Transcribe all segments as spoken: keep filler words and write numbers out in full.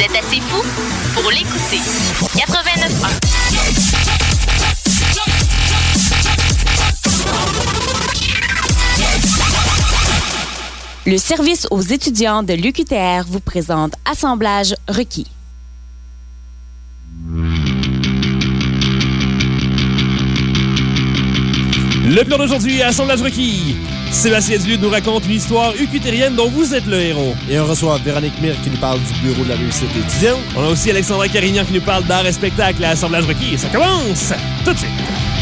êtes assez fou pour l'écouter. quatre-vingt-neuf un. Le service aux étudiants de l'U Q T R vous présente Assemblage requis. Le plan d'aujourd'hui, Assemblage requis. Sébastien Duluth nous raconte une histoire ucutérienne dont vous êtes le héros. Et on reçoit Véronique Mire qui nous parle du bureau de la réussite étudiante. On a aussi Alexandra Carignan qui nous parle d'art et spectacle à Assemblage requis. Et ça commence tout de suite.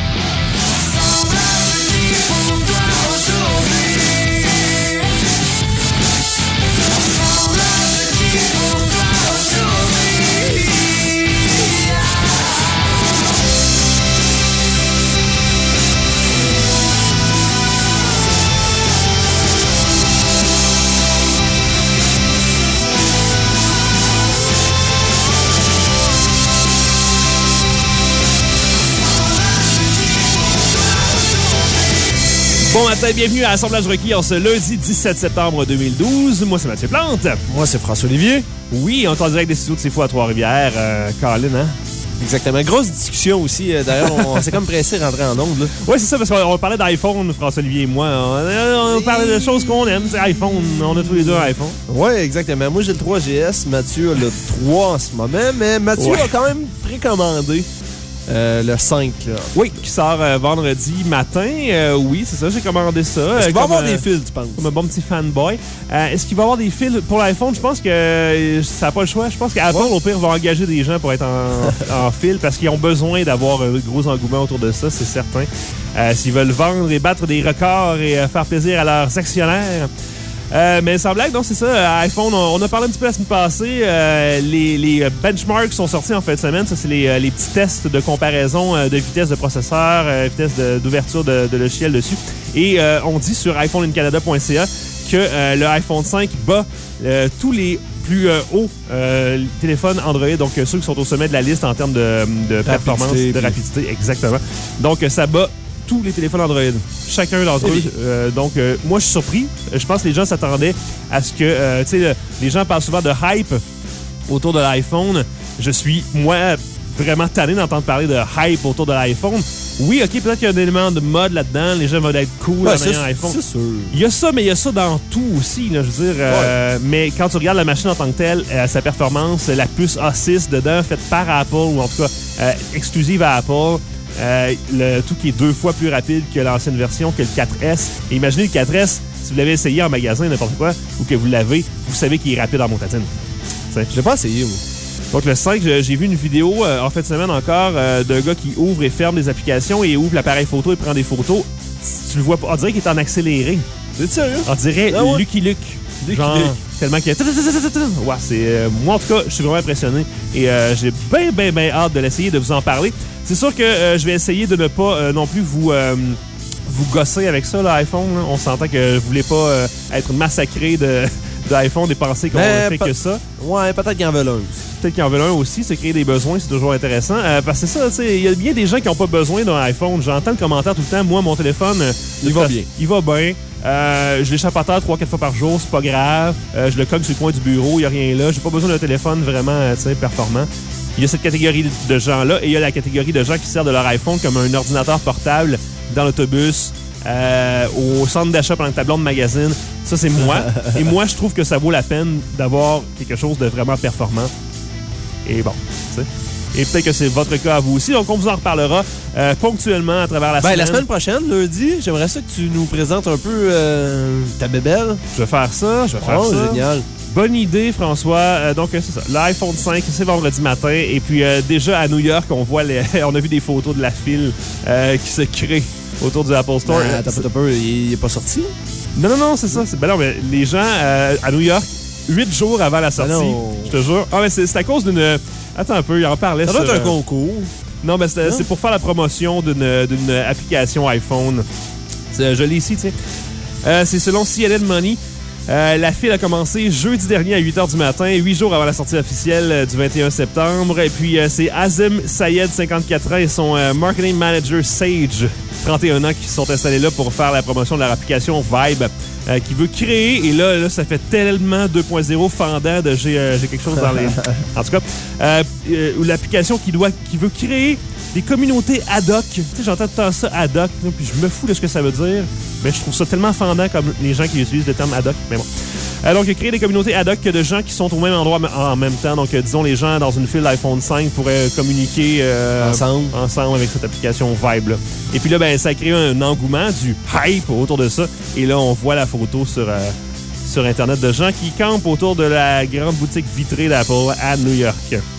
Bon matin, bienvenue à Assemblage requis en ce lundi dix-sept septembre deux mille douze. Moi, c'est Mathieu Plante. Moi, c'est François-Olivier. Oui, on est en direct des studios de C'est Fou à Trois-Rivières. Euh, Caroline, hein? Exactement. Grosse discussion aussi. Euh, D'ailleurs, on, on s'est comme pressé de rentrer en ondes. Oui, c'est ça, parce qu'on parlait d'iPhone, François-Olivier et moi. On, on parlait de choses qu'on aime. C'est iPhone. On a tous les deux un iPhone. Oui, exactement. Moi, j'ai le trois G S. Mathieu a le trois en ce moment. Mais Mathieu ouais. a quand même précommandé Euh, le cinq, là. Oui, qui sort euh, vendredi matin. Euh, oui, c'est ça, j'ai commandé ça. Est-ce qu'il va y avoir euh, des fils, tu penses? Comme un bon petit fanboy. Euh, est-ce qu'il va y avoir des fils pour l'iPhone? Je pense que euh, ça n'a pas le choix. Je pense qu'Apple, ouais. au pire, va engager des gens pour être en, en fil parce qu'ils ont besoin d'avoir un gros engouement autour de ça, c'est certain. Euh, s'ils veulent vendre et battre des records et euh, faire plaisir à leurs actionnaires. Euh, mais sans blague, non, c'est ça. iPhone, on, on a parlé un petit peu la semaine passée. Euh, les, les benchmarks sont sortis en fin de semaine. Ça, c'est les, les petits tests de comparaison de vitesse de processeur, euh, vitesse de, d'ouverture de, de logiciel dessus. Et euh, on dit sur iPhone in Canada point c a que euh, le iPhone cinq bat euh, tous les plus euh, hauts euh, téléphones Android, donc euh, ceux qui sont au sommet de la liste en termes de, de performance, de rapidité. Exactement. Donc, ça bat tous les téléphones Android. Chacun d'entre eux. Euh, donc, euh, moi, je suis surpris. Je pense que les gens s'attendaient à ce que... Euh, tu sais, les gens parlent souvent de hype autour de l'iPhone. Je suis, moi, vraiment tanné d'entendre parler de hype autour de l'iPhone. Oui, OK, peut-être qu'il y a un élément de mode là-dedans. Les gens veulent être cool ouais, en ayant un iPhone. C'est sûr. Il y a ça, mais il y a ça dans tout aussi. Là, je veux dire, euh, ouais. Mais quand tu regardes la machine en tant que telle, euh, sa performance, la puce A six dedans, faite par Apple, ou en tout cas euh, exclusive à Apple, Euh, le tout qui est deux fois plus rapide que l'ancienne version, que le quatre S. Et imaginez le quatre S, si vous l'avez essayé en magasin, n'importe quoi, ou que vous l'avez, vous savez qu'il est rapide en montatine. T'sais. Je l'ai pas essayé, moi. Donc le cinq, j'ai vu une vidéo euh, en fin de semaine encore euh, d'un gars qui ouvre et ferme des applications et ouvre l'appareil photo et prend des photos. Tu le vois pas. On dirait qu'il est en accéléré. C'est sérieux? On dirait ah ouais. Lucky Luke. Lucky Genre, Luke. Tellement qu'il y a... Ouais, c'est... Euh, moi, en tout cas, je suis vraiment impressionné. Et euh, j'ai bien, bien, bien hâte de l'essayer, de vous en parler. C'est sûr que euh, je vais essayer de ne pas euh, non plus vous... Euh, vous gosser avec ça, l'iPhone. Là. On s'entend que je voulais pas euh, être massacré de, d'iPhone et penser qu'on ne fait que ça. Ouais, peut-être qu'il en veut un aussi. Peut-être qu'il en veut un aussi. Se créer des besoins, c'est toujours intéressant. Euh, parce que c'est ça, tu sais, il y a bien des gens qui n'ont pas besoin d'un iPhone. J'entends le commentaire tout le temps. Moi, mon téléphone... Il va bien. Il va bien. Euh, je l'échappe à terre trois quatre fois par jour, c'est pas grave. Euh, je le cogne sur le coin du bureau, il n'y a rien là. J'ai pas besoin d'un téléphone vraiment performant. Il y a cette catégorie de gens-là et il y a la catégorie de gens qui servent de leur iPhone comme un ordinateur portable dans l'autobus, euh, au centre d'achat pendant que ta blonde magazine. Ça, c'est moi. Et moi, je trouve que ça vaut la peine d'avoir quelque chose de vraiment performant. Et bon, tu sais. Et peut-être que c'est votre cas à vous aussi. Donc, on vous en reparlera euh, ponctuellement à travers la ben, semaine. La semaine prochaine, lundi, j'aimerais ça que tu nous présentes un peu euh, ta bébelle. Je vais faire ça, je vais faire oh, ça. Génial. Bonne idée, François. Euh, donc, c'est ça. L'iPhone cinq, c'est vendredi matin. Et puis, euh, déjà, à New York, on voit les... on a vu des photos de la file euh, qui se crée autour du Apple Store. Ben, attends, attends, il n'est pas sorti? Non, non, non, c'est ça. C'est... Ben non, mais les gens euh, à New York, huit jours avant la sortie, ben je te jure. Ah, mais c'est, c'est à cause d'une... Attends un peu, il en parlait. Ça doit sur... être un concours. Non, mais c'est, c'est pour faire la promotion d'une, d'une application iPhone. C'est, je l'ai ici, tu sais. Euh, c'est selon C N N Money. Euh, la file a commencé jeudi dernier à huit heures du matin, huit jours avant la sortie officielle euh, du vingt et un septembre. Et puis, euh, c'est Azim Sayed, cinquante-quatre ans, et son euh, marketing manager Sage, trente et un ans, qui sont installés là pour faire la promotion de leur application Vibe, euh, qui veut créer, et là, là ça fait tellement deux point zéro fendant de j'ai, euh, j'ai quelque chose dans les... En tout cas, euh, euh, l'application qui, doit, qui veut créer des communautés ad hoc. Tu sais, j'entends tout le temps ça, ad hoc, là, puis je me fous de ce que ça veut dire, mais je trouve ça tellement fendant comme les gens qui utilisent le terme ad hoc. Mais bon. Euh, donc, créer des communautés ad hoc de gens qui sont au même endroit en même temps. Donc, euh, disons, les gens dans une file d'iPhone cinq pourraient communiquer euh, ensemble. ensemble avec cette application Vibe, là. Et puis là, ben, ça a créé un engouement, du hype autour de ça. Et là, on voit la photo sur... Euh, sur Internet de gens qui campent autour de la grande boutique vitrée d'Apple à New York.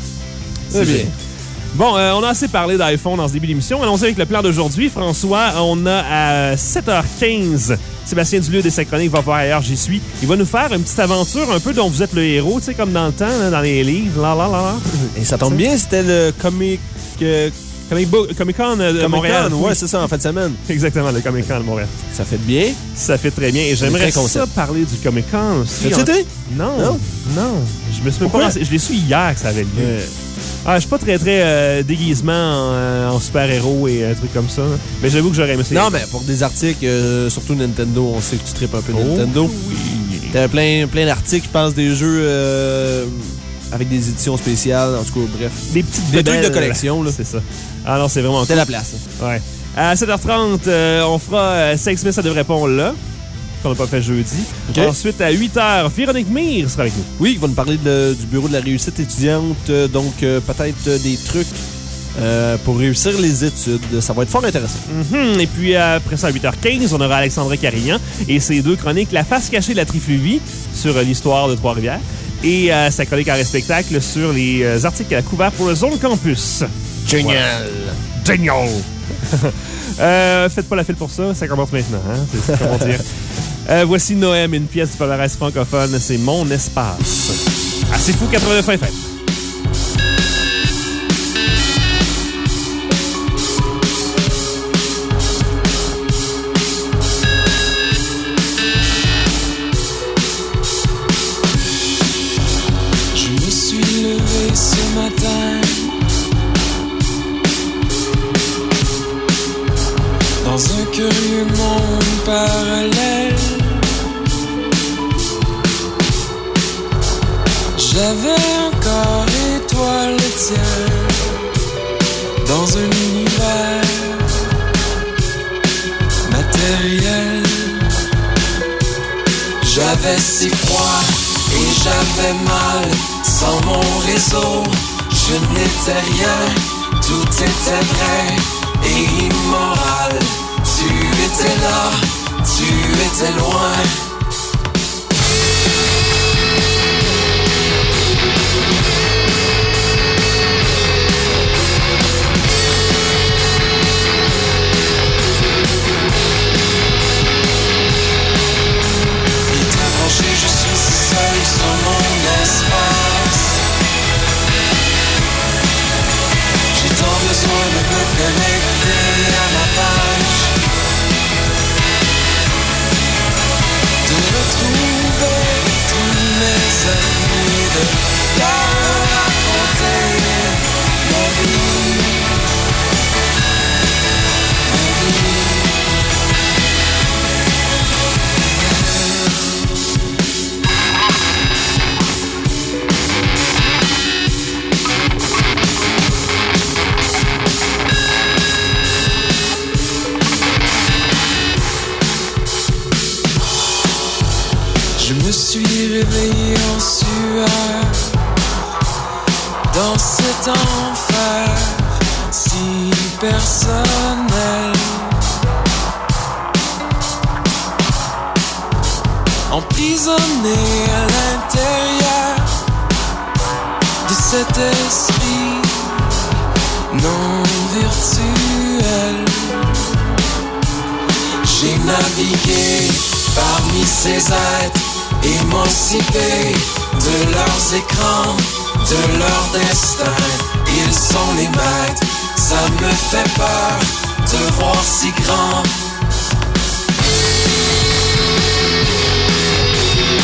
C'est bien. Bon, euh, on a assez parlé d'iPhone dans ce début d'émission. Allons-y avec le plan d'aujourd'hui. François, on a à sept heures quinze, Sébastien Dulude et sa chronique Va voir ailleurs, j'y suis. Il va nous faire une petite aventure un peu dont vous êtes le héros, tu sais, comme dans le temps, là, dans les livres. Là, là, là, là. Et ça tombe bien, c'était le comic... Euh, Comic Book, Comic-Con de Comic Montréal. Con, ouais, c'est ça, en fin de semaine. Exactement, le Comic-Con de Montréal. Ça fait bien. Ça fait très bien. Et j'aimerais ça parler du Comic-Con aussi. T'as-tu été? Non. Non? Non. Je me suis même Pourquoi? pas lancé. Je l'ai su hier que ça avait lieu. Euh, Ah, je suis pas très, très euh, déguisement en, euh, en super-héros et un truc comme ça. Mais j'avoue que j'aurais aimé ça. Non, mais pour des articles, euh, surtout Nintendo, on sait que tu tripes un peu Oh, Nintendo. oui. T'as plein, plein d'articles, je pense, des jeux euh, avec des éditions spéciales, en tout cas, bref. Des petites Des trucs de bébelles. collection, là. C'est ça. Ah non, c'est vraiment C'était cool. la place. Hein. Ouais. À sept heures trente, euh, on fera euh, Sex Smith, ça devrait pas, on l'a. Qu'on n'a pas fait jeudi. Okay. Ensuite, à huit heures, Véronique Mire sera avec nous. Oui, il va nous parler de, du bureau de la réussite étudiante, euh, donc euh, peut-être euh, des trucs euh, pour réussir les études. Ça va être fort intéressant. Mm-hmm. Et puis, après ça, à huit heures quinze, on aura Alexandre Carignan et ses deux chroniques, La face cachée de la Trifluvie sur euh, l'histoire de Trois-Rivières et euh, sa chronique en spectacle sur les euh, articles qu'elle a couverts pour le Zone Campus. Génial! Génial! euh, faites pas la file pour ça, ça commence maintenant. Hein? C'est, c'est comment dire. Euh, voici Noëm, une pièce du palmarès francophone. C'est Mon Espace. Ah, c'est fou, quatre-vingt-neuf F M. Je me suis levé ce matin dans un curieux monde parallèle. J'avais encore et toi le tien dans un univers matériel. J'avais si froid et j'avais mal sans mon réseau. Je n'étais rien, tout était vrai et immoral. Tu étais là, tu étais loin. Je suis seul sur mon espace. J'ai tant besoin de me connecter à ma page, de retrouver tous mes amis, de leur raconter ma vie, ma vie. Je me suis réveillé en sueur dans cet enfer si personnel, emprisonné à l'intérieur de cet esprit non virtuel. J'ai navigué parmi ces êtres émancipés de leurs écrans, de leur destin. Ils sont les maîtres, ça me fait peur de voir si grand.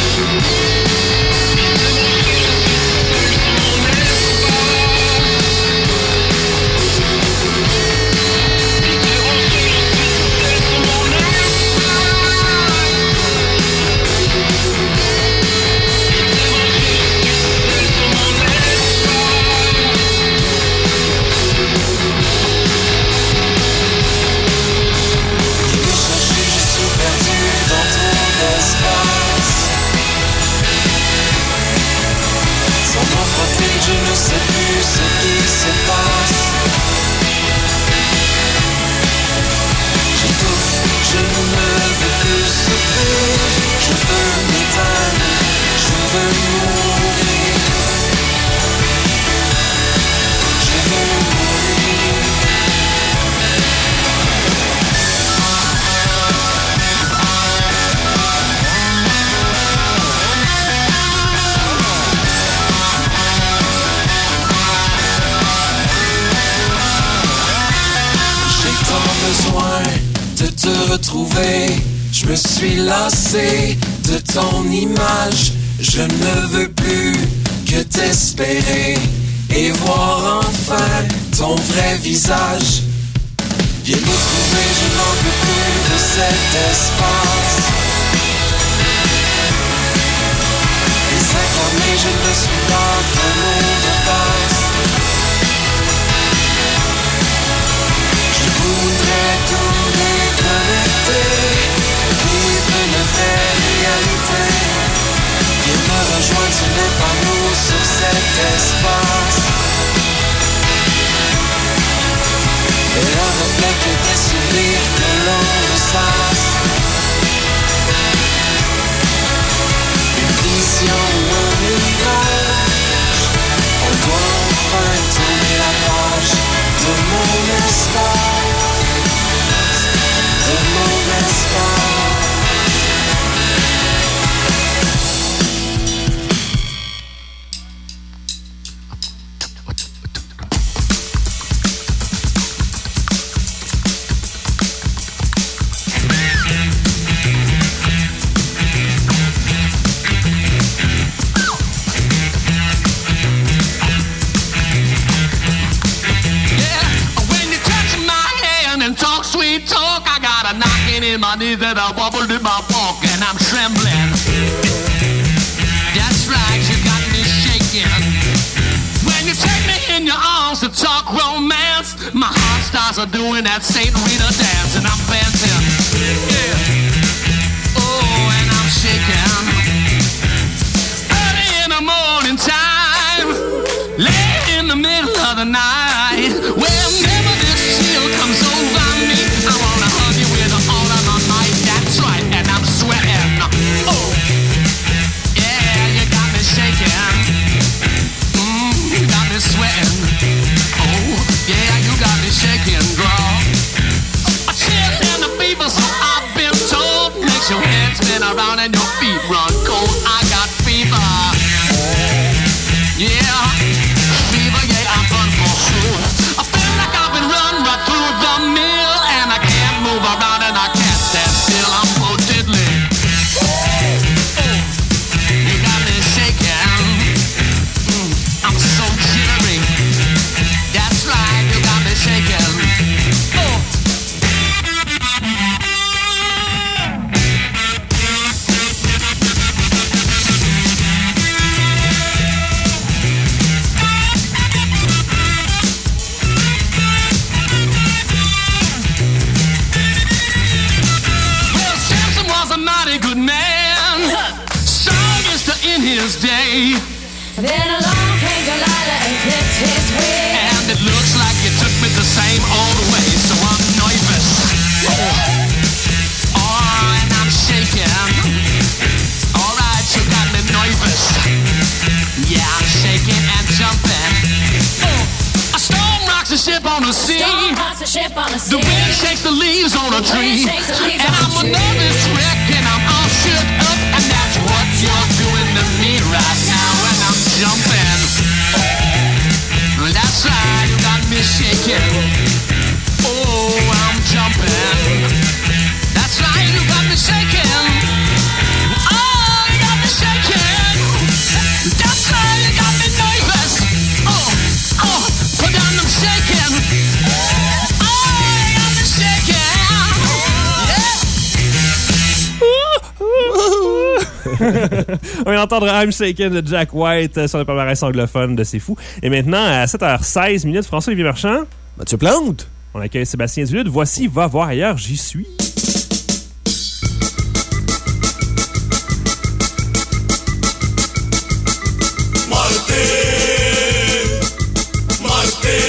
s'efface. J'étouffe, je ne veux plus souffrir. Je veux m'éteindre, je veux mourir. Je veux mourir. J'ai tant besoin de te retrouver. Je me suis lassé de ton image. Je ne veux plus que t'espérer et voir enfin ton vrai visage. Viens me trouver, je n'en peux plus de cet espace. Désincarné, je ne suis pas qu'un mot de passe. Je voudrais tout déconnecter, vivre une vraie réalité. Viens me rejoindre sur les panneaux, sur cet espace. Et un reflet que des souvenirs que l'on ressasse. Une vision ou un mirage. On doit enfin tourner la page de mon espace. De mon espace. In my knees and I wobbled in my walk and I'm trembling. That's right, you got me shaking. When you take me in your arms to talk romance, my heart starts doing that Saint Rita dance and I'm dancing. Yeah. Oh, and I'm shaking. Early in the morning time, late in the middle of the night, whenever this chill comes over me, I wanna hug you with all of my might. That's right, and I'm sweating. Oh, yeah, you got me shaking. Mm, you got me sweating. Oh, yeah, you got me shaking, girl. A chill and a fever, so I've been told, makes your head spin around and your feet run cold. I got fever. Yeah, fever, yeah, I'm run for sure. I feel like I've been run right through the mill, and I can't move around and I can't stand still. I'm so diddly. You got me shaking. Mm, I'm so jittery. That's right, you got me shaking. Oh. Well, Samson was a mighty good man, strongest in his day. Then along came Delilah and clipped his wig. And it looks like you took me the same old way, so I'm nervous. Oh, and I'm shaking. Alright, you got me nervous. Yeah, I'm shaking and jumping. Oh, a storm rocks a ship on the sea. Storm rocks the ship on the sea. The wind shakes the leaves on a tree. wind shakes the leaves And on I'm the a tree. nervous wreck and I'm all shook up. And that's what you're doing to me right now. And I'm jumping. That's right, you got me shaking. Oh, I'm jumping. That's right, you got me shaking. Oh, you got me shaking. That's right, you got me nervous. Oh, oh, put down them shaking. Oh, you got me shaking. Yeah. On vient d'entendre I'm Shaken de Jack White sur le palmarès anglophone de C'est Fou. Et maintenant, à sept heures seize minutes, François-Olivier Marchand, Mathieu Plante. on accueille Sébastien Duluth. Voici Va voir ailleurs, j'y suis. Marte, Marte.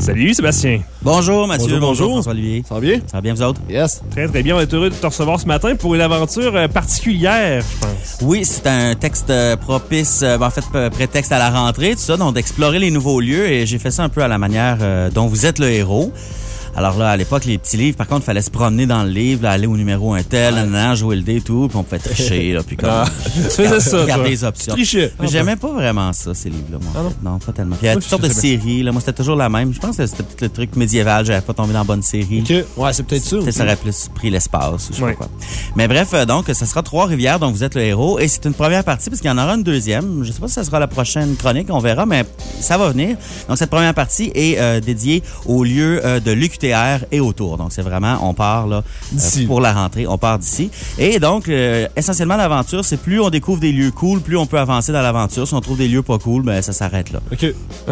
Salut Sébastien. Bonjour Mathieu, Bonjour, bonjour, bonjour. François-Olivier. Ça va bien? Ça va bien vous autres? Yes. Très très bien, on est heureux de te recevoir ce matin pour une aventure euh, particulière, je pense. Oui, c'est un texte euh, propice, euh, en fait euh, prétexte à la rentrée, tout ça, donc d'explorer les nouveaux lieux et j'ai fait ça un peu à la manière euh, dont vous êtes le héros. Alors là, à l'époque, les petits livres, par contre, il fallait se promener dans le livre, là, aller au numéro un tel, ouais. nan, nan, jouer le dé et tout, puis on pouvait tricher, là, puis comme... Ah, tu faisais ça, regarder toi. les options. Tu trichais. Mais j'aimais pas vraiment ça, ces livres-là, moi. Ah non? non, pas tellement. Puis il y avait Moi, toutes sortes de je sais séries, là. Moi, c'était toujours la même. Je pense que c'était peut-être le truc médiéval, j'avais pas tombé dans la bonne série. OK. Ouais, c'est peut-être ça. Peut-être ça aurait plus pris l'espace, je sais Ouais. pas quoi. Mais bref, euh, donc, ça sera Trois-Rivières, dont vous êtes le héros. Et c'est une première partie, parce qu'il y en aura une deuxième. Je sais pas si ça sera la prochaine chronique, on verra, mais ça va venir. Donc, cette première partie est euh, dédiée au lieu euh, de l'U Q T R et autour. Donc, c'est vraiment, on part là euh, pour la rentrée, on part d'ici. Et donc, euh, essentiellement, l'aventure, c'est plus on découvre des lieux cool, plus on peut avancer dans l'aventure. Si on trouve des lieux pas cool, ben ça s'arrête là. OK.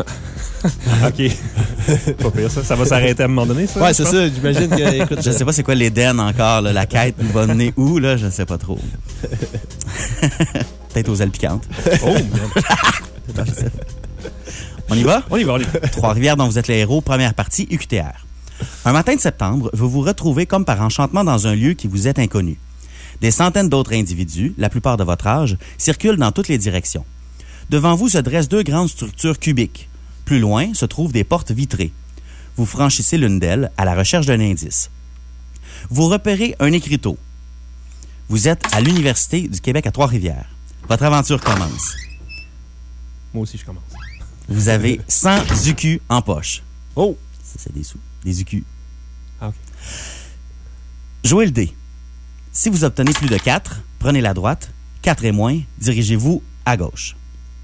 OK. Pas pire, ça. Ça va s'arrêter à un moment donné, ça? Ouais, je c'est pense? ça. J'imagine que, écoute, Je sais pas c'est quoi l'Éden encore, là, la quête nous va mener où, là, je ne sais pas trop. Peut-être aux ailes piquantes. Oh, merde. Non, je sais pas. On y va? On y va, on y va. Trois-Rivières dont vous êtes le héros, première partie, U Q T R. Un matin de septembre, vous vous retrouvez comme par enchantement dans un lieu qui vous est inconnu. Des centaines d'autres individus, la plupart de votre âge, circulent dans toutes les directions. Devant vous se dressent deux grandes structures cubiques. Plus loin se trouvent des portes vitrées. Vous franchissez l'une d'elles à la recherche d'un indice. Vous repérez un écriteau. Vous êtes à l'Université du Québec à Trois-Rivières. Votre aventure commence. Moi aussi, je commence. Vous avez cent U Q en poche. Oh! Ça, c'est des sous. Des U Q. Ah, OK. Jouez le dé. Si vous obtenez plus de quatre, prenez la droite. quatre et moins, dirigez-vous à gauche.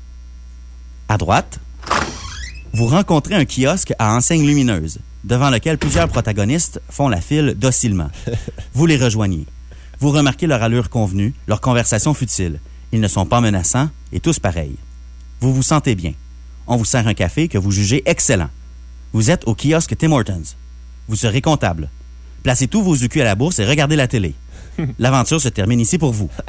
À droite, vous rencontrez un kiosque à enseigne lumineuse, devant lequel plusieurs protagonistes font la file docilement. Vous les rejoignez. Vous remarquez leur allure convenue, leur conversation futile. Ils ne sont pas menaçants et tous pareils. Vous vous sentez bien. On vous sert un café que vous jugez excellent. Vous êtes au kiosque Tim Hortons. Vous serez comptable. Placez tous vos U Q à la bourse et regardez la télé. L'aventure se termine ici pour vous.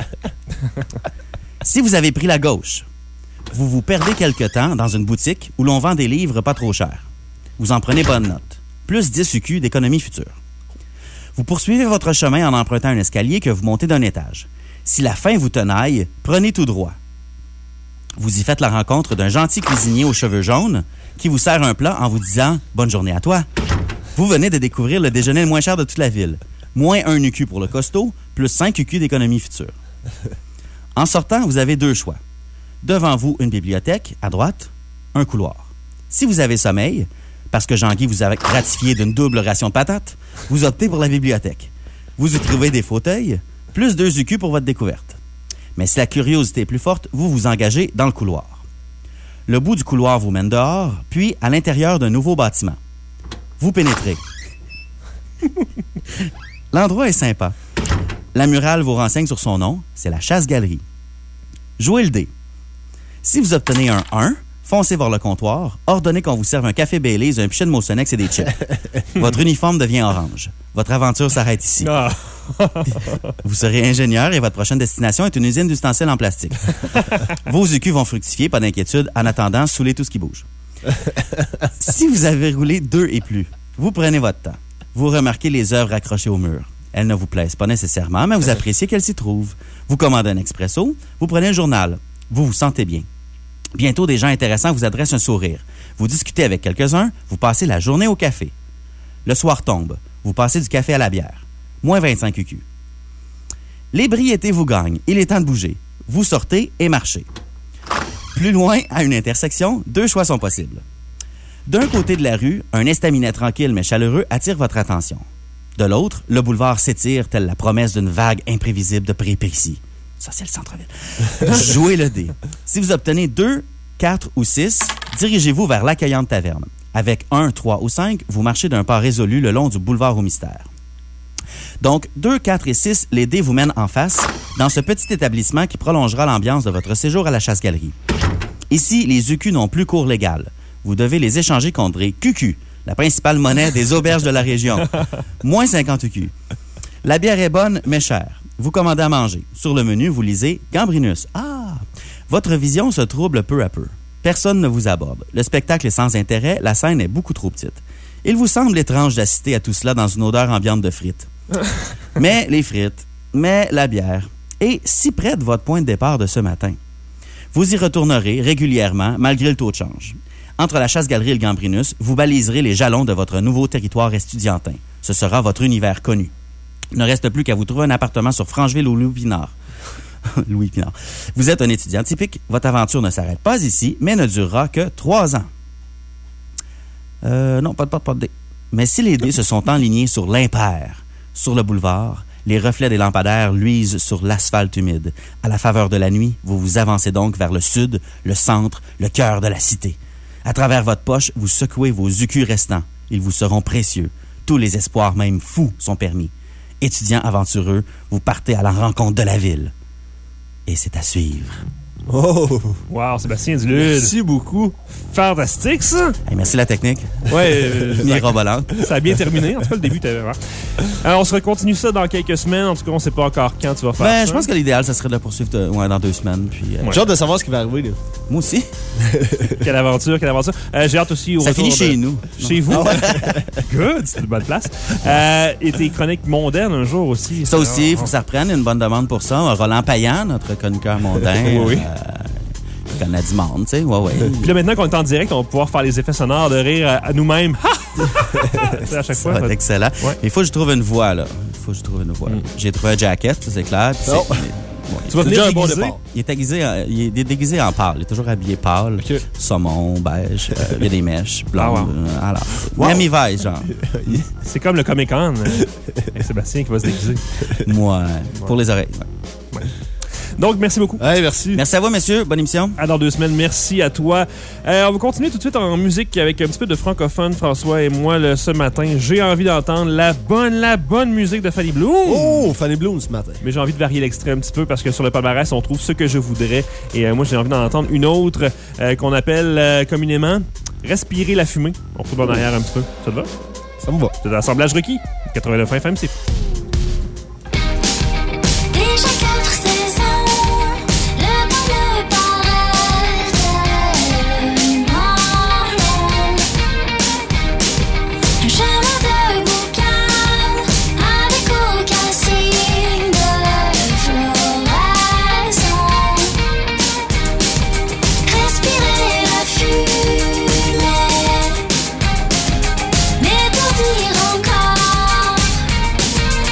Si vous avez pris la gauche, vous vous perdez quelque temps dans une boutique où l'on vend des livres pas trop chers. Vous en prenez bonne note. Plus dix U Q d'économie future. Vous poursuivez votre chemin en empruntant un escalier que vous montez d'un étage. Si la faim vous tenaille, prenez tout droit. Vous y faites la rencontre d'un gentil cuisinier aux cheveux jaunes qui vous sert un plat en vous disant « Bonne journée à toi ». Vous venez de découvrir le déjeuner le moins cher de toute la ville. Moins un U Q pour le costaud, plus cinq U Q d'économie future. En sortant, vous avez deux choix. Devant vous, une bibliothèque, à droite, un couloir. Si vous avez sommeil, parce que Jean-Guy vous a gratifié d'une double ration de patates, vous optez pour la bibliothèque. Vous y trouvez des fauteuils, plus deux U Q pour votre découverte. Mais si la curiosité est plus forte, vous vous engagez dans le couloir. Le bout du couloir vous mène dehors, puis à l'intérieur d'un nouveau bâtiment. Vous pénétrez. L'endroit est sympa. La murale vous renseigne sur son nom, c'est la Chasse-Galerie. Jouez le dé. Si vous obtenez un un, foncez vers le comptoir, ordonnez qu'on vous serve un café Baileys, un pichet de Moussonex et des chips. Votre uniforme devient orange. Votre aventure s'arrête ici. Ah. Vous serez ingénieur et votre prochaine destination est une usine d'ustensiles en plastique. Vos U Q vont fructifier, pas d'inquiétude. En attendant, saoulez tout ce qui bouge. Si vous avez roulé deux et plus, vous prenez votre temps. Vous remarquez les œuvres accrochées au mur. Elles ne vous plaisent pas nécessairement, mais vous appréciez qu'elles s'y trouvent. Vous commandez un expresso, vous prenez le journal. Vous vous sentez bien. Bientôt, des gens intéressants vous adressent un sourire. Vous discutez avec quelques-uns, vous passez la journée au café. Le soir tombe, vous passez du café à la bière. Moins vingt-cinq U Q. L'ébriété vous gagne, il est temps de bouger. Vous sortez et marchez. Plus loin, à une intersection, deux choix sont possibles. D'un côté de la rue, un estaminet tranquille mais chaleureux attire votre attention. De l'autre, le boulevard s'étire telle la promesse d'une vague imprévisible de péripéties. Ça, c'est le centre-ville. Jouez le dé. Si vous obtenez deux, quatre ou six, dirigez-vous vers l'accueillante taverne. Avec un, trois ou cinq, vous marchez d'un pas résolu le long du boulevard au mystère. Donc, deux, quatre et six, les dés vous mènent en face dans ce petit établissement qui prolongera l'ambiance de votre séjour à la Chasse-Galerie. Ici, les U Q n'ont plus cours légal. Vous devez les échanger contre des Q Q, la principale monnaie des auberges de la région. Moins cinquante U Q. La bière est bonne, mais chère. Vous commandez à manger. Sur le menu, vous lisez « Gambrinus ». Ah! Votre vision se trouble peu à peu. Personne ne vous aborde. Le spectacle est sans intérêt, la scène est beaucoup trop petite. Il vous semble étrange d'assister à tout cela dans une odeur ambiante de frites. Mais les frites, mais la bière, et si près de votre point de départ de ce matin. Vous y retournerez régulièrement malgré le taux de change. Entre la Chasse-Galerie et le Gambrinus, vous baliserez les jalons de votre nouveau territoire estudiantin. Ce sera votre univers connu. Il ne reste plus qu'à vous trouver un appartement sur Francheville ou Louis Pinard. Louis Pinard. Vous êtes un étudiant typique. Votre aventure ne s'arrête pas ici, mais ne durera que trois ans. Euh, non, pas de porte, pas de dés. Mais si les dés se sont enlignés sur l'impair, sur le boulevard, les reflets des lampadaires luisent sur l'asphalte humide. À la faveur de la nuit, vous vous avancez donc vers le sud, le centre, le cœur de la cité. À travers votre poche, vous secouez vos écus restants. Ils vous seront précieux. Tous les espoirs, même fous, sont permis. Étudiants aventureux, vous partez à la rencontre de la ville. Et c'est à suivre. Oh! Wow, Sébastien Dulude. Merci beaucoup. Fantastique, ça! Hey, merci la technique. Ouais, euh, Mirobolante. ça a bien terminé. En tout cas, le début, t'avais vraiment. Euh, on se continue ça dans quelques semaines. En tout cas, on sait pas encore quand tu vas faire Ben, ça. je pense que l'idéal, ça serait de la poursuivre de- ouais, dans deux semaines. Puis, euh, Ouais. J'ai hâte de savoir ce qui va arriver, là. Moi aussi. Quelle aventure, quelle aventure. Euh, j'ai hâte aussi au Ça retour finit de- chez nous. Chez vous. Good, c'est une bonne place. Euh, et tes chroniques mondaines un jour aussi. Ça aussi, il faut que ça reprenne. Il y a une bonne demande pour ça. Roland Payan, notre chroniqueur mondain. Oui, oui. Euh, il connaît du monde, tu sais. Ouais, ouais. Puis là, maintenant qu'on est en direct, on va pouvoir faire les effets sonores de rire à, à nous-mêmes. C'est à chaque Ça fois. va être excellent. Ouais. Mais il faut que je trouve une voix, là. Il faut que je trouve une voix. Mm. J'ai trouvé un jacket, ça c'est clair. Puis Oh. c'est- mais- bon, Tu vas C'est venir déjà un bon déguisé. départ. il est déguisé en, il est déguisé en pâle. Il est toujours habillé pâle. Ok. Saumon, beige. euh, il y a des mèches blondes. Ah, wow. euh, alors, Wow. Miami Vice, genre. C'est comme le Comic-Con. Et Sébastien qui va se déguiser. Moi, pour les oreilles. ouais. Donc, merci beaucoup. Hey, merci. Merci à vous, messieurs. Bonne émission. À dans deux semaines. Merci à toi. Euh, on va continuer tout de suite en musique avec un petit peu de francophone, François et moi, le, ce matin. J'ai envie d'entendre la bonne, la bonne musique de Fanny Bloom. Oh, Fanny Bloom ce matin. Mais j'ai envie de varier l'extrait un petit peu parce que sur le palmarès, on trouve ce que je voudrais. Et euh, moi, j'ai envie d'en entendre une autre euh, qu'on appelle euh, communément Respirer la fumée. On retrouve en arrière un petit peu. Ça te va? Ça me va. C'est l'assemblage requis. quatre-vingt-neuf F M, c'est Déjà quatre saisons, le temps me paraît tellement long. Un chemin de boucan avec aucun signe de floraison. Respirer la fumée, m'étourdir encore.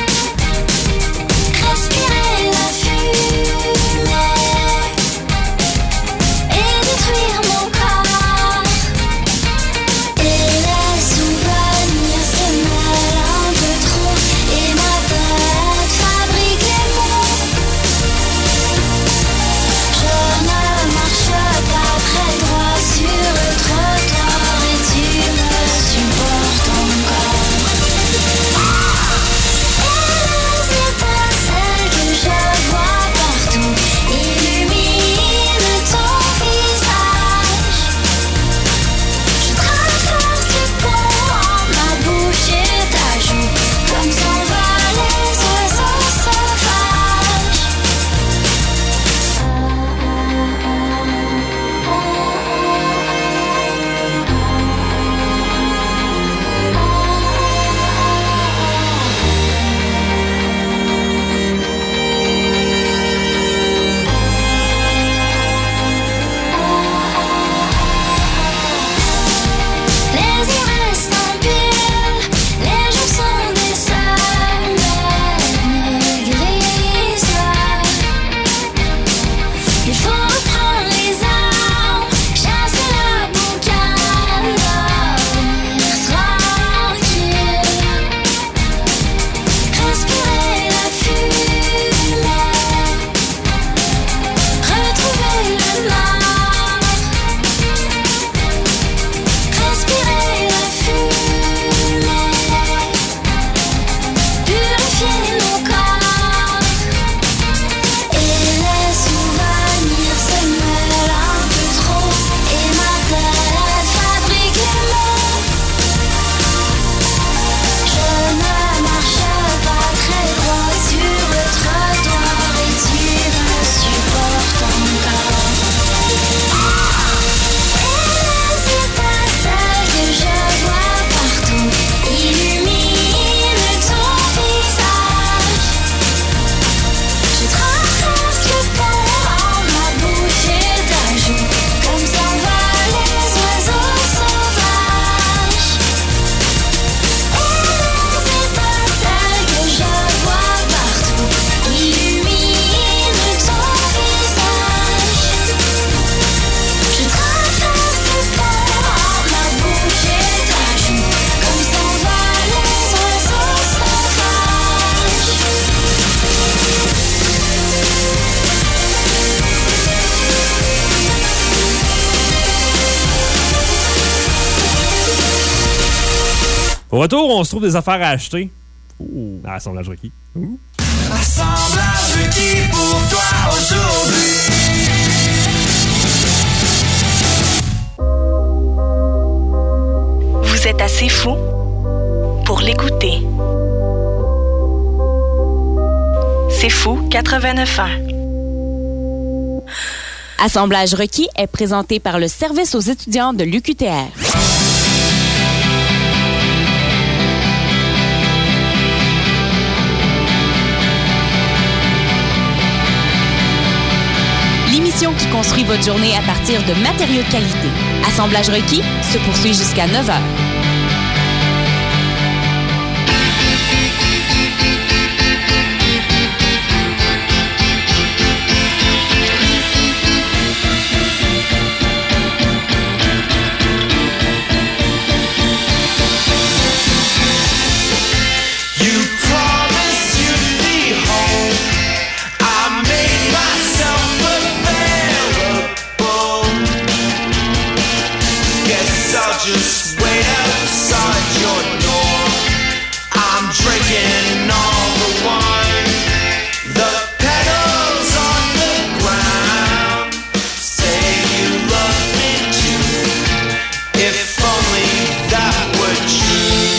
Au retour, on se trouve des affaires à acheter. Ouh. À Assemblage Rocky. Ouh. Assemblage requis pour toi aujourd'hui. Vous êtes assez fou pour l'écouter. C'est fou quatre-vingt-neuf ans. Assemblage requis est présenté par le Service aux étudiants de l'U Q T R. L'émission qui construit votre journée à partir de matériaux de qualité. Assemblage requis se poursuit jusqu'à neuf heures. Just wait outside your door. I'm drinking all the wine. The petals on the ground say you love me too. If only that were true.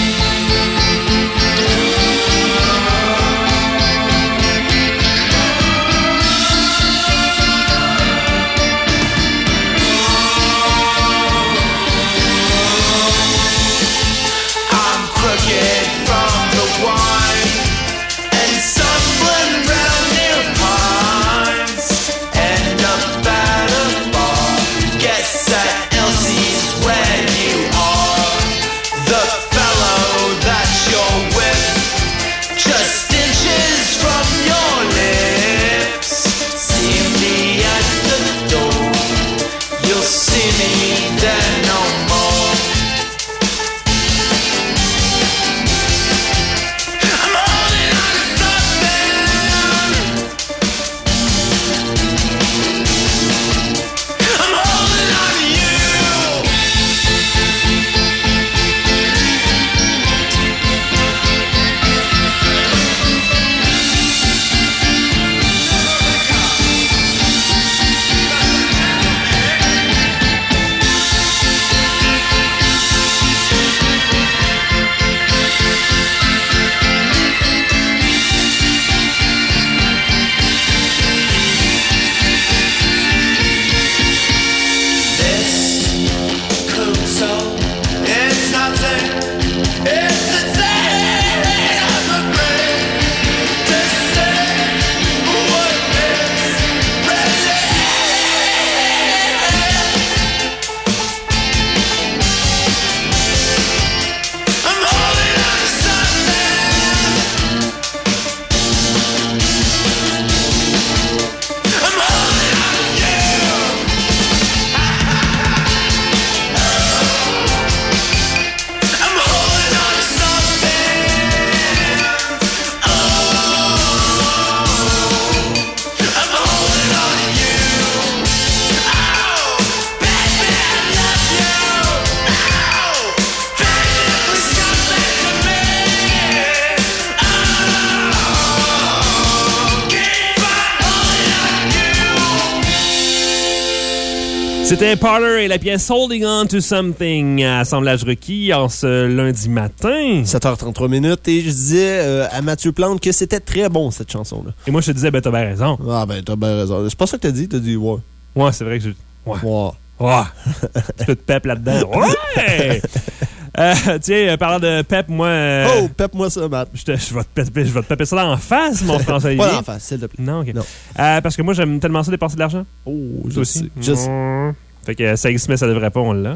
C'était Parler et la pièce Holding On to Something à Assemblage requis en ce lundi matin. sept heures trente-trois minutes et je disais euh, à Mathieu Plante que c'était très bon cette chanson-là. Et moi je te disais, ben t'as bien raison. Ah ben t'as bien raison. C'est pas ça que t'as dit, t'as dit ouais. Ouais, c'est vrai que je... Ouais. Ouais. Ouais. Un peu de pep là-dedans. Ouais! Euh, tiens, parlant de pep, moi... Euh, oh, pep-moi ça, Matt. Je, te, je, vais te pepper, je vais te pepper ça dans la face, mon François Olivier. Pas dans la face, s'il te plaît. Non, OK. Non. Euh, parce que moi, j'aime tellement ça dépenser de l'argent. Oh, je Toi aussi. sais. Je sais. Mmh. Fait que ça existe, mais ça devrait pas, on l'a.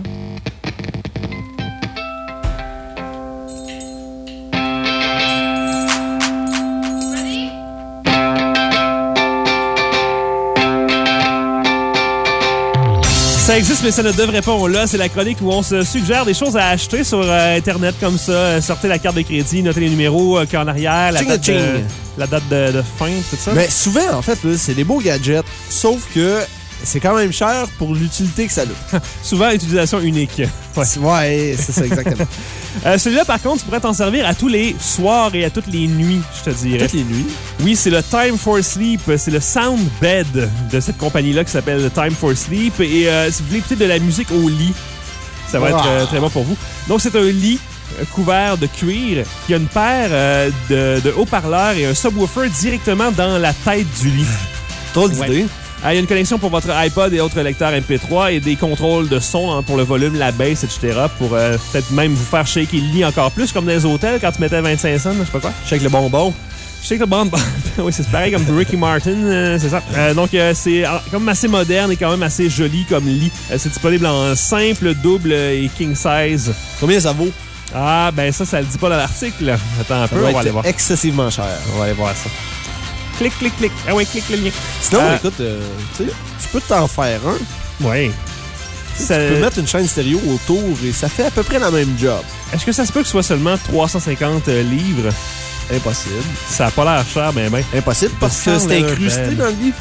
Ça existe, mais ça ne devrait pas. On l'a. C'est la chronique où on se suggère des choses à acheter sur euh, Internet comme ça. Euh, sortez la carte de crédit, notez les numéros euh, qu'il y a en arrière, la Ching date, ching. de, la date de, de fin, tout ça. Mais souvent, en fait, là, c'est des beaux gadgets. Sauf que c'est quand même cher pour l'utilité que ça a. Souvent, utilisation unique. Ouais, ouais c'est ça, exactement. Euh, celui-là, par contre, tu pourrais t'en servir à tous les soirs et à toutes les nuits, je te dirais. Toutes les nuits. Oui, c'est le Time for Sleep. C'est le sound bed de cette compagnie-là qui s'appelle Time for Sleep. Et euh, si vous voulez écouter de la musique au lit, ça va Wow. être euh, très bon pour vous. Donc, c'est un lit euh, couvert de cuir qui a une paire euh, de, de haut-parleurs et un subwoofer directement dans la tête du lit. Trop d'idées. Ouais. Ah, il y a une connexion pour votre iPod et autres lecteurs M P trois et des contrôles de son hein, pour le volume, la baisse, et cetera. Pour euh, peut-être même vous faire shaker le lit encore plus, comme dans les hôtels quand tu mettais vingt-cinq cents, je sais pas quoi. Shake le bonbon. Shake le bonbon. Oui, c'est pareil comme Ricky Martin, euh, c'est ça. Euh, donc, euh, c'est euh, quand même assez moderne et quand même assez joli comme lit. Euh, c'est disponible en simple, double et king size. Combien ça vaut? Ah, ben ça, ça le dit pas dans l'article. Attends un Ça peu, doit on va aller être voir. excessivement cher. On va aller voir ça. Clic, clic, clic. Ah oui, clic le lien. Sinon, Euh, écoute, euh, tu sais, tu peux t'en faire un. Oui. Ça- Tu peux mettre une chaîne stéréo autour et ça fait à peu près la même job. Est-ce que ça se peut que ce soit seulement trois cent cinquante livres? Impossible. Ça a pas l'air cher, ben ben. Impossible parce que Ça c'est semble incrusté belle. dans le lit.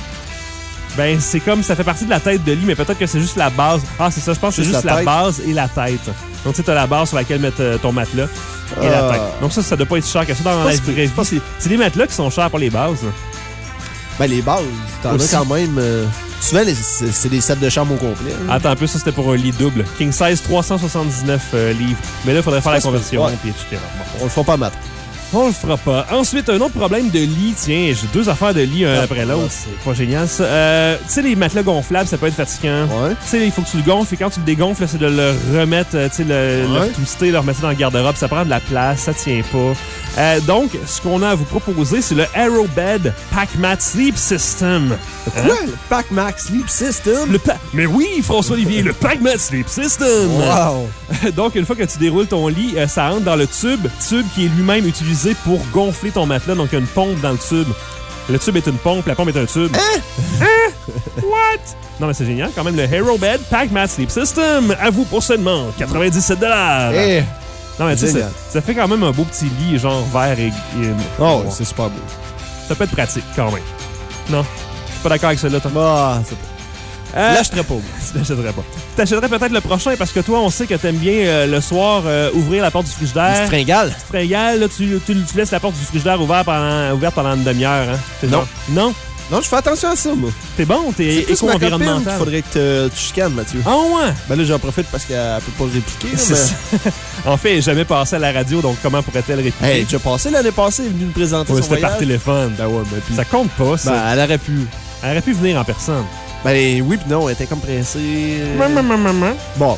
Ben, c'est comme, ça fait partie de la tête de lit, mais peut-être que c'est juste la base. Ah, c'est ça, je pense que c'est Juste juste la la, tête. base et la tête. Donc, tu sais, t'as la base sur laquelle mettre euh, ton matelas et la Ah. tête. Donc, ça, ça doit pas être cher que ça dans pas la si pire, vraie c'est pas vie. si- C'est des matelas qui sont chers pour les bases. là. Ben, les bases, t'en as Aussi. quand même. euh, souvent, les- c'est c'est des sets de chambre au complet. hein. Attends un peu, ça, c'était pour un lit double. King size, trois cent soixante-dix-neuf euh, livres. Mais là, il faudrait faire la C'est pas si conversion, pire, ouais. puis et cetera. Bon. On le fera pas matin. On le fera pas. Ensuite, un autre problème de lit. Tiens, j'ai deux affaires de lit un Ah, après l'autre. ouais. C'est pas génial, ça. Euh, tu sais, les matelas gonflables, ça peut être fatigant. Ouais. Tu sais, il faut que tu le gonfles et quand tu le dégonfles, c'est de le remettre, euh, tu sais, le, Ouais. le twister, le remettre dans le garde-robe. Ça prend de la place, ça tient pas. Euh, donc, ce qu'on a à vous proposer, c'est le Aerobed PackMat Sleep System. Quoi? Le Pack Max Sleep System? Le pa- Mais oui, François-Olivier, le PackMat Sleep System. Wow! Donc, une fois que tu déroules ton lit, euh, ça rentre dans le tube, tube qui est lui-même utilisé pour gonfler ton matelas. Donc, il y a une pompe dans le tube. Le tube est une pompe, la pompe est un tube. Hein? Hein? What? Non, mais c'est génial. Quand même, le Aerobed PackMat Sleep System. À vous pour seulement quatre-vingt-dix-sept dollars. Eh! Non, mais tu sais, ça, Génial. ça fait quand même un beau petit lit, genre vert et. et- Oh, bon, c'est super beau. ça peut être pratique, quand même. Non? Je suis pas d'accord avec cela, toi. Ah, c'est Euh, L'achèterais pas, moi. Tu l'achèterais pas. Tu t'achèterais peut-être le prochain parce que toi, on sait que t'aimes bien euh, le soir euh, ouvrir la porte du frigidaire. C'est fringale. Tu te fringales, là, tu, tu, tu laisses la porte du frigidaire ouverte pendant, ouverte pendant une demi-heure. Hein? T'es Non. genre- Non? Non, je fais attention à ça, moi. T'es bon? T'es C'est plus ma copine éco-environnemental? qu'il faudrait que tu chicanes, Mathieu. Ah ouais? Ben là, j'en profite parce qu'elle peut pas répliquer. là, C'est ça. En fait, elle est jamais passé à la radio, donc comment pourrait-elle répliquer? mais... Hey, déjà passé l'année passée, elle est venue nous présenter Ouais, son c'était par voyage. téléphone. Ben ouais, ben puis... Ça compte pas, ça. Ben, elle aurait pu. Elle aurait pu venir en personne. Ben oui pis non, elle était comme pressée. Maman. Bon.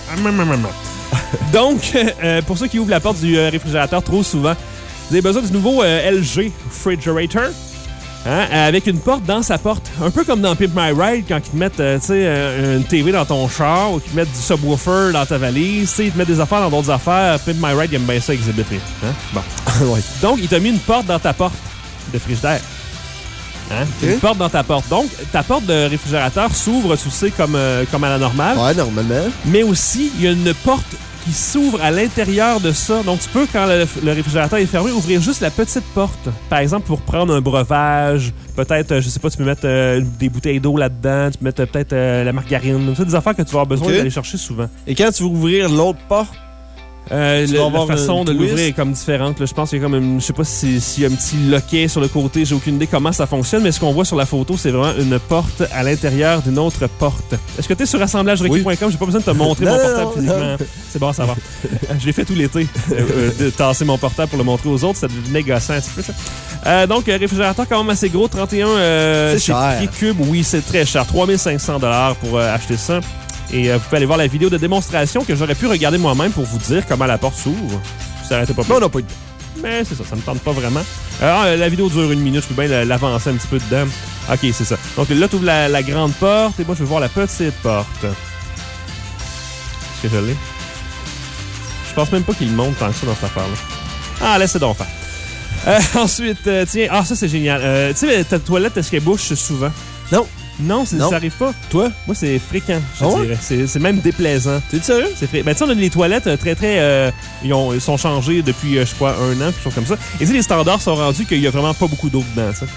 Donc, euh, pour ceux qui ouvrent la porte du euh, réfrigérateur trop souvent, vous avez besoin du nouveau euh, L G Refrigerator. Hein, avec une porte dans sa porte. Un peu comme dans Pimp My Ride, quand ils te mettent euh, tu sais, euh, une T V dans ton char ou qu'ils te mettent du subwoofer dans ta valise. Tu sais, ils te mettent des affaires dans d'autres affaires. Pimp My Ride, il aime bien ça exhibiter. Hein? Bon. Ouais. Donc, il t'a mis une porte dans ta porte de frigidaire. Hein? Ok. Une porte dans ta porte. Donc, ta porte de réfrigérateur s'ouvre, tu sais, comme, euh, comme à la normale. Ouais, normalement. Mais aussi, il y a une porte qui s'ouvre à l'intérieur de ça. Donc, tu peux, quand le, le réfrigérateur est fermé, ouvrir juste la petite porte. Par exemple, pour prendre un breuvage. Peut-être, euh, je sais pas, tu peux mettre euh, des bouteilles d'eau là-dedans. Tu peux mettre euh, peut-être euh, la margarine. C'est des affaires que tu vas avoir besoin Ok. d'aller chercher souvent. Et quand tu veux ouvrir l'autre porte, Euh, Tu le- vas la avoir façon un de twist. l'ouvrir est comme différente. là. Je pense qu'il y a comme une, je sais pas si- s'il y a un petit loquet sur le côté. J'ai aucune idée comment ça fonctionne, mais ce qu'on voit sur la photo, c'est vraiment une porte à l'intérieur d'une autre porte. Est-ce que tu es sur assemblages requis point com? J'ai pas besoin de te montrer mon Non, portable non, physiquement. C'est bon à savoir. Je l'ai fait tout l'été, euh, euh, de tasser mon portable pour le montrer aux autres. Ça devenait gossant un petit peu, ça. Euh, donc, euh, réfrigérateur quand même assez gros, trente et un euh, C'est chez cher. Pied Cube. Oui, c'est très cher. trois mille cinq cents dollars pour euh, acheter ça. Et euh, vous pouvez aller voir la vidéo de démonstration que j'aurais pu regarder moi-même pour vous dire comment la porte s'ouvre. Ça n'arrêtait pas plus. non, on n'a pas eu de Mais c'est ça, ça me tente pas vraiment. Alors, euh, la vidéo dure une minute, je peux bien la- l'avancer un petit peu dedans. OK, c'est ça. Donc là, tu ouvres la, la grande porte et moi, je vais voir la petite porte. Est-ce que je l'ai? Je pense même pas qu'il monte tant que ça dans cette affaire-là. Ah, laissez donc faire. Euh, ensuite, euh, tiens, ah, ça c'est génial. Euh, tu sais, ta toilette, est-ce qu'elle bouche souvent? Non. Non, c'est- Non. ça arrive pas. Toi? Moi, c'est fréquent, je Ah ouais? dirais. C'est c'est même déplaisant. T'es sérieux? C'est fré... Ben, tu sais, on a les toilettes euh, très, très... euh, ils, ont, ils sont changés depuis, euh, je crois, un an, quelque chose comme ça. Et tu sais, les standards sont rendus qu'il y a vraiment pas beaucoup d'eau dedans, ça.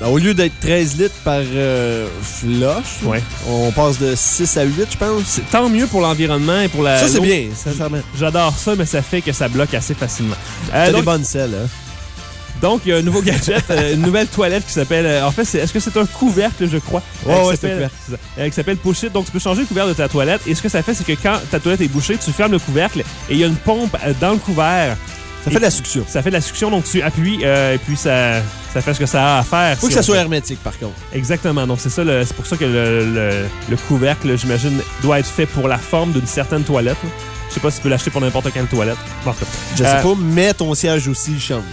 Ben, au lieu d'être treize litres par euh, flush, Ouais. on passe de six à huit, je pense. C'est tant mieux pour l'environnement et pour la. Ça, c'est l'eau. bien, sincèrement. J'adore ça, mais ça fait que ça bloque assez facilement. Euh, T'as des donc, bonnes selles, hein? donc, il y a un nouveau gadget, euh, une nouvelle toilette qui s'appelle. euh, en fait, c'est, est-ce que c'est un couvercle, je crois? Ouais, Euh, qui ouais, s'appelle- c'est un euh, Qui s'appelle Push It. Donc, tu peux changer le couvercle de ta toilette. Et ce que ça fait, c'est que quand ta toilette est bouchée, tu fermes le couvercle et il y a une pompe euh, dans le couvert. Ça fait de la succion. Ça fait de la succion, donc tu appuies euh, et puis ça, ça fait ce que ça a à faire. Faut si que ça on soit peut. hermétique, par contre. Exactement. Donc, c'est ça. le- c'est pour ça que le, le- le couvercle, j'imagine, doit être fait pour la forme d'une certaine toilette. là. Je sais pas si tu peux l'acheter pour n'importe quelle toilette. Bon, en tout cas. Je Euh, sais pas, mais ton siège aussi change.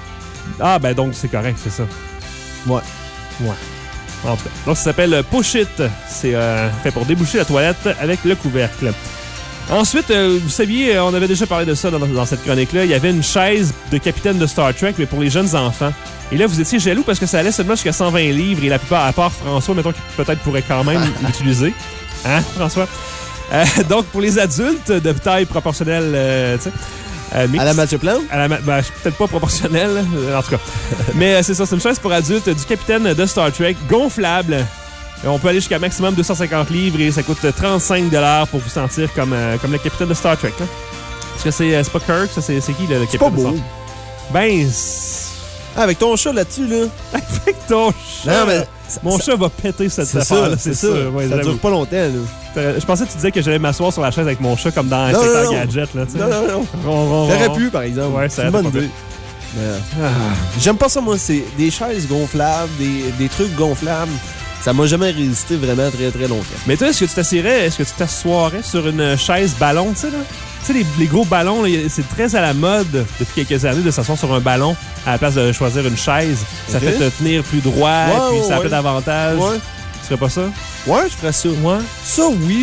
Ah, ben donc, c'est correct, c'est ça. Ouais. Ouais. En tout cas. Donc, ça s'appelle euh, Push It. C'est euh, fait pour déboucher la toilette avec le couvercle. Ensuite, euh, vous saviez, euh, on avait déjà parlé de ça dans, dans cette chronique-là. Il y avait une chaise de capitaine de Star Trek, mais pour les jeunes enfants. Et là, vous étiez jaloux parce que ça allait seulement jusqu'à cent vingt livres et la plupart, à part François, mettons, qui peut-être pourrait quand même l'utiliser. Hein, François? Euh, donc, pour les adultes de taille proportionnelle, euh, tu sais. euh, mixte- À la Mathieu Plante? à la ma- ben, peut-être pas proportionnelle, euh, en tout cas. Mais euh, c'est ça, c'est une chaise pour adultes du capitaine de Star Trek, gonflable. Et on peut aller jusqu'à maximum deux cent cinquante livres et ça coûte trente-cinq dollars pour vous sentir comme, euh, comme le capitaine de Star Trek. Là. Est-ce que c'est, euh, c'est pas Kirk? Ça, c'est, c'est qui le, le C'est capitaine pas de Star beau. Trek? Ben, c'est- Ah, avec ton chat là-dessus, là. avec ton chat. Non, mais ça- Mon ça- chat va péter cette C'est affaire-là, ça, c'est ça. sûr. Ouais, ça j'avoue. dure pas longtemps, là. Je pensais que tu disais que j'allais m'asseoir sur la chaise avec mon chat comme dans Non, Inspecteur non, non. Gadget. Là, tu sais. Non, non, non. Ron, ron, T'aurais ron. pu, par exemple. Ouais, ça c'est une aurait bonne pas idée. Mais, ah, J'aime pas ça, moi. C'est des chaises gonflables, des, des trucs gonflables. Ça m'a jamais résisté vraiment très, très longtemps. Mais toi, est-ce que tu t'assirais, est-ce que tu t'assoirais sur une chaise ballon, tu sais, là? Tu sais, les, les gros ballons, là, c'est très à la mode depuis quelques années de s'asseoir sur un ballon à la place de choisir une chaise. Ça Ok. fait te tenir plus droit, Ouais, puis ouais, ça a ouais. plein d'avantages. Ouais. Tu ferais pas ça? Ouais, je ferais ça. Ouais. Ça, oui.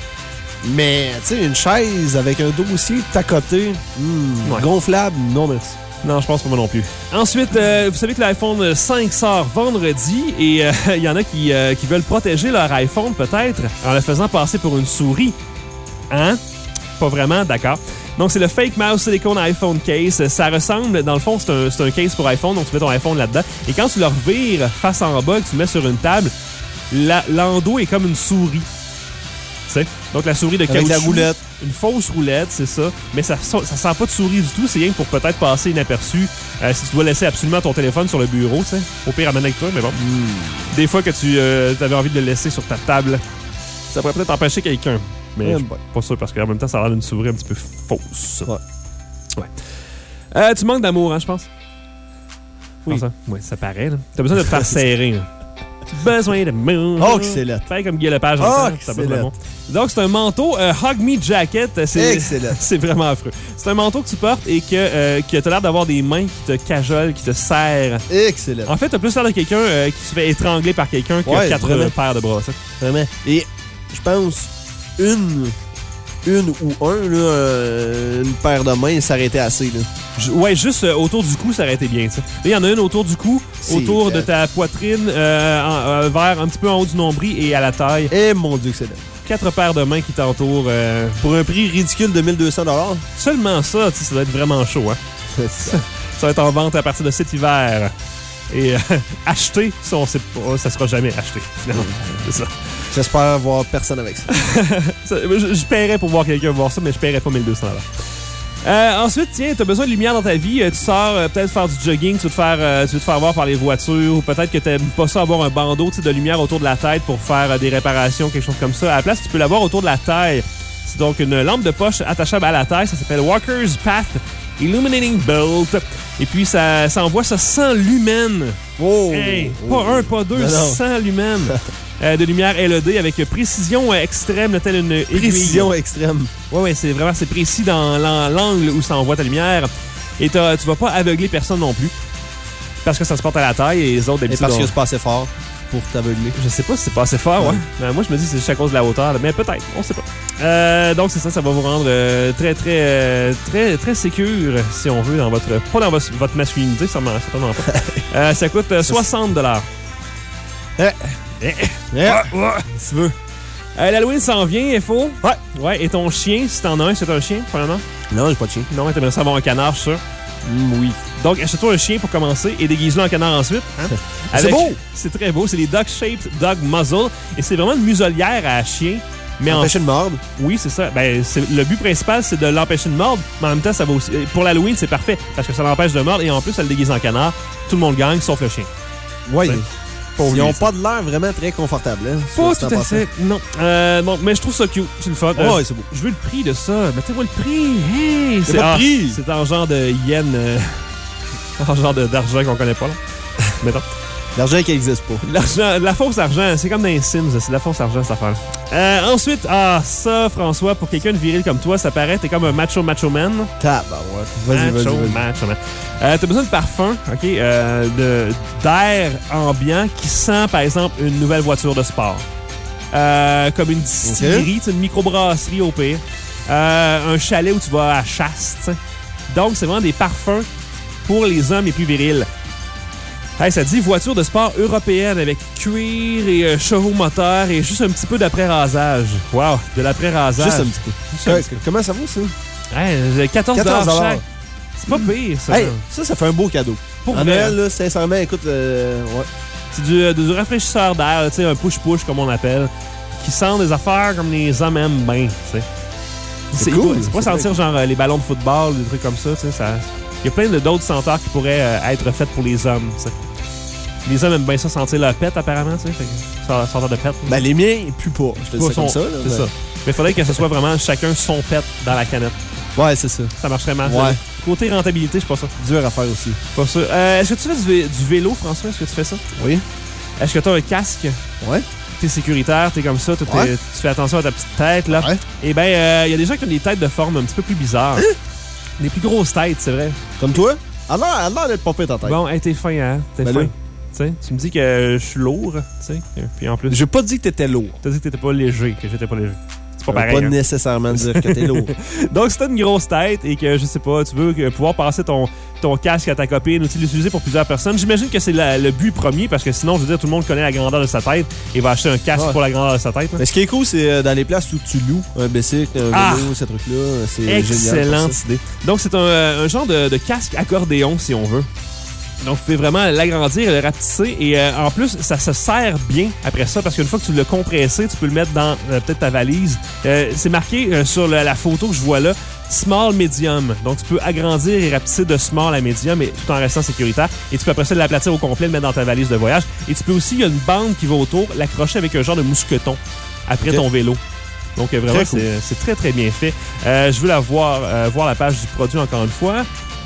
Mais, tu sais, une chaise avec un dossier à côté, hmm, Ouais. gonflable, non merci. Non, je pense pas moi non plus. Ensuite, euh, vous savez que l'iPhone cinq sort vendredi et euh, il y en a qui, euh, qui veulent protéger leur iPhone peut-être en le faisant passer pour une souris. Hein? Pas vraiment, d'accord. Donc, c'est le Fake Mouse Silicone iPhone Case. Ça ressemble, dans le fond, c'est un, c'est un case pour iPhone, donc tu mets ton iPhone là-dedans. Et quand tu le revires face en bas, que tu le mets sur une table, la- l'endos est comme une souris. Tu sais? Donc, la souris de Avec caoutchouc. la roulette. Une fausse roulette, c'est ça. Mais ça, ça sent pas de souris du tout. C'est rien que pour peut-être passer inaperçu euh, si tu dois laisser absolument ton téléphone sur le bureau, tu sais. Au pire, amène avec toi, mais bon. Des fois que tu euh, avais envie de le laisser sur ta table, ça pourrait peut-être empêcher quelqu'un. Mais Ouais, je suis bon. pas sûr parce qu'en même temps, ça a l'air d'une souris un petit peu fausse. Ouais. Ouais. Euh, tu manques d'amour, hein, je pense? Oui. Ça? Oui, ça paraît. Là. T'as besoin de te faire serrer. Là. Besoin d'amour. Oh, excellent. Pareil comme Guy Lepage. Oh, en temps, t'as besoin excellent. d'amour. Donc, c'est un manteau euh, Hug Me Jacket. C'est, Excellent. c'est vraiment affreux. C'est un manteau que tu portes et que, euh, que tu as l'air d'avoir des mains qui te cajolent, qui te serrent. Excellent. En fait, tu as plus l'air de quelqu'un euh, qui se fait étrangler par quelqu'un qui a Ouais, quatre vraiment. euh, paires de bras. Ça. Vraiment. Et je pense, une, une ou un, là, euh, une paire de mains, ça aurait été assez. Là. J- Ouais, juste euh, autour du cou, ça aurait été bien. Ça. Là, il y en a une autour du cou, C'est autour de fait. ta poitrine, euh, en- euh, vers un petit peu en haut du nombril et à la taille. Eh mon Dieu, excellent. Quatre paires de mains qui t'entourent. euh, Pour un prix ridicule de mille deux cents dollars. Seulement ça, tu sais, ça doit être vraiment chaud. Hein? ça. Ça va être en vente à partir de cet hiver. Et euh, acheter, ça, on sait pas, ça sera jamais acheté. finalement. C'est ça. J'espère voir personne avec ça. Ça, je, je paierais pour voir quelqu'un voir ça, mais je paierais pas mille deux cents dollars. Euh, ensuite, tiens, tu as besoin de lumière dans ta vie. Euh, tu sors euh, peut-être faire du jogging, tu veux te faire, euh, tu veux te faire voir par les voitures, ou peut-être que tu n'aimes pas ça avoir un bandeau tu sais, de lumière autour de la tête pour faire euh, des réparations, quelque chose comme ça. À la place, tu peux l'avoir autour de la taille. C'est donc une lampe de poche attachable à la taille. Ça s'appelle Walker's Path Illuminating Bolt. Et puis, ça, ça envoie ça cent lumens. Oh! Hey, Oh. pas un, pas deux, Non, non. cent lumens euh, de lumière L E D avec précision euh, extrême, là, telle une aiguille. Précision extrême. Ouais, ouais, c'est vraiment c'est précis dans l'an- l'angle où ça envoie ta lumière. Et t'as- tu vas pas aveugler personne non plus. Parce que ça se porte à la taille et les autres Et d'habitude. parce ont- que c'est pas assez fort pour t'aveugler. Je sais pas si c'est pas assez fort, ouais. Ouais. Ben, moi, je me dis que c'est juste à cause de la hauteur, là, mais peut-être, on sait pas. Euh, donc, c'est ça, ça va vous rendre euh, très, très, euh, très, très sécure, si on veut, dans votre. Pas dans votre, votre masculinité, certainement, certainement pas. Euh, ça coûte euh, soixante dollars. Eh. Eh. Eh. Ah, ouais. Si tu veux. Euh, L'Halloween s'en vient, il faut. Ouais. Ouais, et ton chien, si t'en as un, c'est un chien, probablement. Non, j'ai pas de chien. Non, t'aimerais ça avoir un canard, je suis sûr. Mm, oui. Donc, achète-toi un chien pour commencer et déguise-le en canard ensuite. Hein? C'est Avec- beau! C'est très beau. C'est les Dog Shaped Dog Muzzle. Et c'est vraiment une muselière à chien. Mais en Empêcher de mordre. Oui, c'est ça. Ben, c'est, le but principal, c'est de l'empêcher de mordre. Mais en même temps, ça va aussi. Pour l'Halloween, c'est parfait. Parce que ça l'empêche de mordre. Et en plus, ça le déguise en canard. Tout le monde gagne, sauf le chien. Oui. Ouais. Ils n'ont pas de l'air vraiment très confortable. Hein, Pas ça, tout à fait. Non. Euh, bon, mais je trouve ça cute. C'est le fun. Euh, Ouais, c'est beau. Je veux le prix de ça. Mettez-moi le prix. Hey, C'est pas de prix. C'est en genre de yen. Euh, en genre de- d'argent qu'on connaît pas, là. Mettons. L'argent qui n'existe pas. L'argent, la fausse argent, c'est comme dans les Sims, c'est de la fausse argent cette affaire. Euh, ensuite, ah, ça, François, pour quelqu'un de viril comme toi, ça paraît, t'es comme un macho macho man. Tabarouette. Vas-y, vas-y, Macho vas-y. macho man. Euh, t'as besoin de parfum, OK, euh, de, d'air ambiant qui sent, par exemple, une nouvelle voiture de sport. Euh, comme une distillerie, tu sais, une microbrasserie au pire. Euh, un chalet où tu vas à la chasse, tu sais. Donc, c'est vraiment des parfums pour les hommes les plus virils. Hey, ça dit voiture de sport européenne avec cuir et euh, chevaux moteurs et juste un petit peu d'après-rasage. Wow, de l'après-rasage. Juste un petit peu. Juste un Ouais, petit peu. Comment ça vaut, ça? Hey, j'ai quatorze quatorze dollars chaque. C'est pas pire, ça. Hey, ça, ça fait un beau cadeau. Pour en vrai. Noël, là, sincèrement, écoute, euh, ouais. C'est du, euh, du rafraîchisseur d'air, là, tu sais, un push-push, comme on appelle, qui sent des affaires comme les hommes aiment bien, tu sais. C'est cool, C'est pas c'est sentir genre euh, les ballons de football, des trucs comme ça, tu sais. Ça... Il y a plein de- d'autres senteurs qui pourraient euh, être faites pour les hommes, tu sais. Les hommes aiment bien ça, sentir leur pète, apparemment, tu sais. Fait que ça- senteur de pète. Ben, les miens, ils puent pas. Je te dis Pas ça comme son- ça, là. C'est ben. ça. Mais il faudrait que ce soit vraiment chacun son pet dans la canette. Ouais, c'est ça. Ça marcherait mal. Ouais. Côté rentabilité, je suis pas sûr. Dur à faire aussi. Pas sûr. Euh, Est-ce que tu fais du, vé- du vélo, François? Est-ce que tu fais ça? Oui. Est-ce que tu as un casque? Ouais. T'es sécuritaire, t'es comme ça, tout est- Ouais. tu fais attention à ta petite tête, là. Ouais. Eh bien, il y a des gens qui ont des têtes de forme un petit peu plus bizarres. Des plus grosses têtes, c'est vrai. Comme toi? Elle a l'air d'être pompée ta tête. Bon, hey, t'es fin, hein? T'es Ben fin. là. Tu sais, tu me dis que je suis lourd, tu sais. Puis en plus, J'ai pas dit que t'étais lourd. t'as dit que t'étais pas léger, que j'étais pas léger. C'est Ça pas veut pareil. pas hein. nécessairement dire que t'es lourd. Donc, si t'as une grosse tête et que, je sais pas, tu veux que- pouvoir passer ton, ton casque à ta copine ou tu l'utiliser pour plusieurs personnes, j'imagine que c'est la- le but premier parce que sinon, je veux dire, tout le monde connaît la grandeur de sa tête et va acheter un casque Ouais. pour la grandeur de sa tête. là. Mais ce qui est cool, c'est euh, dans les places où tu loues un bicycle, un Ah! vélo, ces trucs-là. C'est génial. Excellente pour ça. idée. Donc, c'est un, un genre de, de casque accordéon, si on veut. Donc, vous pouvez vraiment l'agrandir et le rapetisser. Et euh, en plus, ça se serre bien après ça parce qu'une fois que tu l'as compressé, tu peux le mettre dans euh, peut-être ta valise. Euh, c'est marqué euh, sur le- la photo que je vois là, small, medium. Donc, tu peux agrandir et rapetisser de small à medium et tout en restant sécuritaire. Et tu peux après ça l'aplatir au complet, le mettre dans ta valise de voyage. Et tu peux aussi, il y a une bande qui va autour, l'accrocher avec un genre de mousqueton après Ok. ton vélo. Donc, euh, vraiment, Très cool. c'est c'est très, très bien fait. Euh, je veux la voir, euh, voir la page du produit encore une fois.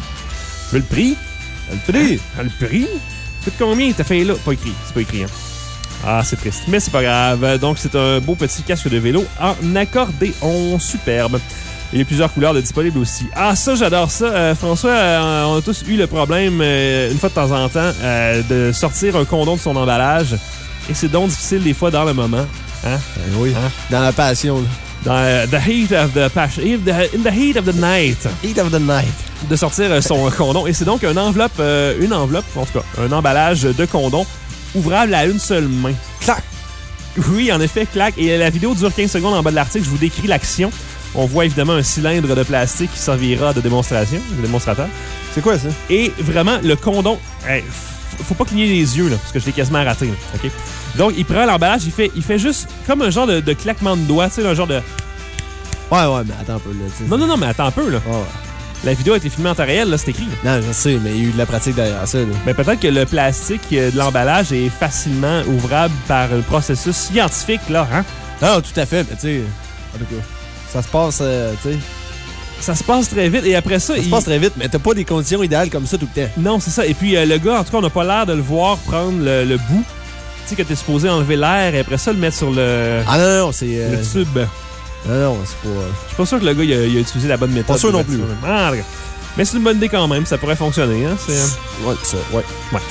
Je veux le prix. Le prix. Ah, le prix? Coûte combien? T'as fait là? Pas écrit. C'est pas écrit, hein? Ah, c'est triste. Mais c'est pas grave. Donc, c'est un beau petit casque de vélo en accordéon. Superbe. Il y a plusieurs couleurs de disponibles aussi. Ah, ça, j'adore ça. Euh, François, euh, on a tous eu le problème, euh, une fois de temps en temps, euh, de sortir un condom de son emballage. Et c'est donc difficile des fois dans le moment. Hein? Ben oui. Hein? Dans la passion, là. Dans euh, the heat of the passion, in the, in the heat of the night. Heat of the night. De sortir euh, son condom. Et c'est donc une enveloppe, euh, une enveloppe, en tout cas, un emballage de condom ouvrable à une seule main. Clac. Oui, en effet, clac. Et la vidéo dure quinze secondes en bas de l'article. Je vous décris l'action. On voit évidemment un cylindre de plastique qui servira de démonstration, de démonstrateur. C'est quoi, ça? Et vraiment, le condom... Hey, f- faut pas cligner les yeux, là, parce que je l'ai quasiment raté. Là, OK? Donc, il prend l'emballage, il fait, il fait juste comme un genre de, de claquement de doigts, tu sais, un genre de... Ouais, ouais, mais attends un peu, là. tu sais. Non, non, non, mais attends un peu, là. Ouais, ouais. La vidéo a été filmée en temps réel, là, c'est écrit. Là. Non, je sais, mais il y a eu de la pratique derrière ça, là. Ben, peut-être que le plastique euh, de l'emballage est facilement ouvrable par un processus scientifique, là, hein? Non, tout à fait, mais tu sais, en tout cas, ça se passe, euh, tu sais, Ça se passe très vite, et après ça... ça se il- passe très vite, mais t'as pas des conditions idéales comme ça tout le temps. Non, c'est ça. Et puis, euh, le gars, en tout cas, on n'a pas l'air de le voir prendre le, le bout. Tu sais, que t'es supposé enlever l'air et après ça, le mettre sur le, Ah non, non, c'est... euh, le tube. non, non, c'est pas... euh, Je suis pas sûr que le gars, il a, il a utilisé la bonne méthode. Pas sûr non d'ouverture. plus. Ah, regarde. Mais c'est une bonne idée quand même. Ça pourrait fonctionner, hein? C'est, euh, Ouais, ça, ouais.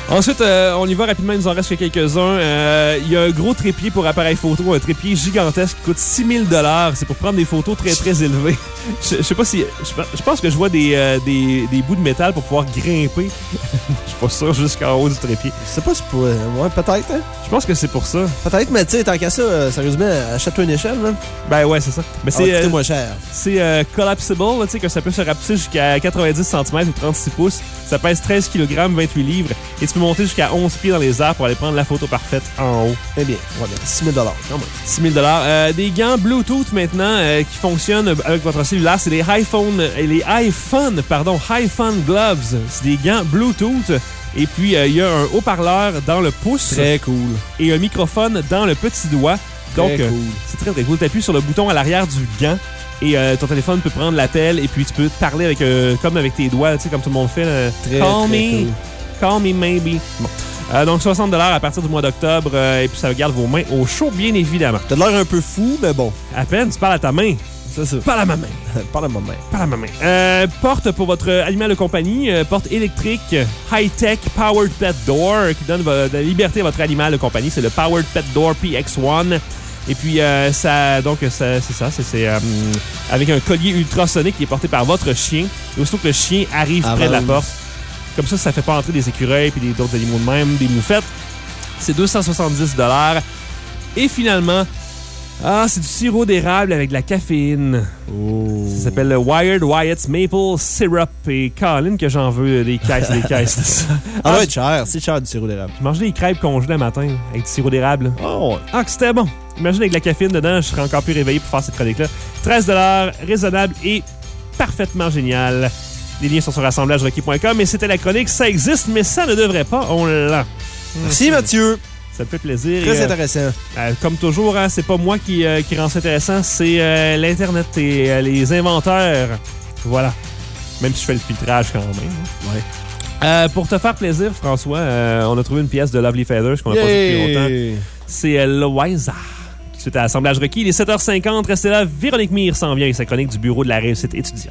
Ensuite, euh, on y va rapidement, il nous en reste que quelques-uns. Euh, il y a un gros trépied pour appareil photo, un trépied gigantesque qui coûte six mille dollars. C'est pour prendre des photos très, très élevées. Je, je sais pas si... Je, je pense que je vois des, euh, des, des bouts de métal pour pouvoir grimper. Je suis pas sûr, jusqu'en haut du trépied. Je sais pas si pour... Ouais, peut-être, hein? Je pense que c'est pour ça. Peut-être, mais tu sais, tant qu'à ça, euh, sérieusement, achète-toi une échelle, là. Ben ouais, c'est ça. Mais Ça va c'est... coûter euh, moins cher. C'est euh, collapsible, tu sais, que ça peut se rapetisser jusqu'à quatre-vingt-dix centimètres ou trente-six pouces. Ça pèse treize kilogrammes, vingt-huit livres. Et tu peux monter jusqu'à onze pieds dans les airs pour aller prendre la photo parfaite en haut. Eh bien, voilà, six mille dollars quand même. six mille dollars. Euh, des gants Bluetooth maintenant euh, qui fonctionnent avec votre cellulaire. C'est les iPhone, euh, les iPhone, pardon, iPhone Gloves. C'est des gants Bluetooth. Et puis, il euh, y a un haut-parleur dans le pouce. Très cool. Et un microphone dans le petit doigt. Donc, Très euh, cool. c'est très, très cool. Tu appuies sur le bouton à l'arrière du gant. Et euh, ton téléphone peut prendre l'appel et puis tu peux te parler avec, euh, comme avec tes doigts, tu sais, comme tout le monde fait. Là. Très, Call très me. cool. Call me maybe. Bon. Euh, donc, soixante dollars à partir du mois d'octobre. Euh, et puis, ça garde vos mains au chaud, bien évidemment. T'as l'air un peu fou, mais bon. À peine, tu parles à ta main. C'est ça. Parle à ma main. Parle à ma main. Parle à ma main. Euh, porte pour votre animal de compagnie. Euh, porte électrique high-tech Powered Pet Door qui donne de la liberté à votre animal de compagnie. C'est le Powered Pet Door P X un. Et puis, euh, ça, donc, ça, c'est ça. C'est, c'est euh, avec un collier ultrasonique qui est porté par votre chien. Et aussitôt que le chien arrive Avance. près de la porte, comme ça, ça fait pas entrer des écureuils et d'autres animaux de même, des moufettes. C'est deux cent soixante-dix dollars. Et finalement, ah, c'est du sirop d'érable avec de la caféine. Oh. Ça s'appelle le Wired Wyatt's Maple Syrup. Et Colin, que j'en veux des caisses et des caisses de ça. Ah, va être cher. C'est cher du sirop d'érable. Je mangeais des crêpes congelées le matin avec du sirop d'érable. Oh, ouais. Ah, que c'était bon. Imagine avec de la caféine dedans, je serais encore plus réveillé pour faire cette chronique-là. treize dollars, raisonnable et parfaitement génial. Les liens sont sur assemblage requis point com. Et c'était la chronique. Ça existe, mais ça ne devrait pas. On l'a. Merci, Mathieu. Ça me fait plaisir. Très Et, euh, intéressant. Euh, comme toujours, hein, c'est pas moi qui, euh, qui rend ça intéressant, c'est euh, l'Internet et euh, les inventeurs. Voilà. Même si je fais le filtrage quand même. Hein. Ouais. Euh, pour te faire plaisir, François, euh, on a trouvé une pièce de Lovely Feathers qu'on a pas joué depuis longtemps. C'est euh, Loïsa. C'est à Assemblage requis. Il est sept heures cinquante. Restez là. Véronique Mire s'en vient avec sa chronique du Bureau de la réussite étudiante.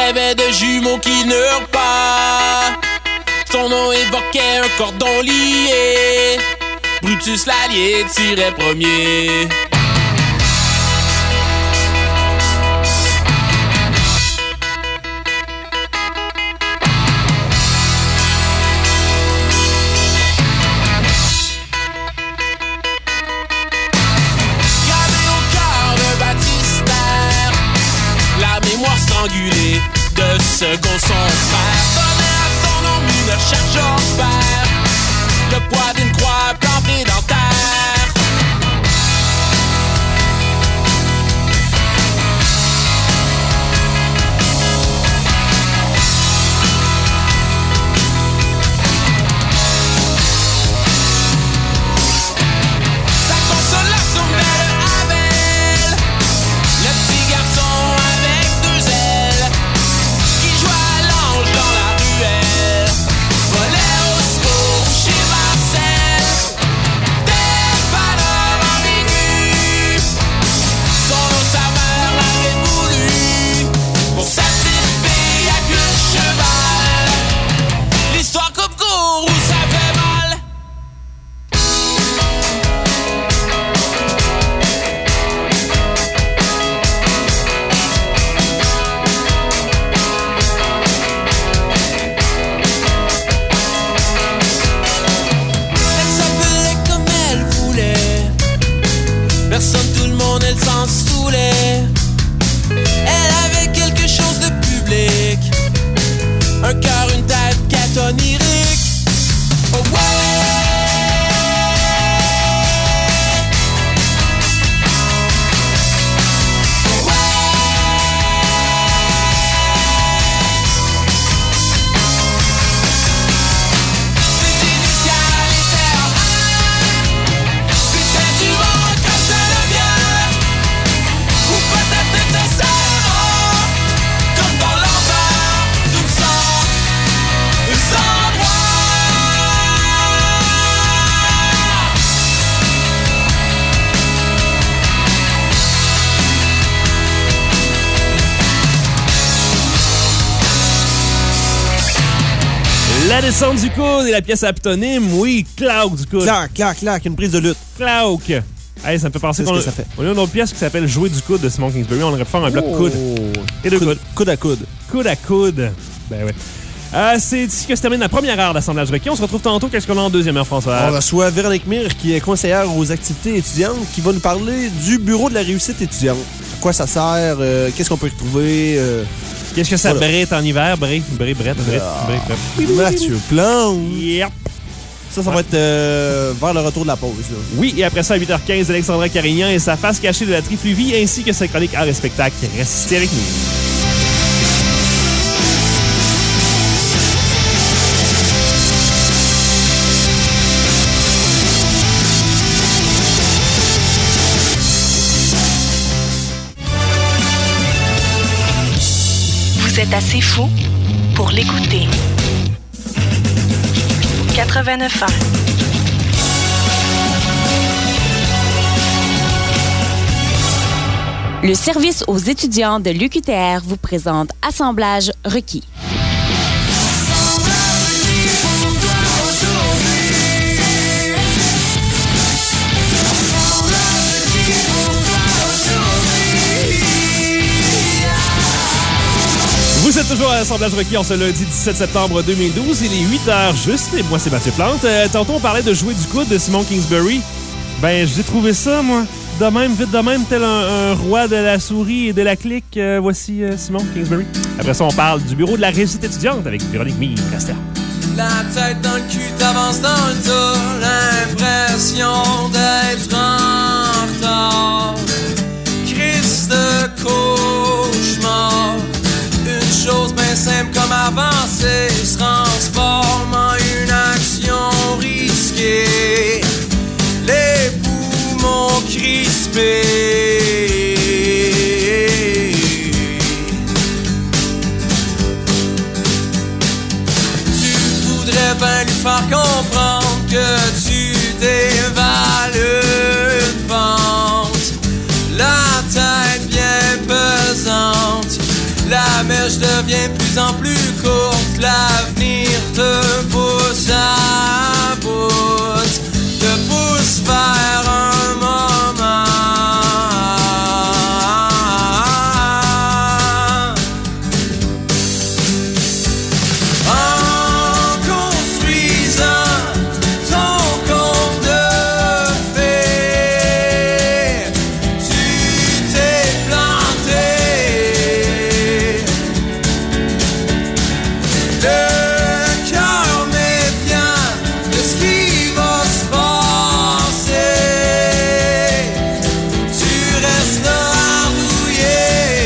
rêvait de jumeaux qui n'eurent pas. Son nom évoquait un cordon lié. Brutus l'allié tirait premier. Strangulé de second son frère, donnait à son nom une charge au père, le poids d'une croix plantée dans terre. Sa consolation belle Abel, le petit garçon avec deux ailes, qui jouait à l'ange dans la ruelle, volait au secours chez Marcel, des valeurs ambiguës. Son nom, sa mère l'avait voulu, pour sa petite fille à queue de cheval. L'histoire coupe court où ça fait mal. Elle s'appelait comme elle voulait. Personne, tout le monde, elle s'en saoulait. Elle avait quelque chose de public, un cœur, une tête catonirique. Oh ouais. Oh ouais. Ses initiales étaient en A. C'était du rock comme de la bière, ou peut-être était ça, comme dans l'enfer d'une sorte sans droit. La descente du coude et la pièce aptonyme, oui, Cloud du coude. Clac, clac, clac, une prise de lutte. Clouk. Hey, ça me fait penser C'est ce qu'on que a, ça fait. on a une autre pièce qui s'appelle Jouer du coude de Simon Kingsbury. On aurait pu faire un bloc coude. Et deux coudes. Coude à coude. Coude à coude. Ben ouais. Euh, c'est ici que se termine la première heure d'assemblage requis. On se retrouve tantôt. Qu'est-ce qu'on a en deuxième heure, François? On reçoit Véronique Mire, qui est conseillère aux activités étudiantes, qui va nous parler du bureau de la réussite étudiante. À quoi ça sert? euh, Qu'est-ce qu'on peut y retrouver? euh, Qu'est-ce que ça Voilà. brette en hiver? Bré, bré, brette, brette, Ah. bré, brette. Mathieu Plante. Yep. Ça, ça va être euh, vers le retour de la pause. Là. Oui, et après ça, à huit heures quinze, Alexandra Carignan et sa face cachée de la trifluvie, ainsi que sa chronique art et spectacle. Restez avec nous. Vous êtes assez fou pour l'écouter. quatre-vingt-neuf ans. Le service aux étudiants de l'U Q T R vous présente Assemblage requis. Vous êtes toujours à l'assemblage requis en ce lundi dix-sept septembre deux mille douze. Il est huit heures juste et moi, c'est Mathieu Plante. Euh, tantôt, on parlait de Jouer du coude de Simon Kingsbury. Ben, j'ai trouvé ça, moi. De même, vite de même, tel un, un roi de la souris et de la clique. Euh, voici euh, Simon Kingsbury. Après ça, on parle du bureau de la réussite étudiante avec Véronique Mille. Restez là. La tête dans le cul, t'avances dans le tas, l'impression d'être en retard. Crise de cauchemar. Une chose bien simple comme avancer se transforme en une action risquée. Les poumons crispés. Tu voudrais bien lui faire comprendre que tu dévales une pente. La tête bien pesante, la La mèche devient plus en plus courte, l'avenir te pousse à bout, te pousse vers un moment. En construisant ton conte de fées, tu t'es planté. Le cœur méfiant de ce qui va se passer, tu resteras rouillé.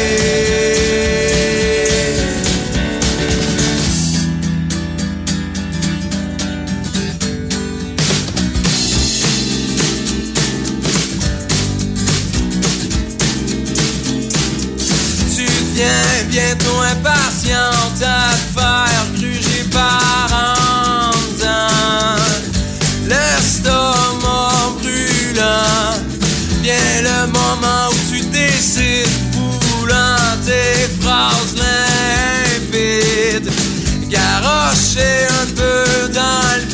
Tu deviens bientôt impatiente à te faire gruger par en dedans. L'estomac brûlant, vient le moment où tu décides, voulant tes phrases limpides, garrocher un peu dans le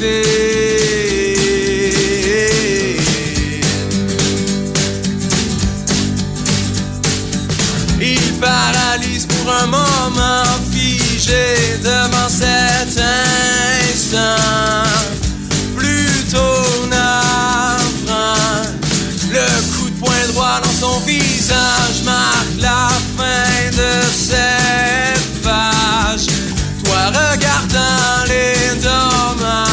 vide. Il paralyse pour un moment, figé devant cet instant, plutôt navrant. Le coup de poing droit dans son visage marque la fin de cette page. Toi regardant les dommages.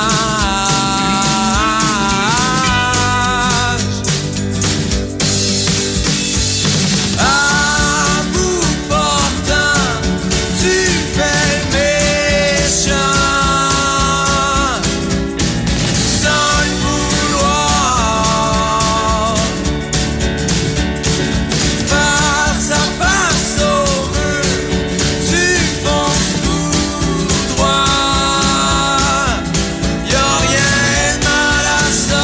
À bout portant, tu fais le méchant, sans le vouloir. Face à face au mur, tu fonces tout droit. Y'a rien de mal à ça.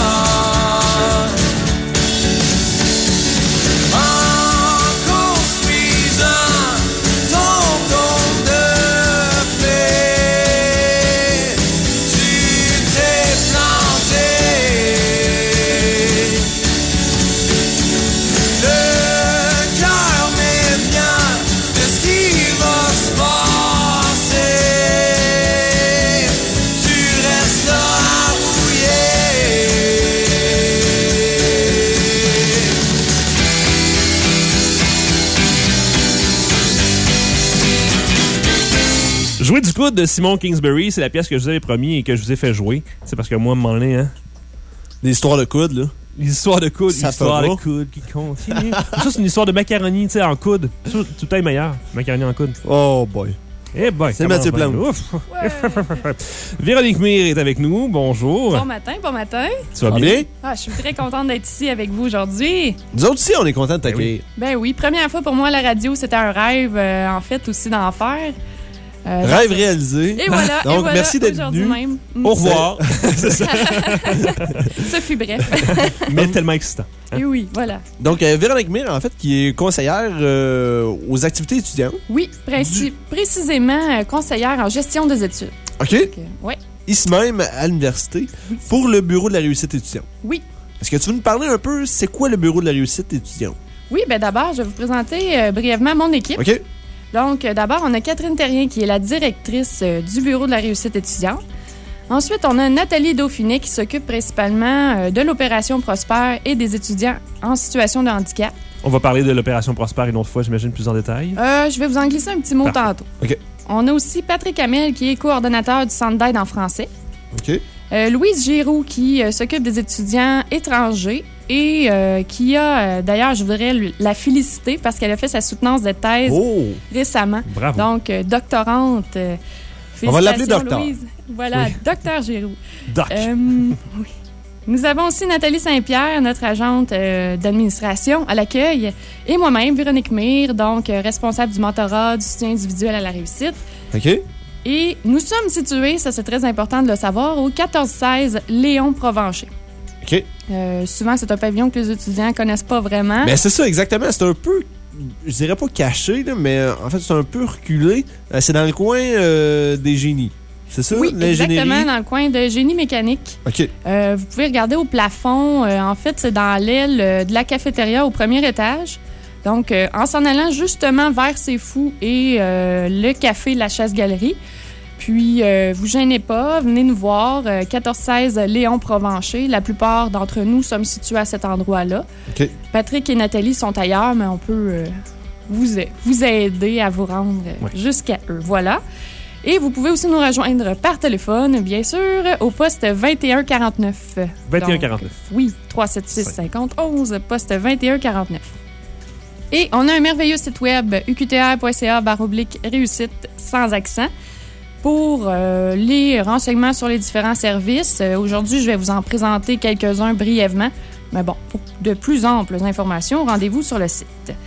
En construisant ton conte de fées, tu t'es planté. Le cœur méfiant de ce qui va se passer, tu resteras rouillé. Jouer du coude de Simon Kingsbury, c'est la pièce que je vous avais promis et que je vous ai fait jouer. C'est parce que moi, à un moment donné, hein, Des histoires de coude, là. l'histoire de coude, Ça l'histoire fera. de coude qui continue. Ça, c'est une histoire de macaroni, tu sais, en coude. Ça, tout le temps est meilleur, macaroni en coude. Oh boy. Eh ben, C'est comment Mathieu va? Plante. Ouf. Véronique Mire est avec nous. Bonjour. Bon matin, bon matin. Tu vas Ça va bien? bien? Ah, je suis très contente d'être ici avec vous aujourd'hui. Nous autres aussi, on est contents de t'accueillir. Ben oui, première fois pour moi à la radio, c'était un rêve, euh, en fait, aussi d'en faire. Euh, Rêve donc, réalisé. Et voilà, Donc, et voilà, merci d'être aujourd'hui venu. même. Mm. Au revoir. Ce fut bref. Mais tellement excitant. Et oui, voilà. Donc, euh, Véronique Mire, en fait, qui est conseillère euh, aux activités étudiantes. Oui, précis- précisément euh, conseillère en gestion des études. OK? Donc, euh, ouais. Ici même, à l'université, pour le bureau de la réussite étudiante. Oui. Est-ce que tu veux nous parler un peu, c'est quoi le bureau de la réussite étudiante? Oui, ben d'abord, je vais vous présenter euh, brièvement mon équipe. OK? Donc, euh, d'abord, on a Catherine Terrien, qui est la directrice euh, du bureau de la réussite étudiante. Ensuite, on a Nathalie Dauphinet, qui s'occupe principalement euh, de l'opération Prosper et des étudiants en situation de handicap. On va parler de l'opération Prosper une autre fois, j'imagine, plus en détail. Euh, je vais vous en glisser un petit mot Parfait. tantôt. OK. On a aussi Patrick Hamel, qui est coordonnateur du Centre d'aide en français. OK. Euh, Louise Giroux, qui euh, s'occupe des étudiants étrangers et euh, qui a, euh, d'ailleurs, je voudrais lui- la féliciter parce qu'elle a fait sa soutenance de thèse Oh! récemment. Bravo. Donc, euh, doctorante. euh, On va l'appeler félicitations, docteur. Louise. Voilà, Oui. docteur Giroux. Doc. Euh, oui. Nous avons aussi Nathalie Saint-Pierre, notre agente euh, d'administration à l'accueil, et moi-même, Véronique Mire, donc euh, responsable du mentorat, du soutien individuel à la réussite. OK. Et nous sommes situés, ça c'est très important de le savoir, au quatorze seize Léon Provencher. OK. Euh, souvent, c'est un pavillon que les étudiants connaissent pas vraiment. Mais c'est ça, exactement. C'est un peu je dirais pas caché, là, mais euh, en fait, c'est un peu reculé. Euh, c'est dans le coin euh, des génies. C'est ça, Oui, l'ingénierie? exactement, dans le coin de génie mécanique. OK. Euh, vous pouvez regarder au plafond. Euh, en fait, c'est dans l'aile euh, de la cafétéria au premier étage. Donc, euh, en s'en allant justement vers C'est Fou et euh, le café La Chasse-Galerie. Puis, euh, vous gênez pas, venez nous voir. Euh, quatorze seize Léon Provencher. La plupart d'entre nous sommes situés à cet endroit-là. OK. Patrick et Nathalie sont ailleurs, mais on peut euh, vous, a- vous aider à vous rendre euh, Ouais. jusqu'à eux. Voilà. Et vous pouvez aussi nous rejoindre par téléphone, bien sûr, au poste vingt et un quarante-neuf. vingt et un Donc, quarante-neuf. Oui, trois cent soixante-six cinquante onze, poste vingt et un quarante-neuf. Et on a un merveilleux site web, u q t r point c a barre oblique réussite sans accent, pour euh, les renseignements sur les différents services. Euh, Aujourd'hui, je vais vous en présenter quelques-uns brièvement. Mais bon, pour de plus amples informations, rendez-vous sur le site.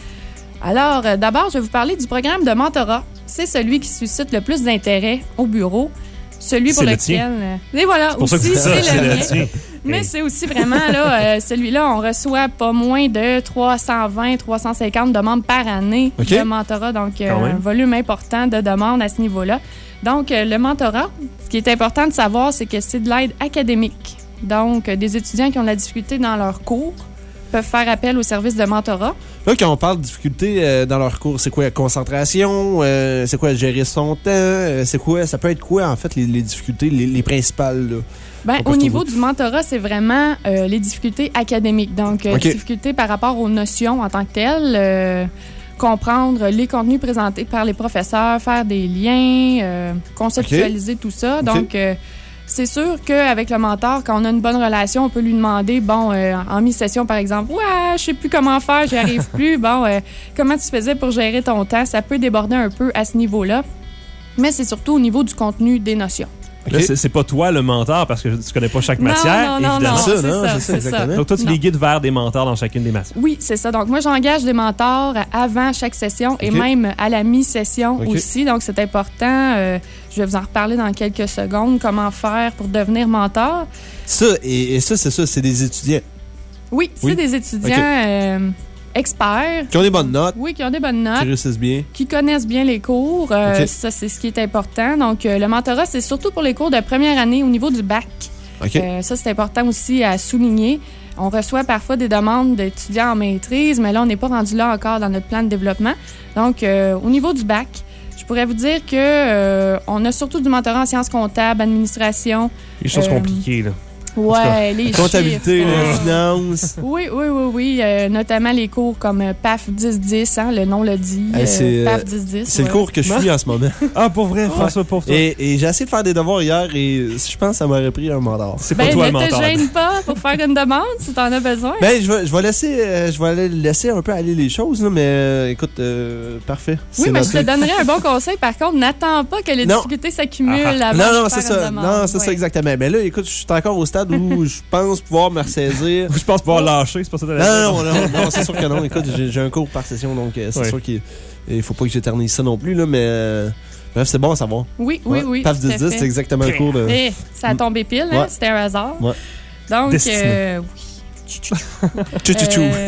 Alors, euh, d'abord, je vais vous parler du programme de mentorat. C'est celui qui suscite le plus d'intérêt au bureau. Celui pour C'est le lequel... tien. euh, Et voilà, C'est pour ça que aussi, c'est ça, c'est c'est le le mien. tien. Mais Hey. c'est aussi vraiment, là, euh, celui-là, on reçoit pas moins de trois cent vingt, trois cent cinquante demandes par année OK. de mentorat. Donc, euh, Quand même. un volume important de demandes à ce niveau-là. Donc, euh, le mentorat, ce qui est important de savoir, c'est que c'est de l'aide académique. Donc, euh, des étudiants qui ont de la difficulté dans leurs cours peuvent faire appel au service de mentorat. Là, quand on parle de difficultés euh, dans leur cours, c'est quoi la concentration? Euh, c'est quoi gérer son temps? Euh, c'est quoi, ça peut être quoi, en fait, les, les difficultés, les, les principales, là? Ben, On peut au se niveau trouver. du mentorat, c'est vraiment euh, les difficultés académiques. Donc, euh, OK. difficultés par rapport aux notions en tant que telles, euh, comprendre les contenus présentés par les professeurs, faire des liens, euh, conceptualiser tout ça. OK. Donc, euh, c'est sûr qu'avec le mentor, quand on a une bonne relation, on peut lui demander, bon, euh, en mi-session, par exemple, « Ouais, je sais plus comment faire, j'y arrive plus. Bon, euh, comment tu faisais pour gérer ton temps? » Ça peut déborder un peu à ce niveau-là. Mais c'est surtout au niveau du contenu des notions. Là, c'est- c'est pas toi le mentor parce que tu connais pas chaque Non, matière, non, non, évidemment. non, Ça, c'est non, ça, c'est ça, c'est ça. exactement. Donc toi, tu Non. les guides vers des mentors dans chacune des matières. Oui, c'est ça. Donc, moi, j'engage des mentors avant chaque session et OK. même à la mi-session OK. aussi. Donc, c'est important. Euh, je vais vous en reparler dans quelques secondes. Comment faire pour devenir mentor. Ça, et, et ça, c'est ça, c'est des étudiants Oui, c'est Oui. des étudiants OK. euh, experts. qui ont des bonnes notes, Oui, qui ont des bonnes notes. qui réussissent bien. Qui connaissent bien les cours. Euh, OK. Ça, c'est ce qui est important. Donc, euh, le mentorat, c'est surtout pour les cours de première année au niveau du bac. OK. Euh, ça, c'est important aussi à souligner. On reçoit parfois des demandes d'étudiants en maîtrise, mais là, on n'est pas rendu là encore dans notre plan de développement. Donc, euh, au niveau du bac, je pourrais vous dire que euh, on a surtout du mentorat en sciences comptables, administration. Les choses Euh, compliquées, là. Ouais, les Comptabilité, chiffres, la euh, finance. Oui, oui, oui, oui. euh, notamment les cours comme euh, P A F dix dix, hein, le nom le dit. Hey, euh, c'est, P A euh, F dix dix. C'est ouais. le cours que je suis en ce moment. Ah, pour vrai, François, pour toi. Et, et j'ai essayé de faire des devoirs hier et je pense que ça m'aurait pris un mentor. C'est pas Ben, toi le ne te mentor. gêne pas pour faire une demande si tu en as besoin. Ben, je vais, je vais laisser, euh, je vais aller laisser un peu aller les choses, là, mais euh, écoute, euh, parfait. Oui, C'est mais je noté. te donnerais un bon conseil. Par contre, n'attends pas que les Non. difficultés s'accumulent Ah, avant Non, de non, faire c'est une ça. demande. Non, c'est ça Ouais. exactement. Mais là, écoute, je suis encore au stade où je pense pouvoir me ressaisir. Je pense pouvoir lâcher, c'est pas ça. Non, non, non, non, non, c'est sûr que non. Écoute, j'ai j'ai un cours par session, donc euh, c'est Ouais. sûr qu'il il faut pas que j'éternise ça non plus, là, mais euh, bref, c'est bon à savoir. Oui, oui, Ouais. oui. P A F tout à dix dix, fait. c'est exactement le cours de. Eh, ça a tombé pile, hein? Ouais. C'était un hasard. Ouais. Donc, Destiné. euh, oui. Tchou-tchou-tchou. Euh,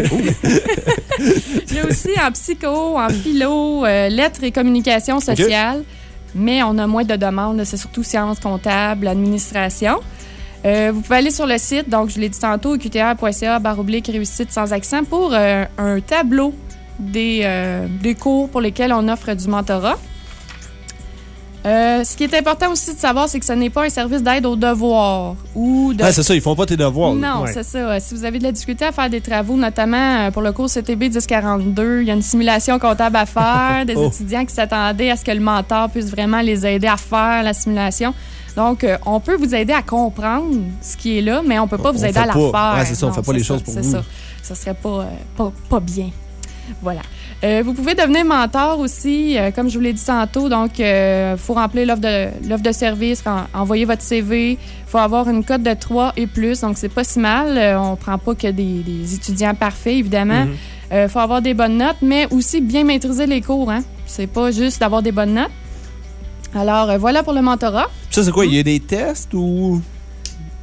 Il y a aussi en psycho, en philo, euh, lettres et communication sociale, mais on a moins de demandes. C'est surtout sciences comptables, administration. Euh, vous pouvez aller sur le site, donc je l'ai dit tantôt, u q t r point c a barre oblique réussite sans accent pour euh, un tableau des, euh, des cours pour lesquels on offre du mentorat. Euh, ce qui est important aussi de savoir, c'est que ce n'est pas un service d'aide aux devoirs ou de Ouais, c'est ça, ils font pas tes devoirs. là. non, Ouais. c'est ça. Euh, Si vous avez de la difficulté à faire des travaux, notamment euh, pour le cours C T B dix quarante-deux, il y a une simulation comptable à faire, des Oh. étudiants qui s'attendaient à ce que le mentor puisse vraiment les aider à faire la simulation. Donc, euh, on peut vous aider à comprendre ce qui est là, mais on peut pas On- vous on aider fait à la pas- faire. ouais, c'est ça, on Non, fait pas les choses pour c'est vous. Ça. ça serait pas, euh, pas, pas bien. Voilà. Euh, vous pouvez devenir mentor aussi, euh, comme je vous l'ai dit tantôt. Donc, il euh, faut remplir l'offre de, l'offre de service, en- envoyer votre C V. Il faut avoir une cote de trois et plus. Donc, c'est pas si mal. Euh, on prend pas que des, des étudiants parfaits, évidemment. Il Mhm. faut avoir des bonnes notes, mais aussi bien maîtriser les cours. Hein. C'est pas juste d'avoir des bonnes notes. Alors, euh, voilà pour le mentorat. Ça, c'est quoi? Il y a des tests ou.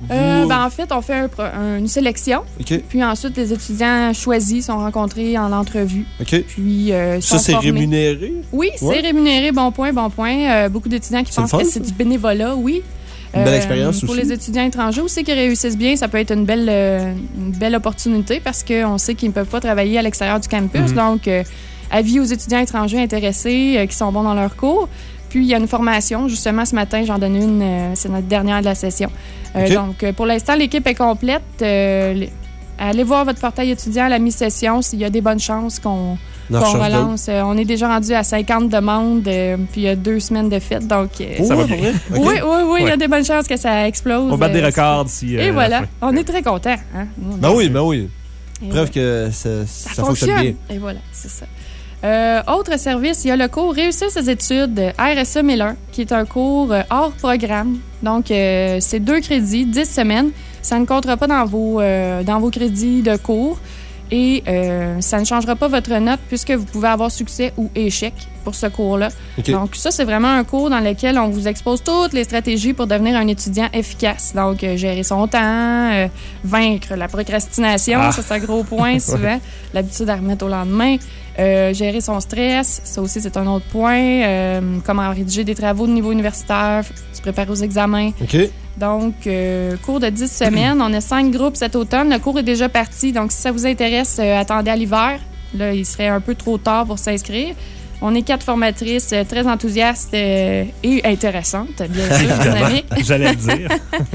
Euh, Vous- ben, en fait, on fait un pro- un- une sélection. OK. Puis ensuite, les étudiants choisis sont rencontrés en entrevue. OK. Puis, euh, Ça, sont c'est formés. rémunéré? Oui, Ouais. c'est rémunéré, bon point, bon point. Euh, beaucoup d'étudiants qui C'est pensent le fun, que c'est ça. du bénévolat, oui. Une belle expérience Pour aussi. les étudiants étrangers aussi qui réussissent bien, ça peut être une belle, euh, une belle opportunité parce qu'on sait qu'ils ne peuvent pas travailler à l'extérieur du campus. Mhm. Donc, euh, avis aux étudiants étrangers intéressés euh, qui sont bons dans leur cours. Puis, il y a une formation. Justement, ce matin, j'en donne une. euh, c'est notre dernière de la session. Euh, OK. Donc, euh, pour l'instant, l'équipe est complète. Euh, les- allez voir votre portail étudiant à la mi-session s'il y a des bonnes chances qu'on On en qu'on recherche relance. Euh, on est déjà rendu à cinquante demandes, euh, puis il y a deux semaines de fête. Donc, euh, Oh, Ça va ouais, bien. pour vrai? OK. oui, oui, oui, il y a Ouais. des bonnes chances que ça explose. On bat des euh, records si. Et voilà, on est très contents. Hein? Nous, on Ben est- oui, ben oui. Et Preuve voilà. que ça, Ça, ça fonctionne bien. Et voilà, c'est ça. Euh, autre service, il y a le cours Réussir ses études euh, R S E Miller, qui est un cours euh, hors programme. Donc, euh, c'est deux crédits, dix semaines. Ça ne comptera pas dans vos, euh, dans vos crédits de cours. Et euh, ça ne changera pas votre note puisque vous pouvez avoir succès ou échec pour ce cours-là. OK. Donc, ça, c'est vraiment un cours dans lequel on vous expose toutes les stratégies pour devenir un étudiant efficace. Donc, euh, gérer son temps, euh, vaincre la procrastination, Ah. ça, c'est un gros point souvent. L'habitude à remettre au lendemain. Euh, gérer son stress, ça aussi, c'est un autre point. Euh, comment rédiger des travaux de niveau universitaire, se préparer aux examens. OK. Donc, euh, cours de dix semaines. On a cinq groupes cet automne. Le cours est déjà parti. Donc, si ça vous intéresse, euh, attendez à l'hiver. Là, il serait un peu trop tard pour s'inscrire. On est quatre formatrices euh, très enthousiastes euh, et intéressantes, bien sûr, dynamiques. J'allais le dire.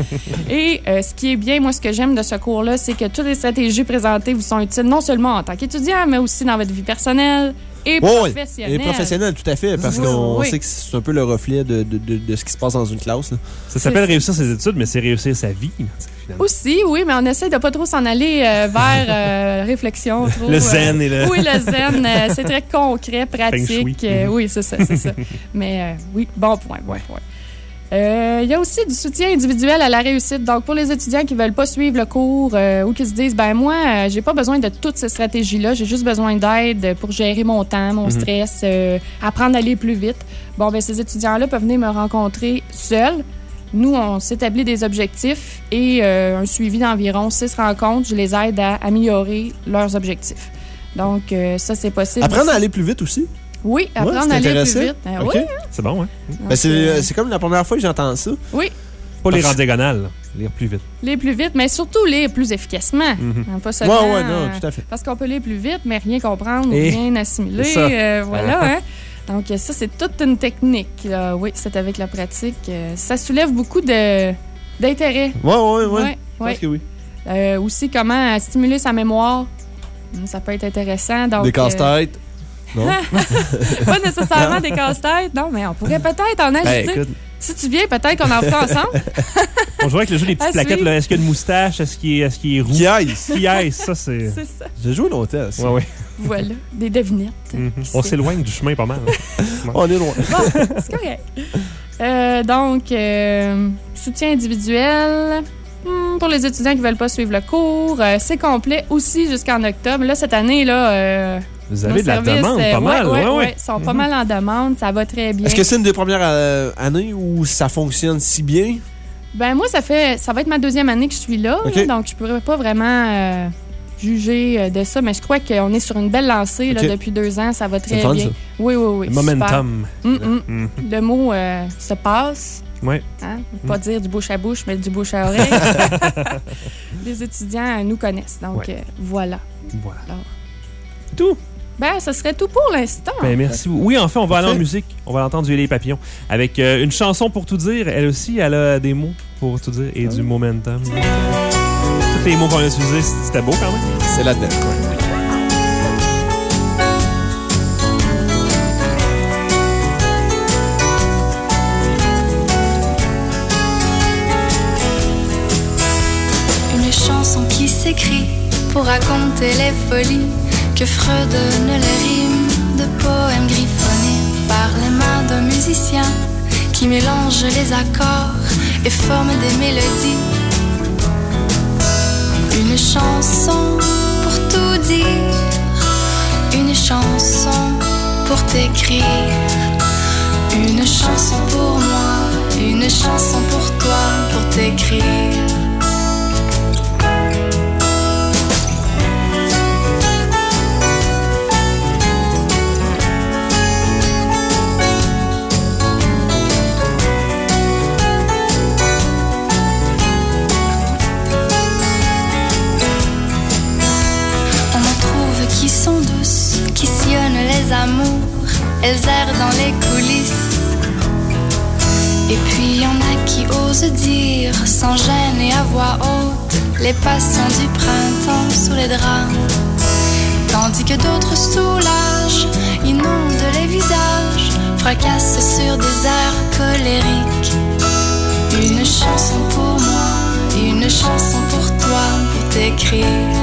Et euh, ce qui est bien, moi, ce que j'aime de ce cours-là, c'est que toutes les stratégies présentées vous sont utiles non seulement en tant qu'étudiant, mais aussi dans votre vie personnelle et Ouais, ouais. professionnelle. Et professionnel, tout à fait, parce Oui, qu'on oui. sait que c'est un peu le reflet de, de, de, de ce qui se passe dans une classe. Là. Ça s'appelle C'est- réussir ses études, mais c'est réussir sa vie. Finalement. Aussi, oui, mais on essaie de pas trop s'en aller euh, vers euh, réflexion. Trop, Le euh, zen et le- Oui, le zen. euh, c'est très concret, Feng shui. pratique. euh, Mhm. oui, c'est ça, c'est ça. Mais euh, oui, bon point, bon point. Euh, Il y a aussi du soutien individuel à la réussite. Donc, pour les étudiants qui veulent pas suivre le cours euh, ou qui se disent, ben moi, euh, j'ai pas besoin de toutes ces stratégies-là, j'ai juste besoin d'aide pour gérer mon temps, mon Mhm. stress, euh, apprendre à aller plus vite. Bon, ben ces étudiants-là peuvent venir me rencontrer seuls. Nous, on s'établit des objectifs et euh, un suivi d'environ six rencontres. Je les aide à améliorer leurs objectifs. Donc, euh, ça, c'est possible. Apprendre aussi. à aller plus vite aussi. Oui, Ouais, apprendre c'est à aller intéressant. plus vite. Euh, OK. Oui, C'est bon, hein? Ben, c'est c'est comme la première fois que j'entends ça. oui, Pas lire en diagonale, là. Lire plus vite. les plus vite, mais surtout les plus efficacement. Mhm. Hein, pas Ouais, seulement, ouais, non, euh, tout à fait. Parce qu'on peut lire plus vite, mais rien comprendre, Et- rien assimiler. c'est ça. euh, voilà, hein. Donc, ça, c'est toute une technique. là. Oui, c'est avec la pratique. euh, ça soulève beaucoup de d'intérêt. Ouais, ouais, ouais. Ouais, Je ouais. pense que oui. Euh, aussi, comment euh, stimuler sa mémoire. Hum, Ça peut être intéressant. Donc, Des euh, casse-têtes. Non? pas nécessairement des casse-têtes, non, mais on pourrait peut-être en Ben, ajouter. écoute, Si tu viens, peut-être qu'on en fera ensemble. On jouait avec le jeu des petites À plaquettes. suivre. là. Est-ce qu'il y a une moustache? Est-ce qu'il est, est, qu'il est roux? qui aille. Qui aille? Ça, c'est. C'est ça. J'ai joué longtemps. ça. Ouais, ouais. Voilà, des devinettes. Mhm. Qui On sait? s'éloigne du chemin pas mal. hein. On est loin. Bon, c'est correct. Euh, donc, euh, soutien individuel. Hmm, pour les étudiants qui veulent pas suivre le cours, euh, c'est complet aussi jusqu'en octobre. Là, cette année, là, euh, Vous nos avez de la services, demande, euh, pas ouais, mal. ouais, Ouais, ouais. ouais, sont pas mal en demande. Ça va très bien. Est-ce que c'est une des premières euh, années où ça fonctionne si bien? Ben moi, ça fait, ça va être ma deuxième année que je suis là, OK. là, donc je pourrais pas vraiment euh, juger euh, de ça, mais je crois qu'on est sur une belle lancée là, OK. depuis deux ans. Ça va C'est très le fun, bien. ça. Oui, oui, oui. Le super. momentum. Mm, mm. Mhm. Le mot euh, se passe. Ouais. Hein? Pas dire du bouche à bouche, mais du bouche à oreille. Les étudiants euh, nous connaissent, donc Ouais. euh, voilà. Voilà. Alors. Tout. Ben, ce serait tout pour l'instant. Ben, merci beaucoup. Oui, enfin, on va aller en Parfait. musique. On va entendre du Les Papillons. Avec euh, une chanson pour tout dire. Elle aussi, elle a des mots pour tout dire et du momentum. Tous les mots qu'on a utilisés, c'était beau quand même. C'est là-dedans. Une chanson qui s'écrit pour raconter les folies que fredonnent les rimes de poèmes griffonnés par les mains d'un musicien qui mélange les accords et forme des mélodies. Une chanson pour tout dire, une chanson pour t'écrire, une chanson pour moi, une chanson pour toi, pour t'écrire. Et puis y en a qui osent dire, sans gêne et à voix haute, les passions du printemps sous les draps. Tandis que d'autres soulagent, inondent les visages, fracassent sur des airs colériques. Une chanson pour moi, une chanson pour toi, pour t'écrire.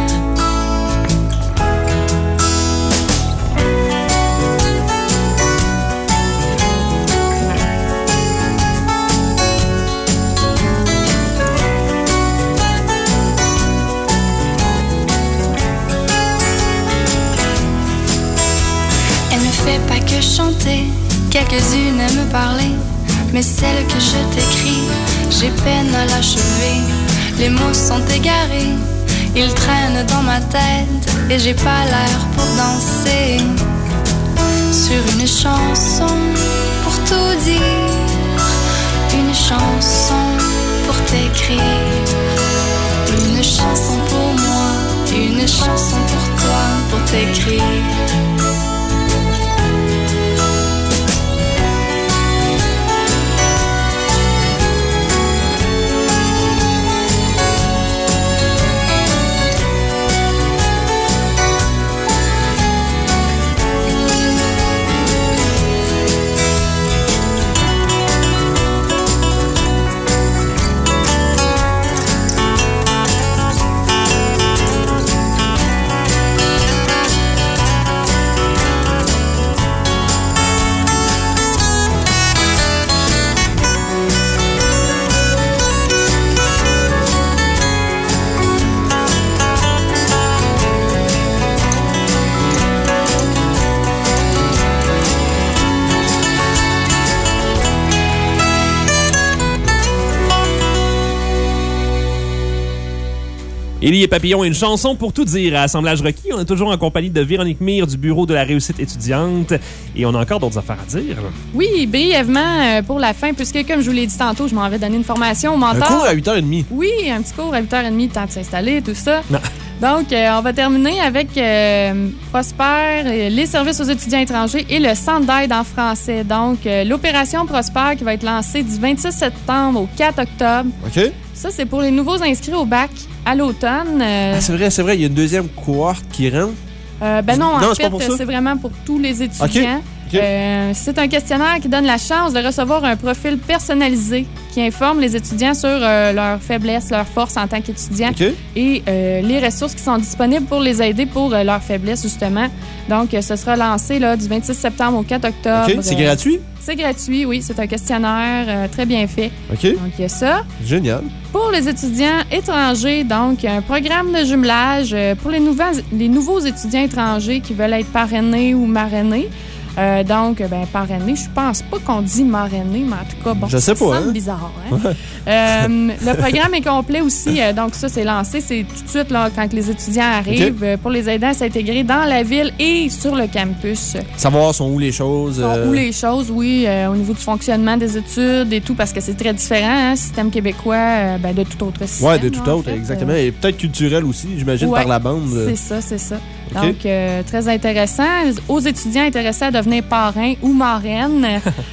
Pas que chanter, quelques-unes aiment parler, mais celle que je t'écris, j'ai peine à l'achever. Les mots sont égarés, ils traînent dans ma tête, et j'ai pas l'air pour danser. Sur une chanson pour tout dire, une chanson pour t'écrire, une chanson pour moi, une chanson pour toi, pour t'écrire. Élie et Papillon, une chanson pour tout dire à Assemblage requis. On est toujours en compagnie de Véronique Mire du Bureau de la réussite étudiante. Et on a encore d'autres affaires à dire. Oui, brièvement, pour la fin, puisque comme je vous l'ai dit tantôt, je m'en vais donner une formation au mentor. Un cours à huit heures trente. Oui, un petit cours à huit heures trente, temps de s'installer, tout ça. Non. Donc, euh, on va terminer avec euh, Prosper, euh, les services aux étudiants étrangers et le centre d'aide en français. Donc, euh, l'opération Prosper qui va être lancée du vingt-six septembre au quatre octobre. OK. Ça, c'est pour les nouveaux inscrits au bac à l'automne. Euh, ah, c'est vrai, c'est vrai. Il y a une deuxième cohorte qui rentre. Euh, ben non, non en fait, c'est vraiment pour tous les étudiants. Okay. Okay. Euh, c'est un questionnaire qui donne la chance de recevoir un profil personnalisé qui informe les étudiants sur euh, leurs faiblesses, leurs forces en tant qu'étudiants okay. et euh, les ressources qui sont disponibles pour les aider pour euh, leurs faiblesses, justement. Donc, euh, ce sera lancé là, du vingt-six septembre au quatre octobre. Okay. C'est euh, gratuit? C'est gratuit, oui. C'est un questionnaire euh, très bien fait. OK. Donc, il y a ça. Génial. Pour les étudiants étrangers, donc, un programme de jumelage euh, pour les, nouveaux, les nouveaux étudiants étrangers qui veulent être parrainés ou marrainés. Euh, donc, ben, parrainé, je pense pas qu'on dit marrainé, mais en tout cas, bon, je sais ça pas, semble hein? bizarre. Hein? euh, le programme est complet aussi, euh, donc ça, c'est lancé, c'est tout de suite là, quand les étudiants arrivent, okay. euh, pour les aider à s'intégrer dans la ville et sur le campus. Savoir sont où les choses. Sont euh... où les choses, oui, euh, au niveau du fonctionnement des études et tout, parce que c'est très différent, hein, système québécois, euh, ben, de tout autre système. Oui, de tout là, autre, en fait. exactement. Et peut-être culturel aussi, j'imagine, ouais, par la bande. C'est ça, c'est ça. Okay. Donc, euh, très intéressant. Aux étudiants intéressés à devenir parrain ou marraine,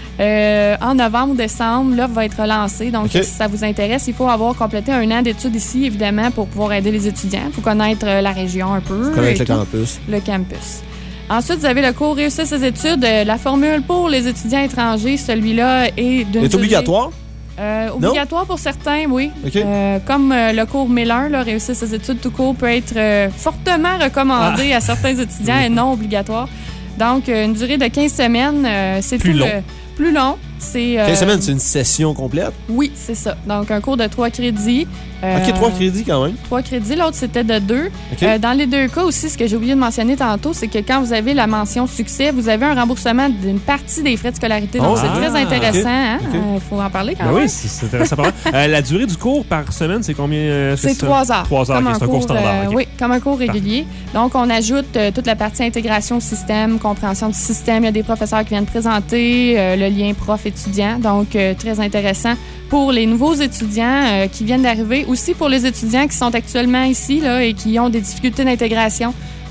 euh, en novembre ou décembre, l'offre va être relancée. Donc, okay. si ça vous intéresse, il faut avoir complété un an d'études ici, évidemment, pour pouvoir aider les étudiants. Il faut connaître la région un peu. Connaître le tout. campus. Le campus. Ensuite, vous avez le cours Réussir ses études. La formule pour les étudiants étrangers, celui-là est d'une. Est obligatoire? Euh, obligatoire pour certains, oui. Okay. Euh, comme euh, le cours Miller, là, Réussir ses études tout court, peut être euh, fortement recommandé ah. à certains étudiants et non obligatoire. Donc, euh, une durée de quinze semaines, euh, c'est plus tout long. Le, plus long. C'est, euh, quinze semaines, c'est une session complète? Oui, c'est ça. Donc, un cours de trois crédits. Euh, OK, trois crédits quand même. Trois crédits, l'autre, c'était de deux. Okay. Euh, dans les deux cas aussi, ce que j'ai oublié de mentionner tantôt, c'est que quand vous avez la mention succès, vous avez un remboursement d'une partie des frais de scolarité. Donc, oh, c'est ah, très intéressant. Il hein? okay. euh, faut en parler quand ben même. Oui, c'est intéressant. euh, la durée du cours par semaine, c'est combien? Euh, c'est trois heures. Trois heures, okay, un c'est un cours, cours standard. Euh, okay. Oui, comme un cours régulier. Donc, on ajoute euh, toute la partie intégration au système, compréhension du système. Il y a des professeurs qui viennent présenter euh, le lien prof-étudiant. Donc, euh, très intéressant pour les nouveaux étudiants euh, qui viennent d'arriver. Aussi pour les étudiants qui sont actuellement ici là, et qui ont des difficultés d'intégration.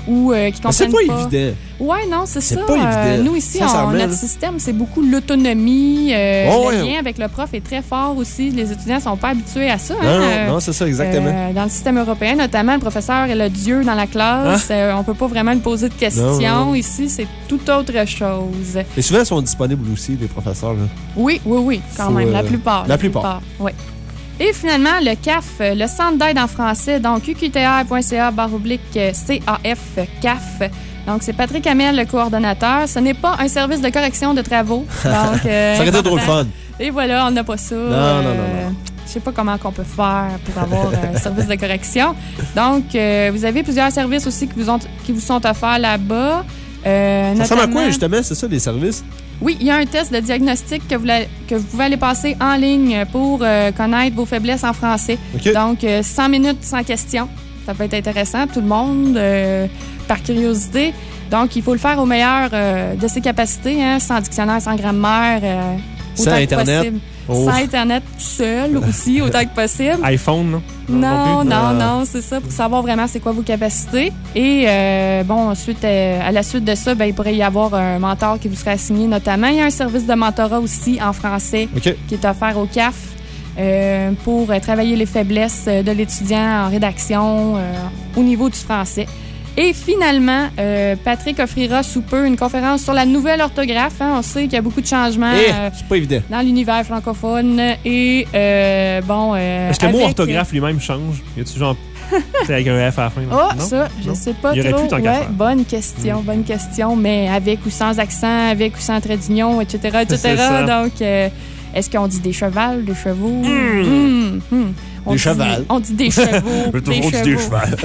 ou euh, qui comprennent C'est pas, pas. évident. Ouais, non, c'est ça. C'est pas Euh, évident. nous, ici, Ça, ça on- remet, notre là. système, c'est beaucoup l'autonomie. Euh, Oh, le ouais. lien avec le prof est très fort aussi. Les étudiants sont pas habitués à ça. Non, hein. non, Euh, non, c'est ça, exactement. euh, dans le système européen, notamment, le professeur est le dieu dans la classe. Ah. Euh, on peut pas vraiment lui poser de questions. Non, non. Ici, c'est tout autre chose. Et souvent, ils sont disponibles aussi, les professeurs. Là. Oui, oui, oui, quand Faut, même. La euh, plupart. la plupart. Oui. Et finalement, le C A F, euh, le Centre d'aide en français, donc u q t r point c a barre oblique C A F, C A F. Donc, c'est Patrick Hamel, le coordonnateur. Ce n'est pas un service de correction de travaux. Donc, euh, Ça aurait été trop le fun. Et voilà, on n'a pas ça. Non, non, non, non. Je sais pas comment qu'on peut faire pour avoir un service de correction. Donc, euh, vous avez plusieurs services aussi qui vous, ont, qui vous sont offerts là-bas. Euh, Ça ressemble à notamment- quoi, justement? C'est ça, les services? Oui, il y a un test de diagnostic que vous, la- que vous pouvez aller passer en ligne pour euh, connaître vos faiblesses en français. OK. Donc, euh, cent minutes sans question. Ça peut être intéressant, tout le monde, euh, par curiosité. Donc, il faut le faire au meilleur euh, de ses capacités, hein, sans dictionnaire, sans grammaire. euh, Sans autant que Internet. possible. Oh. Sans Internet, tout seul aussi, autant que possible. iPhone, non? Non, plus? non, Ah. non, c'est ça, pour savoir vraiment c'est quoi vos capacités. Et euh, bon, ensuite, euh, à la suite de ça, ben, il pourrait y avoir un mentor qui vous serait assigné notamment. Il y a un service de mentorat aussi en français OK. qui est offert au C A F euh, pour euh, travailler les faiblesses euh, de l'étudiant en rédaction euh, au niveau du français. Et finalement, euh, Patrick offrira sous peu une conférence sur la nouvelle orthographe. Hein. On sait qu'il y a beaucoup de changements Eh, euh, c'est pas évident. dans l'univers francophone. Et euh, bon... euh, Est-ce que le mot avec- orthographe lui-même change? Y a-tu genre. C'est avec un F à la fin? là? Oh, Non? ça, je Non? sais pas Il aurait trop. pu tant qu'à Ouais, faire. bonne question, Mm. bonne question, mais avec ou sans accent, avec ou sans trait d'union, et cetera, et C'est cetera. ça. Donc, euh, est-ce qu'on dit des chevals, des chevaux? Mm. Mm, mm. On Des dit- chevals. On dit des chevaux. J'ai toujours dit des chevals.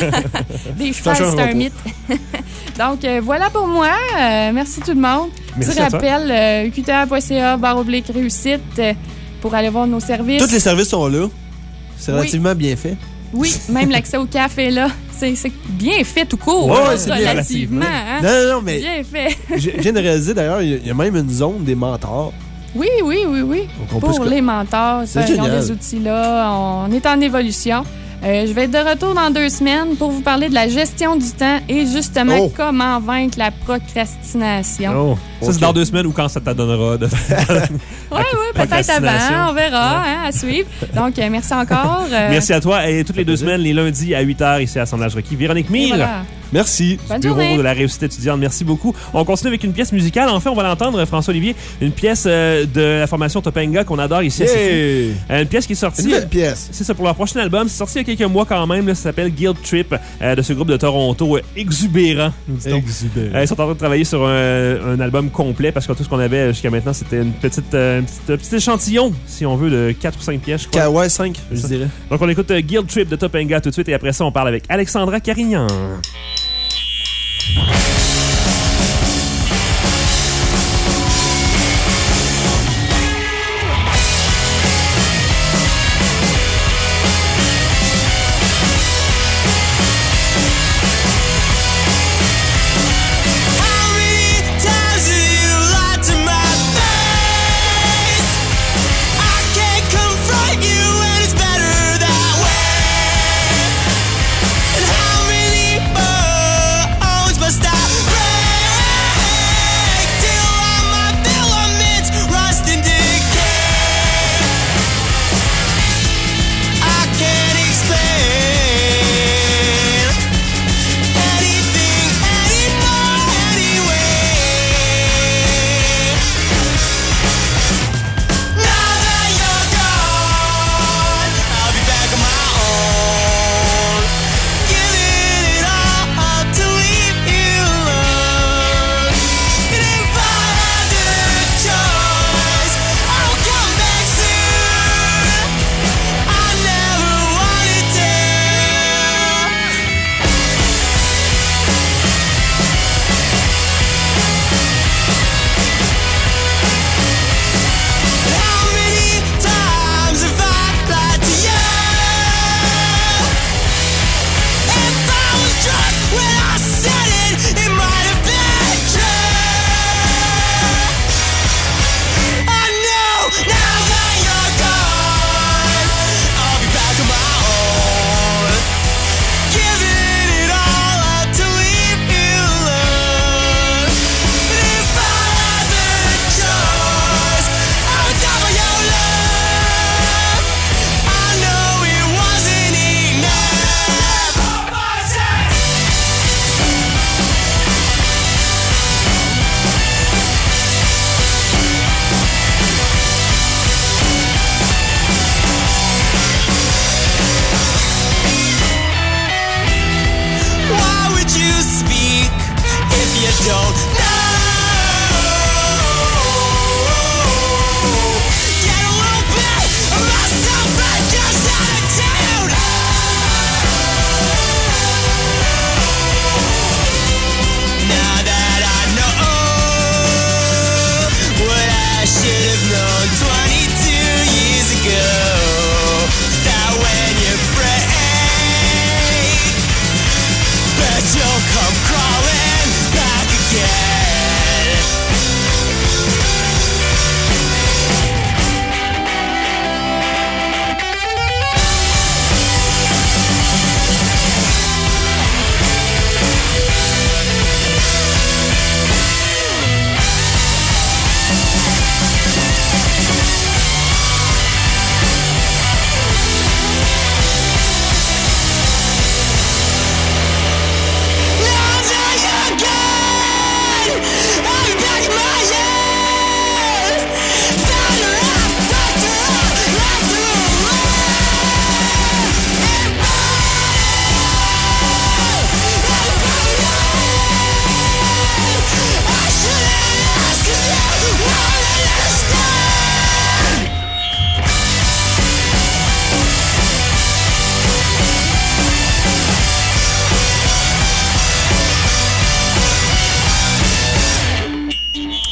Des Ça chevals, changera c'est un pas. mythe. Donc, euh, voilà pour moi. Euh, merci tout le monde. Merci Petit à toi. rappel, euh, u q t r point c a barre oblique réussite euh, pour aller voir nos services. Tous les services sont là. C'est Oui. relativement bien fait. Oui, même l'accès au café est là. C'est c'est bien fait tout court. Ouais, hein, c'est bien relativement. Hein? Non, non, non, mais Bien fait. je je viens de réaliser d'ailleurs, il y a- il y a même une zone des mentors. Oui, oui, oui, oui. Donc, on peut Pour se- les mentors, C'est ça, ils ont génial. des outils-là. On est en évolution. Euh, je vais être de retour dans deux semaines pour vous parler de la gestion du temps et justement Oh. comment vaincre la procrastination. Oh. Ça, c'est dans deux semaines ou quand ça t'adonnera de Oui, oui, peut-être procrastination. avant. On verra, hein, à suivre. Donc, euh, merci encore. Euh, Merci à toi. Et toutes les deux semaines, les lundis à huit heures, ici à Assemblage Requis. Véronique et Mire. voilà. Merci. Bonne Bureau journée. de la réussite étudiante. Merci beaucoup. On continue avec une pièce musicale. En fait, on va l'entendre, François-Olivier, une pièce euh, de la formation Topanga qu'on adore ici à Yeah. Sifu. Euh, Une pièce qui est sortie. Une belle pièce. C'est ça, pour leur prochain album. C'est sorti il y a quelques mois quand même. Là, ça s'appelle Guilt Trip euh, de ce groupe de Toronto euh, exubérant. Nous dit-on. Exubérant. Euh, ils sont en train de travailler sur un, un album complet parce que tout ce qu'on avait jusqu'à maintenant, c'était une petite, euh, une petite- un petit échantillon, si on veut, de quatre ou cinq pièces, je crois. Ka- Ouais, cinq, je Ça. dirais. Donc, on écoute euh, Guilt Trip de Topanga tout de suite et après ça, on parle avec Alexandra Carignan. How many times have you lied to my face? I can't confront you and it's better that way. And how many bones must I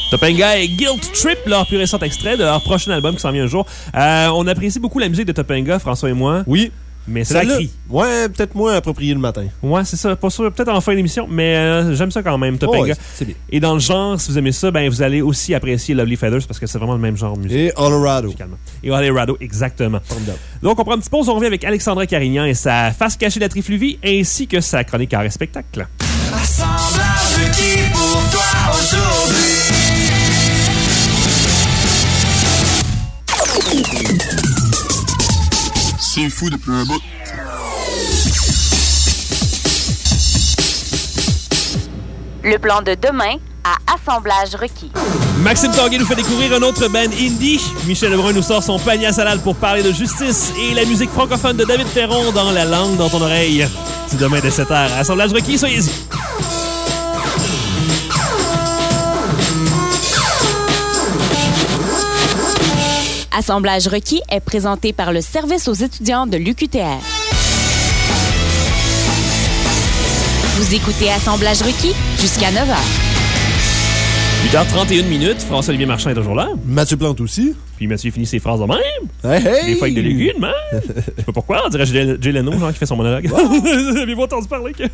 Topanga et Guilt Trip, leur plus récent extrait de leur prochain album qui s'en vient un jour. Euh, on apprécie beaucoup la musique de Topanga, François et moi. Oui. Mais c'est la crie. Ouais, peut-être moins approprié le matin. Ouais, c'est ça. Pas sûr, peut-être en fin d'émission, mais euh, j'aime ça quand même, Topanga. Oh, ouais, c'est bien. Et dans le genre, si vous aimez ça, ben vous allez aussi apprécier Lovely Feathers parce que c'est vraiment le même genre de musique. Et Colorado. Et Colorado, exactement. Donc, on prend une petite pause, on revient avec Alexandra Carignan et sa face cachée de la Trifluvie, ainsi que sa chronique art et spectacle. Assemblage qui pour toi aujourd'hui. C'est fou depuis un bout. Le plan de demain à Assemblage requis. Maxime Tanguay nous fait découvrir un autre band indie. Michel Lebrun nous sort son panier à salade pour parler de justice et la musique francophone de David Perron dans La langue dans ton oreille. C'est demain dès sept heures. Assemblage requis, soyez-y. Assemblage requis est présenté par le service aux étudiants de l'U Q T R. Vous écoutez Assemblage requis jusqu'à neuf heures. huit heures trente et une minutes. François-Olivier Marchand est toujours là. Mathieu Plante aussi. Puis Mathieu finit ses phrases de même. Hey, hey. Des fois avec des légumes, hein? Je sais pas pourquoi. On dirait Jay, Jay Leno, genre, qui fait son monologue. Avez-vous entendu parler que...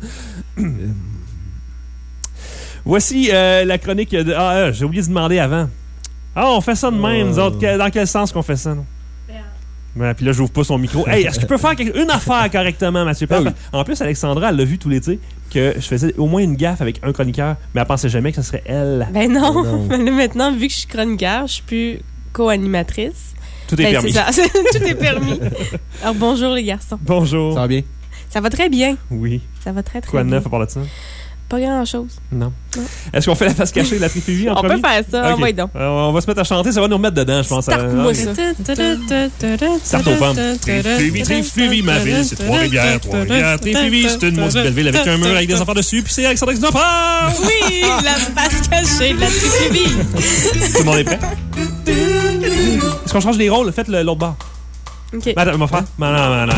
Voici euh, la chronique de... Ah, euh, j'ai oublié de demander avant. Ah, on fait ça de même, nous autres. Dans quel sens qu'on fait ça, non? Ouais, puis là, j'ouvre pas son micro. Hey, est-ce qu'il peut faire quelque... une affaire correctement, Mathieu? Ah oui. En plus, Alexandra, elle l'a vu tout l'été, que je faisais au moins une gaffe avec un chroniqueur, mais elle pensait jamais que ce serait elle. Ben non. Ben non. Maintenant, vu que je suis chroniqueur, je suis plus co-animatrice. Tout est ben, permis. C'est ça. Tout est permis. Alors, bonjour, les garçons. Bonjour. Ça va bien? Ça va très bien. Oui. Ça va très, très Quoi bien. de neuf à part de ça? Pas grand-chose. Non. non. Est-ce qu'on fait la face cachée de la Trifluvie en On premier? peut faire ça. Okay. Ah, ouais, donc. Euh, on va se mettre à chanter. Ça va nous remettre dedans, je pense. Starte-moi okay. ça. Starte aux pommes. Trifluvie, Trifluvie, ma ville, c'est Trois-Rivières. Trois-Rivières, Trifluvie, c'est une maudite belle ville avec un mur avec des enfants dessus. Puis c'est Alexandre qui nous en parle. Oui, la face cachée de la Trifluvie. Tout le monde est prêt? Est-ce qu'on change les rôles? Faites l'autre bord. OK. Attends, mon frère. Mana, mana.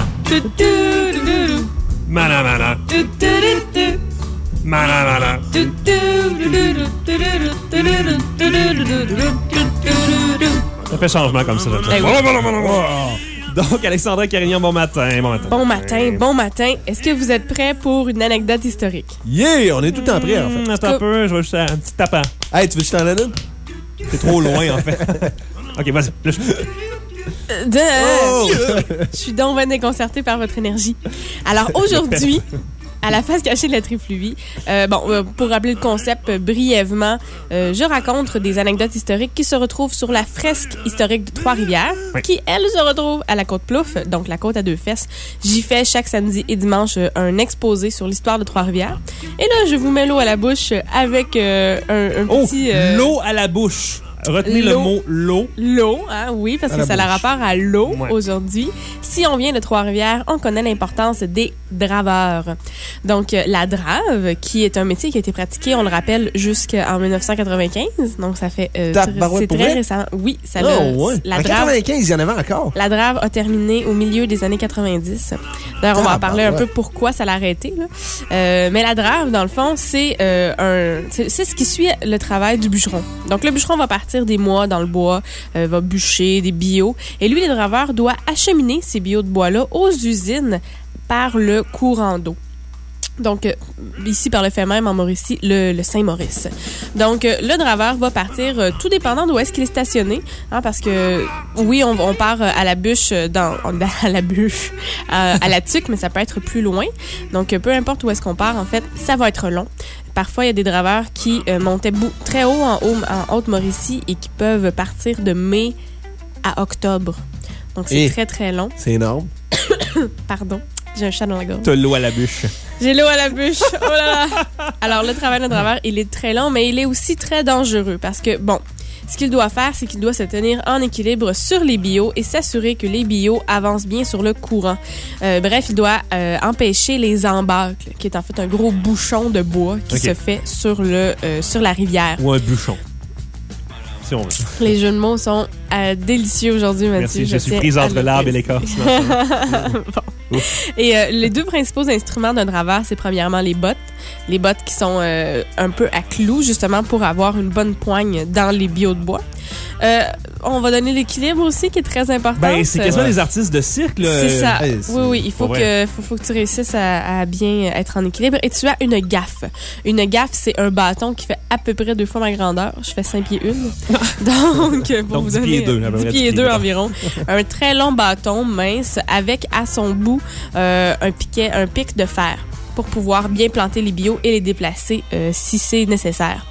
Mana, mana. Mana, mana. Ça fait changement comme ça. Hey, oui. Donc, Alexandra Carignan, bon matin. Bon matin. Bon matin, bon matin. Est-ce que vous êtes prêts pour une anecdote historique? Yeah! On est tout le temps prêts, en fait. Mmh, attends un peu, je vais juste un petit tapant. Hey, tu veux que je t'en donne une? T'es trop loin, en fait. OK, vas-y. Là, je... Oh! Je suis donc bien déconcertée par votre énergie. Alors, aujourd'hui... À la face cachée de la Trifluvie. Euh, bon, euh, pour rappeler le concept euh, brièvement, euh, je raconte des anecdotes historiques qui se retrouvent sur la fresque historique de Trois-Rivières, oui. qui, elle, se retrouve à la Côte-Plouffe, donc la côte à deux fesses. J'y fais chaque samedi et dimanche euh, un exposé sur l'histoire de Trois-Rivières. Et là, je vous mets l'eau à la bouche avec euh, un, un petit... Oh, euh, l'eau à la bouche! Retenez le mot l'eau. L'eau, hein, oui, parce que ça a rapport à l'eau ouais. aujourd'hui. Si on vient de Trois-Rivières, on connaît l'importance des draveurs. Donc, la drave, qui est un métier qui a été pratiqué, on le rappelle, jusqu'en dix-neuf cent quatre-vingt-quinze. Donc, ça fait... Euh, c'est très récent. Oui, ça l'a... Oh, ouais. La en drave, quatre-vingt-quinze, il y en avait encore. La drave a terminé au milieu des années quatre-vingt-dix. D'ailleurs, on va en parler un peu pourquoi ça l'a arrêté. Là. Euh, mais la drave, dans le fond, c'est euh, un... C'est, c'est ce qui suit le travail du bûcheron. Donc, le bûcheron va partir des mois dans le bois, euh, va bûcher des bio. Et lui, le draveur doit acheminer ces bio de bois-là aux usines par le courant d'eau. Donc, euh, ici, par le fait même, en Mauricie, le, le Saint-Maurice. Donc, euh, le draveur va partir, euh, tout dépendant d'où est-ce qu'il est stationné, hein, parce que, oui, on, on part à la bûche, dans, à la bûche, à, à la tuque, mais ça peut être plus loin. Donc, peu importe où est-ce qu'on part, en fait, ça va être long. Parfois, il y a des draveurs qui euh, montaient bou- très haut en, haut en Haute-Mauricie et qui peuvent partir de mai à octobre. Donc, c'est et très, très long. C'est énorme. Pardon. J'ai un chat dans la gorge. T'as l'eau à la bûche. J'ai l'eau à la bûche. Oh là là. Alors, le travail d'un draveur, il est très long, mais il est aussi très dangereux parce que, bon, ce qu'il doit faire, c'est qu'il doit se tenir en équilibre sur les bio et s'assurer que les bio avancent bien sur le courant. Euh, bref, il doit euh, empêcher les embâcles, qui est en fait un gros bouchon de bois qui okay. se fait sur, le, euh, sur la rivière. Ou un bûchon. Si on veut. Les jeux de mots sont euh, délicieux aujourd'hui, Mathieu. Merci, je, je suis prise entre l'arbre et l'écorce. Bon. Et euh, les deux principaux instruments d'un draveur, c'est premièrement les bottes. Les bottes qui sont euh, un peu à clous, justement, pour avoir une bonne poigne dans les billots de bois. Euh, on va donner l'équilibre aussi, qui est très important. Ben, c'est quasiment les artistes de cirque, là. C'est ça. Hey, c'est- oui, oui. Il faut que, faut, faut que tu réussisses à, à bien être en équilibre. Et tu as une gaffe. Une gaffe, c'est un bâton qui fait à peu près deux fois ma grandeur. Je fais cinq pieds une. Donc, pour Donc, vous dix donner... pieds deux, à peu dix près, pieds dix deux pieds deux. environ. Un très long bâton mince avec à son bout euh, un piquet, un pic de fer pour pouvoir bien planter les billots et les déplacer euh, si c'est nécessaire.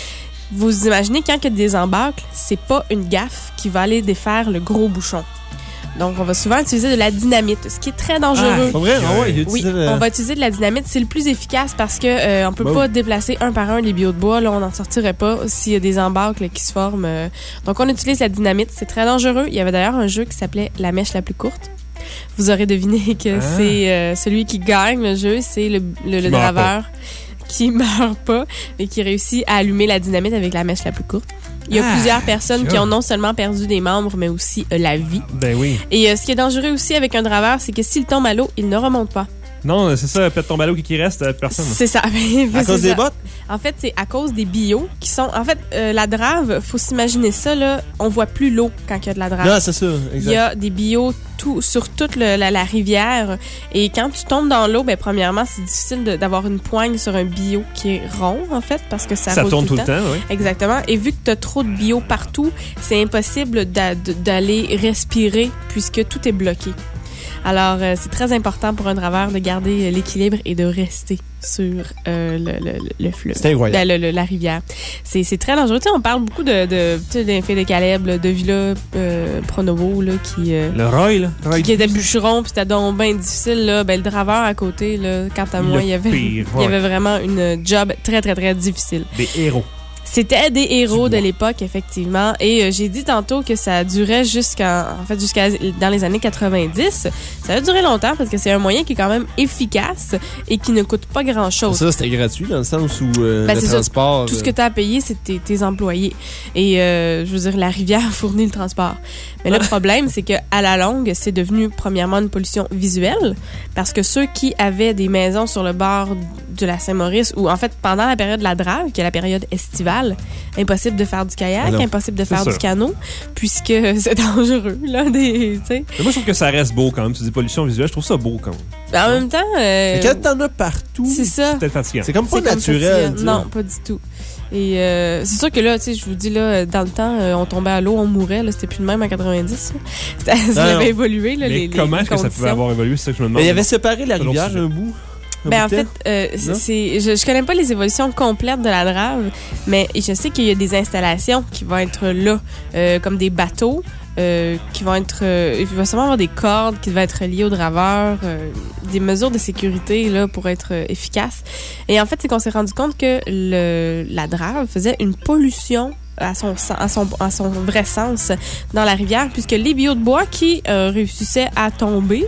Vous imaginez quand il y a des embâcles, c'est pas une gaffe qui va aller défaire le gros bouchon. Donc, on va souvent utiliser de la dynamite, ce qui est très dangereux. Ah, pas vrai? Ah ouais, il Oui, utilise le- on va utiliser de la dynamite. C'est le plus efficace parce que euh, on peut Bon. pas déplacer un par un les billots de bois. Là, on n'en sortirait pas s'il y a des embâcles qui se forment. euh. Donc, on utilise la dynamite. C'est très dangereux. Il y avait d'ailleurs un jeu qui s'appelait La mèche la plus courte. Vous aurez deviné que Ah. c'est euh, celui qui gagne le jeu, c'est le, le, le meurt draveur qui meurt pas et qui réussit à allumer la dynamite avec la mèche la plus courte. Il y a Ah, plusieurs personnes qui sure. ont non seulement perdu des membres, mais aussi euh, la vie. Ben oui. Et euh, ce qui est dangereux aussi avec un draveur, c'est que s'il tombe à l'eau, il ne remonte pas. Non, c'est ça, pète ton ballot qui reste, euh, personne. C'est ça. À C'est cause des ça. bottes? En fait, c'est à cause des billots qui sont... En fait, euh, la drave, faut s'imaginer ça, là, on voit plus l'eau quand il y a de la drave. Non, c'est ça, Il exact. y a des billots tout, sur toute le- la, la rivière. Et quand tu tombes dans l'eau, ben, premièrement, c'est difficile de- d'avoir une poigne sur un billot qui est rond, en fait, parce que ça, Ça roule tourne tout le temps, oui. Exactement. Et vu que tu as trop de billots partout, c'est impossible d'a- de- d'aller respirer puisque tout est bloqué. Alors, euh, c'est très important pour un draveur de garder euh, l'équilibre et de rester sur euh, le, le, le fleuve. C'est incroyable. La, le- le- la rivière. C'est c'est très dangereux. Tu sais, on parle beaucoup de, de, tu sais, des filles de Caleb, là, de Villa euh, Pronovo, là, qui, euh, Le Roy, là. Roy qui, qui était bûcheron, puis c'était donc bien difficile. Là. Ben, le draveur à côté, là, quant à moi, Le il y avait, pire, il y ouais. avait vraiment une job très, très, très difficile. Des héros. C'était des héros de l'époque, effectivement. Et euh, j'ai dit tantôt que ça durait jusqu'à, en fait, jusqu'à dans les années quatre-vingt-dix. Ça a duré longtemps parce que c'est un moyen qui est quand même efficace et qui ne coûte pas grand-chose. Ça, c'était gratuit dans le sens où euh, Ben, le c'est ça. transport... Tout ce que tu as à payer, c'est tes, tes employés. Et euh, je veux dire, la rivière fournit le transport. Mais le problème, c'est qu'à la longue, c'est devenu premièrement une pollution visuelle parce que ceux qui avaient des maisons sur le bord de la Saint-Maurice ou en fait pendant la période de la drave, qui est la période estivale, impossible de faire du kayak, Alors, impossible de c'est faire sûr. du canot puisque c'est dangereux là, des, tu sais. Mais moi, je trouve que ça reste beau quand même. Tu dis pollution visuelle, je trouve ça beau quand même. En même temps, euh, Mais quand t'en as partout, c'est ça. C'est peut-être fatigant. c'est comme pas C'est comme naturel. fatigant. tu sais. Non, pas du tout. Et euh, c'est sûr que là, tu sais, je vous dis, là, dans le temps, euh, on tombait à l'eau, on mourait. Là, c'était plus le même en quatre-vingt-dix. là. C'était- Ça Ah non. avait évolué, là, Mais les, les comment est-ce que ça conditions. pouvait avoir évolué? C'est ça que je me demande. Mais il avait séparé la C'est un autre rivière sujet. un bout. un Ben, bout en de fait, temps. euh, c'est- Non? c'est, je, je connais pas les évolutions complètes de la drave, mais je sais qu'il y a des installations qui vont être là, euh, comme des bateaux, euh, qui vont être... euh, il va sûrement avoir des cordes qui vont être liées aux draveurs, euh, des mesures de sécurité là, pour être euh, efficaces. Et en fait, c'est qu'on s'est rendu compte que le, la drave faisait une pollution à son, à, son, à son vrai sens dans la rivière, puisque les billots de bois qui euh, réussissaient à tomber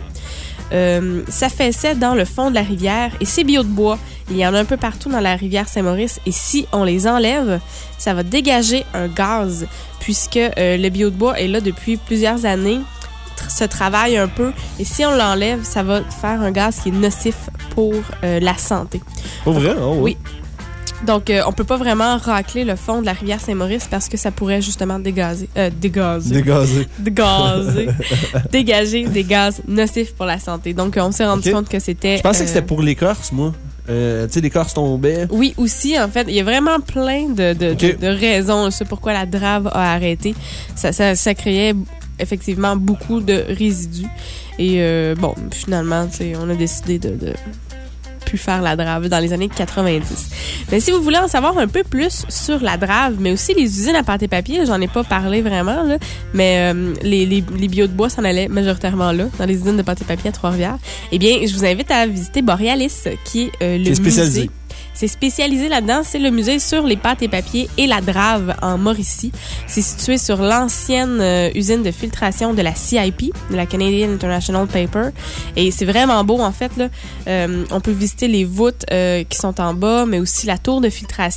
euh, s'affaissaient dans le fond de la rivière. Et ces billots de bois, il y en a un peu partout dans la rivière Saint-Maurice. Et si on les enlève, ça va dégager un gaz, puisque euh, le billet de bois est là depuis plusieurs années, tr- se travaille un peu. Et si on l'enlève, ça va faire un gaz qui est nocif pour euh, la santé. Pas vrai? Oh, ouais. Oui. Donc, euh, on peut pas vraiment racler le fond de la rivière Saint-Maurice parce que ça pourrait justement dégazer, euh, dégazer, Dégazé. dégazer, dégager des gaz nocifs pour la santé. Donc, on s'est rendu Ok. compte que c'était... Je pensais euh, que c'était pour l'écorce, moi. Euh, tu sais, l'écorce tombait. Oui, aussi, en fait. Il y a vraiment plein de, de, Ok. de, de raisons sur pourquoi la drave a arrêté. Ça, ça, ça créait effectivement beaucoup de résidus. Et euh, bon, finalement, tu sais, on a décidé de... de pu faire la drave dans les années quatre-vingt-dix. Mais si vous voulez en savoir un peu plus sur la drave, mais aussi les usines à pâte et papier, j'en ai pas parlé vraiment, là, mais euh, les, les, les billots de bois s'en allaient majoritairement là, dans les usines de pâte et papier à Trois-Rivières. Eh bien, je vous invite à visiter Borealis, qui est euh, le Qui est spécialisé. musée. C'est spécialisé là-dedans. C'est le musée sur les pâtes et papiers et la drave en Mauricie. C'est situé sur l'ancienne euh, usine de filtration de la C I P, de la Canadian International Paper. Et c'est vraiment beau, en fait. Là. Euh, on peut visiter les voûtes euh, qui sont en bas, mais aussi la tour de filtration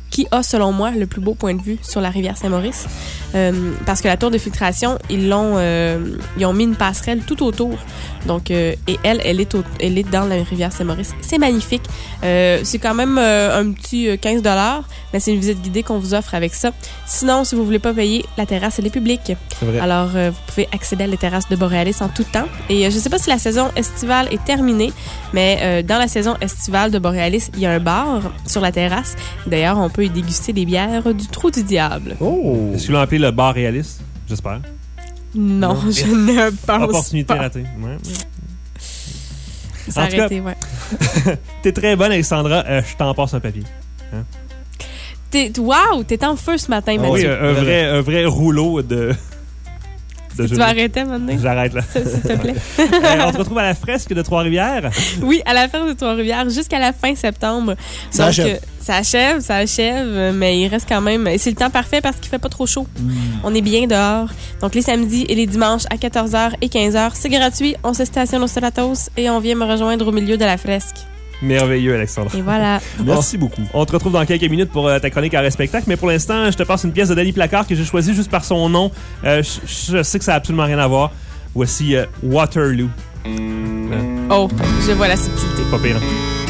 qui a, selon moi, le plus beau point de vue sur la rivière Saint-Maurice. Euh, parce que la tour de filtration, ils l'ont, euh, ils ont mis une passerelle tout autour. Donc, euh, et elle, elle est, au, elle est dans la rivière Saint-Maurice. C'est magnifique. Euh, c'est quand même euh, un petit quinze dollars, mais c'est une visite guidée qu'on vous offre avec ça. Sinon, si vous voulez pas payer, la terrasse, elle est publique. C'est vrai. Alors, euh, vous pouvez accéder à la terrasse de Boréalis en tout temps. Et euh, je sais pas si la saison estivale est terminée, mais euh, dans la saison estivale de Boréalis, il y a un bar sur la terrasse. D'ailleurs, on peut y déguster des bières du Trou du Diable. Oh! Est-ce qu'ils l'ont appelé le bar réaliste? J'espère. Non, non. je ne pense Opportunité pas. ratée. Ouais. Ça a arrêté, ouais. T'es très bonne, Alexandra. Euh, je t'en passe un papier. Hein? T'es, wow, t'es en feu ce matin, Mathieu. Oui, un, un, vrai, un vrai rouleau de... de tu vas arrêter maintenant? J'arrête là. S'il te plaît. euh, on se retrouve à la fresque de Trois-Rivières. Oui, à la fresque de Trois-Rivières jusqu'à la fin septembre. Ça Donc, achève. Euh, ça achève, ça achève, mais il reste quand même... Et c'est le temps parfait parce qu'il fait pas trop chaud. Mm. On est bien dehors. Donc, les samedis et les dimanches à quatorze heures et quinze heures, c'est gratuit. On se stationne au Stratos et on vient me rejoindre au milieu de la fresque. Merveilleux, Alexandre. Et voilà. Merci beaucoup. On te retrouve dans quelques minutes pour euh, ta chronique à spectacle, mais pour l'instant, je te passe une pièce de Danny Placard que j'ai choisie juste par son nom. Euh, je, je sais que ça n'a absolument rien à voir. Voici euh, Waterloo. Euh, oh, je vois la subtilité. Pas pire.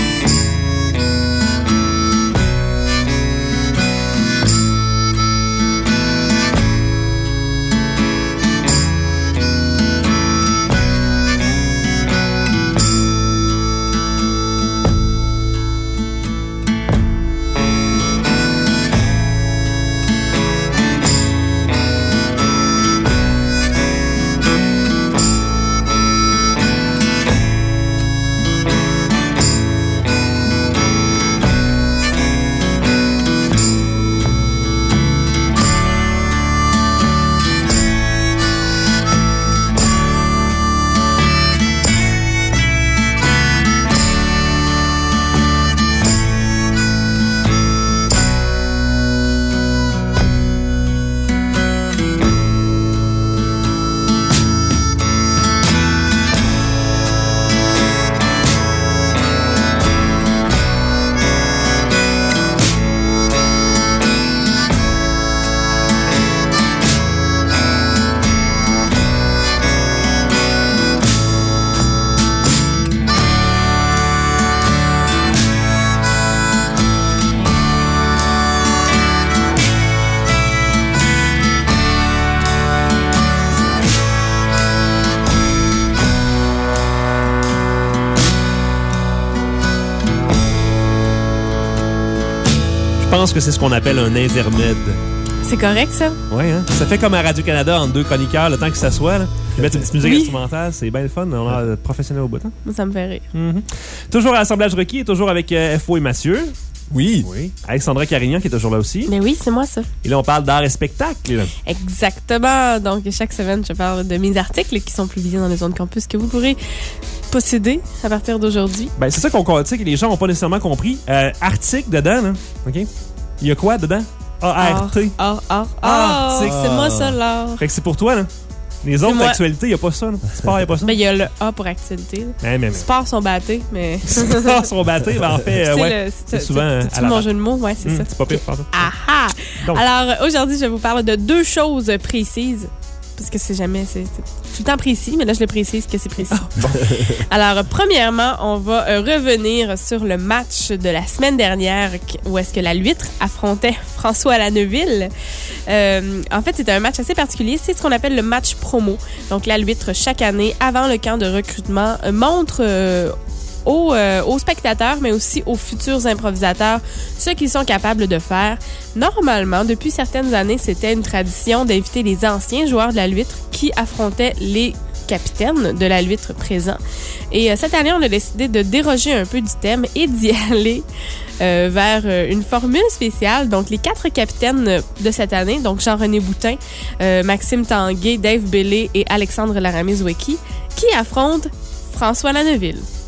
Je pense que c'est ce qu'on appelle un intermède. C'est correct, ça? Oui, hein? Ça fait comme à Radio-Canada entre deux chroniqueurs, le temps que ça soit. Là. Ils mettent une petite musique oui. instrumentale, c'est bien le fun. On a professionnel au bout. Hein? Ça me fait rire. Mm-hmm. Toujours à l'assemblage requis et toujours avec euh, F O et Mathieu. Oui. oui. Alexandra Carignan qui est toujours là aussi. Mais oui, c'est moi ça. Et là, on parle d'art et spectacle. Exactement. Donc, chaque semaine, je parle de mes articles qui sont publiés dans les zones campus que vous pourrez posséder à partir d'aujourd'hui. Ben, c'est ça qu'on tu sais, que les gens n'ont pas nécessairement compris. Euh, article dedans, là. OK? Il y a quoi dedans? A R T. Ah, ah, ah. C'est moi ça, l'art. Fait que c'est pour toi, là. Les autres actualités, il n'y a pas ça. Là. Sport, il n'y a pas ça. Ben, il y a le A pour actualité. Ouais, mais, mais. Sport sont battés, mais. Sport sont battés, ben, en fait, euh, ouais. Le, c'est souvent. C'est mon jeu de mots, ouais, c'est mmh, ça. C'est pas pire, pardon. Ah ah! Donc. Alors, aujourd'hui, je vais vous parler de deux choses précises. Parce que c'est jamais. C'est, c'est tout le temps précis, mais là, je le précise que c'est précis. Oh, bon. Alors, premièrement, on va euh, revenir sur le match de la semaine dernière où est-ce que la Luître affrontait François Lanneville. Euh, en fait, c'était un match assez particulier. C'est ce qu'on appelle le match promo. Donc, la Luître, chaque année, avant le camp de recrutement, euh, montre... Euh, Aux, euh, aux spectateurs, mais aussi aux futurs improvisateurs, ce qu'ils sont capables de faire. Normalement, depuis certaines années, c'était une tradition d'inviter les anciens joueurs de la Luître qui affrontaient les capitaines de la Luître présents. Et euh, cette année, on a décidé de déroger un peu du thème et d'y aller euh, vers euh, une formule spéciale. Donc, les quatre capitaines de cette année, donc Jean-René Boutin, euh, Maxime Tanguay, Dave Bellé et Alexandre Laramie-Zoueki, qui affrontent François Lanneville.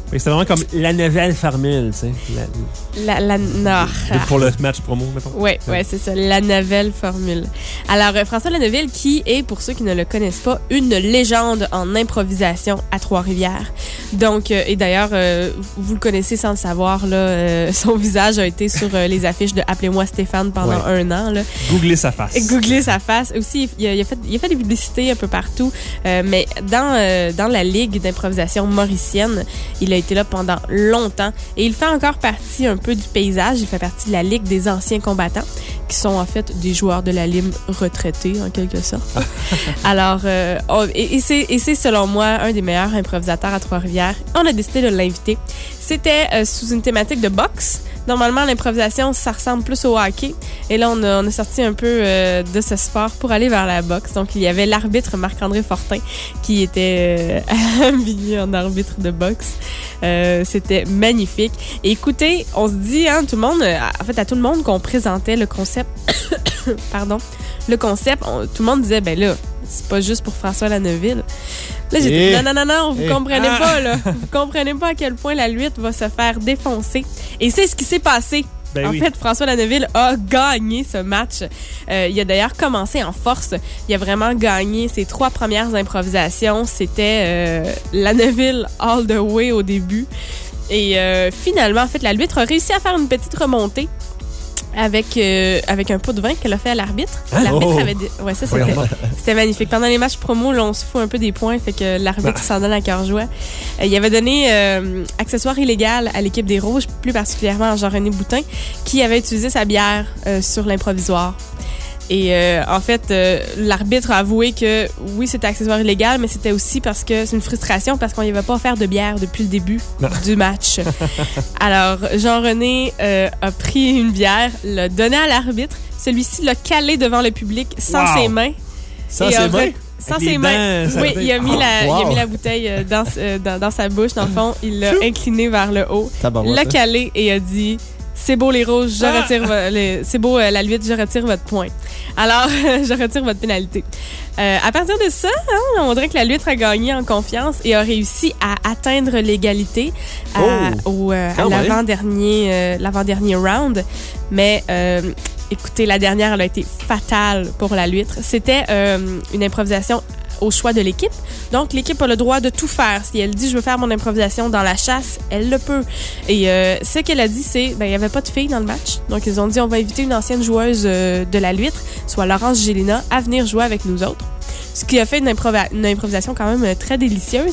Mais c'était vraiment comme la nouvelle formule, tu sais. La, la, non. Pour le match promo, mettons. Oui, ouais, ouais, c'est ça, la nouvelle formule. Alors, euh, François Lanneville, qui est, pour ceux qui ne le connaissent pas, une légende en improvisation à Trois-Rivières. Donc, euh, et d'ailleurs, euh, vous le connaissez sans le savoir, là, euh, son visage a été sur euh, les affiches de Appelez-moi Stéphane pendant ouais. un an. Là. Googlez sa face. Googlez sa face. Aussi, il a, il a, fait, il a fait des publicités un peu partout, euh, mais dans, euh, dans la Ligue d'improvisation mauricienne, il a été là pendant longtemps et il fait encore partie un peu du paysage. Il fait partie de la Ligue des anciens combattants, qui sont en fait des joueurs de la Lime retraités, en quelque sorte. Alors, euh, oh, et, et, c'est, et c'est selon moi un des meilleurs improvisateurs à Trois-Rivières. On a décidé de l'inviter. C'était euh, sous une thématique de boxe. Normalement, l'improvisation, ça ressemble plus au hockey. Et là, on a, on a sorti un peu euh, de ce sport pour aller vers la boxe. Donc, il y avait l'arbitre Marc-André Fortin qui était euh, habillé en arbitre de boxe. Euh, c'était magnifique. Et écoutez, on se dit, hein, tout le monde, en fait, à tout le monde qu'on présentait le concept, pardon, le concept, on, tout le monde disait, ben là, c'est pas juste pour François Lanneville. Là, j'ai dit, non, non, non, non, vous Et... comprenez ah. pas, là. Vous comprenez pas à quel point la lutte va se faire défoncer. Et c'est ce qui s'est passé. Ben en oui. fait, François Lanneville a gagné ce match. Euh, il a d'ailleurs commencé en force. Il a vraiment gagné ses trois premières improvisations. C'était euh, Lanneville all the way au début. Et euh, finalement, en fait, la lutte a réussi à faire une petite remontée avec, euh, avec un pot de vin qu'elle a fait à l'arbitre. Hein? L'arbitre Oh. avait dit... Ouais, ça, c'était, c'était magnifique. Pendant les matchs promo, là, on se fout un peu des points, fait que l'arbitre Ah. s'en donne à cœur joie. Euh, il avait donné euh, accessoire illégal à l'équipe des Rouges, plus particulièrement à Jean-René Boutin, qui avait utilisé sa bière euh, sur l'improvisoire. Et euh, en fait, euh, l'arbitre a avoué que oui, c'était accessoire illégal, mais c'était aussi parce que c'est une frustration parce qu'on n'y avait pas offert de bière depuis le début non. du match. Alors, Jean-René euh, a pris une bière, l'a donnée à l'arbitre. Celui-ci l'a calé devant le public sans Wow. ses mains. Sans Et ses a mains? re- Sans Avec ses les mains. dents, ça Oui, fait- il a, mis Oh, la, wow. il a mis la bouteille euh, dans, euh, dans, dans sa bouche. Dans le fond, il l'a incliné vers le haut, Tabarouette, l'a hein? calé et a dit... C'est beau les rouges, je Ah! retire vo- les- c'est beau euh, la lutte, je retire votre point. Alors, je retire votre pénalité. Euh, à partir de ça, hein, on dirait que la lutte a gagné en confiance et a réussi à atteindre l'égalité à, Oh! au, euh, à Quand même. l'avant-dernier, euh, l'avant-dernier round. Mais euh, écoutez, la dernière, elle a été fatale pour la lutte. C'était euh, une improvisation au choix de l'équipe. Donc, l'équipe a le droit de tout faire. Si elle dit « je veux faire mon improvisation dans la chasse », elle le peut. Et euh, ce qu'elle a dit, c'est ben il n'y avait pas de filles dans le match. Donc, ils ont dit « on va inviter une ancienne joueuse euh, de la Luître, soit Laurence Gélina, à venir jouer avec nous autres. » Ce qui a fait une, improva- une improvisation quand même euh, très délicieuse.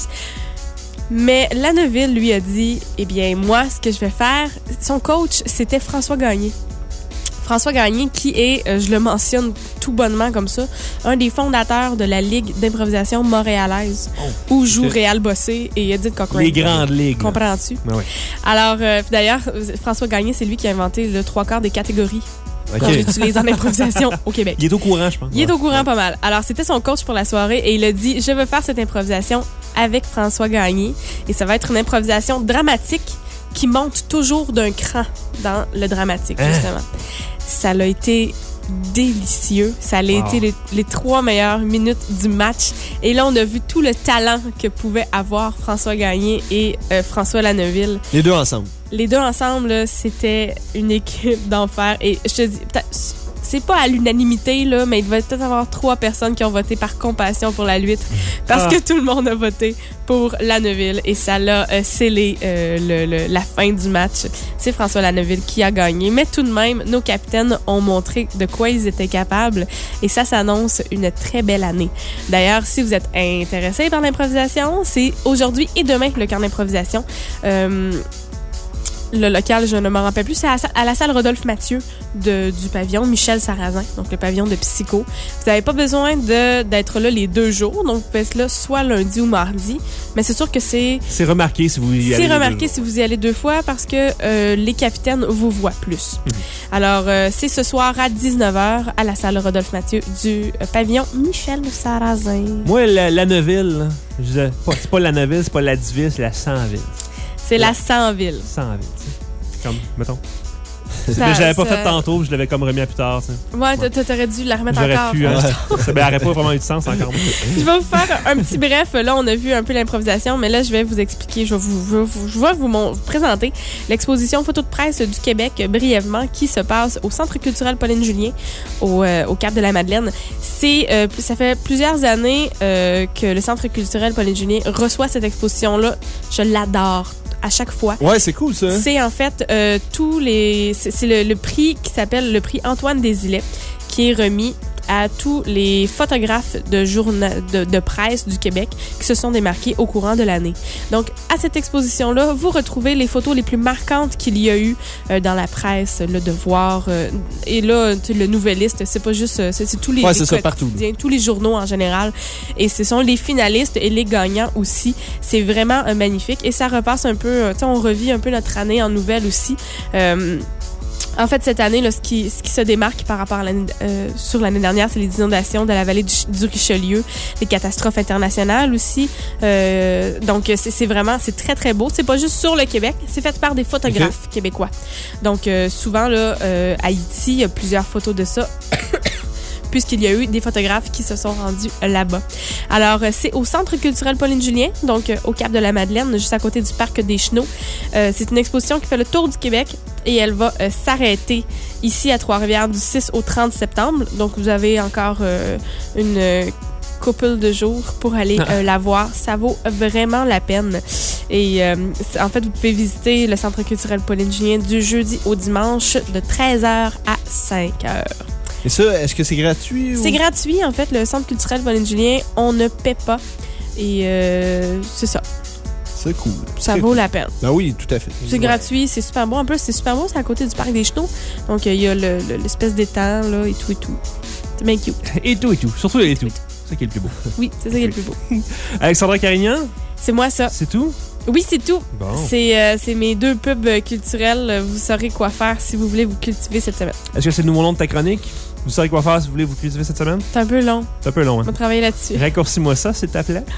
Mais Lanneville lui a dit « eh bien, moi, ce que je vais faire... » Son coach, c'était François Gagné. François Gagné, qui est, euh, je le mentionne tout bonnement comme ça, un des fondateurs de la Ligue d'improvisation montréalaise, Oh, où jouent ok. Réal Bossé et Edith Cochrane. Les grandes ligues. Comprends-tu? Ben oui. Alors, euh, d'ailleurs, François Gagné, c'est lui qui a inventé le trois quarts des catégories Ok. qu'on utilise en improvisation au Québec. Il est au courant, je pense. Il est au courant pas mal. Alors, c'était son coach pour la soirée et il a dit « Je veux faire cette improvisation avec François Gagné et ça va être une improvisation dramatique qui monte toujours d'un cran dans le dramatique, Hein? justement. » Ça l'a été délicieux. Ça a Wow. été les, les trois meilleures minutes du match. Et là, on a vu tout le talent que pouvaient avoir François Gagné et euh, François Lanneville. Les deux ensemble. Les deux ensemble, là, c'était une équipe d'enfer. Et je te dis, peut-être- c'est pas à l'unanimité, là, mais il devait peut-être avoir trois personnes qui ont voté par compassion pour la lutte. Parce Ah. que tout le monde a voté pour Lanneville. Et ça l'a euh, scellé euh, le, le- la fin du match. C'est François Lanneville qui a gagné. Mais tout de même, nos capitaines ont montré de quoi ils étaient capables. Et ça s'annonce une très belle année. D'ailleurs, si vous êtes intéressé par l'improvisation, c'est aujourd'hui et demain le camp d'improvisation. Euh, Le local, je ne me rappelle plus, c'est à, à la salle Rodolphe Mathieu de, du pavillon Michel Sarrazin, donc le pavillon de Psycho. Vous n'avez pas besoin de, d'être là les deux jours, donc vous pouvez être là soit lundi ou mardi, mais c'est sûr que c'est... C'est remarqué si vous y allez. C'est remarqué si vous y allez deux fois parce que euh, les capitaines vous voient plus. Mhm. Alors, euh, c'est ce soir à dix-neuf heures à la salle Rodolphe Mathieu du euh, pavillon Michel Sarrazin. Moi, la, la Neuville, là, je disais, pas- c'est pas la Neuville, c'est pas la Diville, c'est la Cent-Ville. C'est la Cent-Ville. Cent-Ville, tu sais. Comme, mettons. Mais je l'avais pas ça- fait tantôt, puis je l'avais comme remis à plus tard. tu sais. Ouais, t'a- t'aurais dû la remettre J'aurais encore. pu, hein. Ça n'aurait pas vraiment eu de sens encore. Je vais vous faire un petit bref. Là, on a vu un peu l'improvisation, mais là, je vais vous expliquer. Je vais vous, je vais vous, je vais vous mon- vous présenter l'exposition photo de presse du Québec euh, brièvement qui se passe au Centre culturel Pauline-Julien au, euh, au Cap de la Madeleine. C'est, euh, ça fait plusieurs années euh, que le Centre culturel Pauline-Julien reçoit cette exposition-là. Je l'adore à chaque fois. Ouais, c'est cool, ça. C'est en fait euh, tous les. C'est c'est le, le prix qui s'appelle le prix Antoine Desilets, qui est remis à tous les photographes de, journa- de, de presse du Québec qui se sont démarqués au courant de l'année. Donc, à cette exposition-là, vous retrouvez les photos les plus marquantes qu'il y a eu euh, dans la presse, Le Devoir. Euh, et là, tu sais, le Nouvelliste, c'est pas juste... euh, C'est c'est tous les, Ouais, les c'est ça, partout. quotidiens, tous les journaux en général. Et ce sont les finalistes et les gagnants aussi. C'est vraiment euh, magnifique. Et ça repasse un peu... euh, Tu sais, on revit un peu notre année en nouvelles aussi. Euh, En fait, cette année, là, ce, qui, ce qui se démarque par rapport à l'année, euh, sur l'année dernière, c'est les inondations de la vallée du, du Richelieu, les catastrophes internationales aussi. Euh, donc, c'est, c'est vraiment, c'est très, très beau. C'est pas juste sur le Québec, c'est fait par des photographes Okay. québécois. Donc, euh, souvent, là, euh, Haïti, il y a plusieurs photos de ça. Puisqu'il y a eu des photographes qui se sont rendus là-bas. Alors, euh, c'est au Centre culturel Pauline-Julien, donc euh, au Cap de la Madeleine, juste à côté du Parc des Chenaux. Euh, c'est une exposition qui fait le tour du Québec et elle va euh, s'arrêter ici à Trois-Rivières du six au trente septembre. Donc, vous avez encore euh, une... Euh, couple de jours pour aller euh, la voir. Ça vaut vraiment la peine. Et euh, c'est- en fait, vous pouvez visiter le Centre culturel Pauline-Julien du jeudi au dimanche de treize heures à cinq heures. Et ça, est-ce que c'est gratuit? Ou... C'est gratuit, en fait, le Centre culturel Pauline-Julien. On ne paie pas. Et euh, c'est ça. C'est cool. Ça C'est vaut cool. la peine. Ben oui, tout à fait. C'est Ouais. gratuit, c'est super bon. En plus, c'est super beau, c'est à côté du Parc des Chenaux. Donc, euh, il y a le- le- l'espèce d'étang, là, et tout et tout. C'est bien cute. Et tout, et tout. Surtout et tout. C'est ça qui est le plus beau. Oui, c'est ça qui est le plus beau. Alexandra Carignan, C'est moi, ça. c'est tout? Oui, c'est tout. Bon. C'est euh, c'est mes deux pubs euh, culturels. Vous saurez quoi faire si vous voulez vous cultiver cette semaine. Est-ce que c'est le nouveau nom de ta chronique? Vous saurez quoi faire si vous voulez vous cultiver cette semaine? C'est un peu long. C'est un peu long, hein? On va travailler là-dessus. Raccourcis-moi ça, s'il te plaît.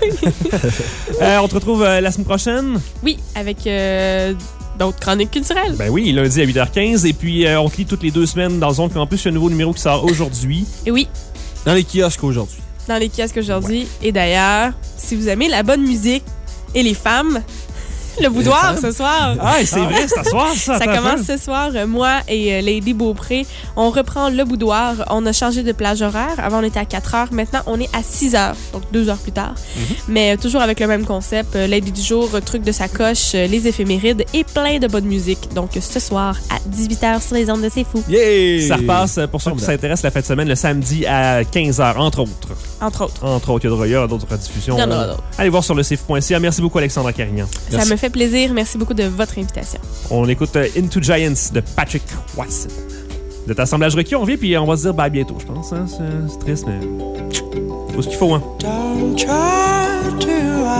Euh, on te retrouve euh, la semaine prochaine. Oui, avec euh, d'autres chroniques culturelles. Ben oui, lundi à huit heures quinze. Et puis, euh, on te lit toutes les deux semaines dans Zone Campus. Il y a un nouveau numéro qui sort aujourd'hui. Et oui, Dans les kiosques aujourd'hui. dans les kiosques aujourd'hui. Et d'ailleurs, si vous aimez la bonne musique et les femmes, le boudoir ce soir. Ah, c'est vrai, c'est à soir, ça. Ça Attends un commence peu. ce soir. Euh, Moi et euh, Lady Beaupré, on reprend le boudoir. On a changé de plage horaire. Avant, on était à quatre heures. Maintenant, on est à six heures, donc deux heures plus tard. Mhm. Mais euh, toujours avec le même concept. Euh, Lady du jour, euh, truc de sacoche, euh, les éphémérides et plein de bonne musique. Donc, euh, ce soir à dix-huit heures sur les ondes de C'est Fou. Yeah! Ça repasse, euh, pour ceux qui Formidable. s'intéressent, la fin de semaine, le samedi à quinze heures, entre autres. Entre autres. Entre autres, il y a de- il y a d'autres diffusions. Il y en aura d'autres. Allez voir sur le cif point c a. Merci beaucoup, Alexandra Carignan. Ça me fait plaisir. Merci beaucoup de votre invitation. On écoute euh, Into Giants de Patrick Watson. Vous êtes Assemblage Requis, on revient, puis on va se dire bye bientôt, je pense. Hein? C'est, c'est triste, mais faut ce qu'il faut. Hein? Don't try to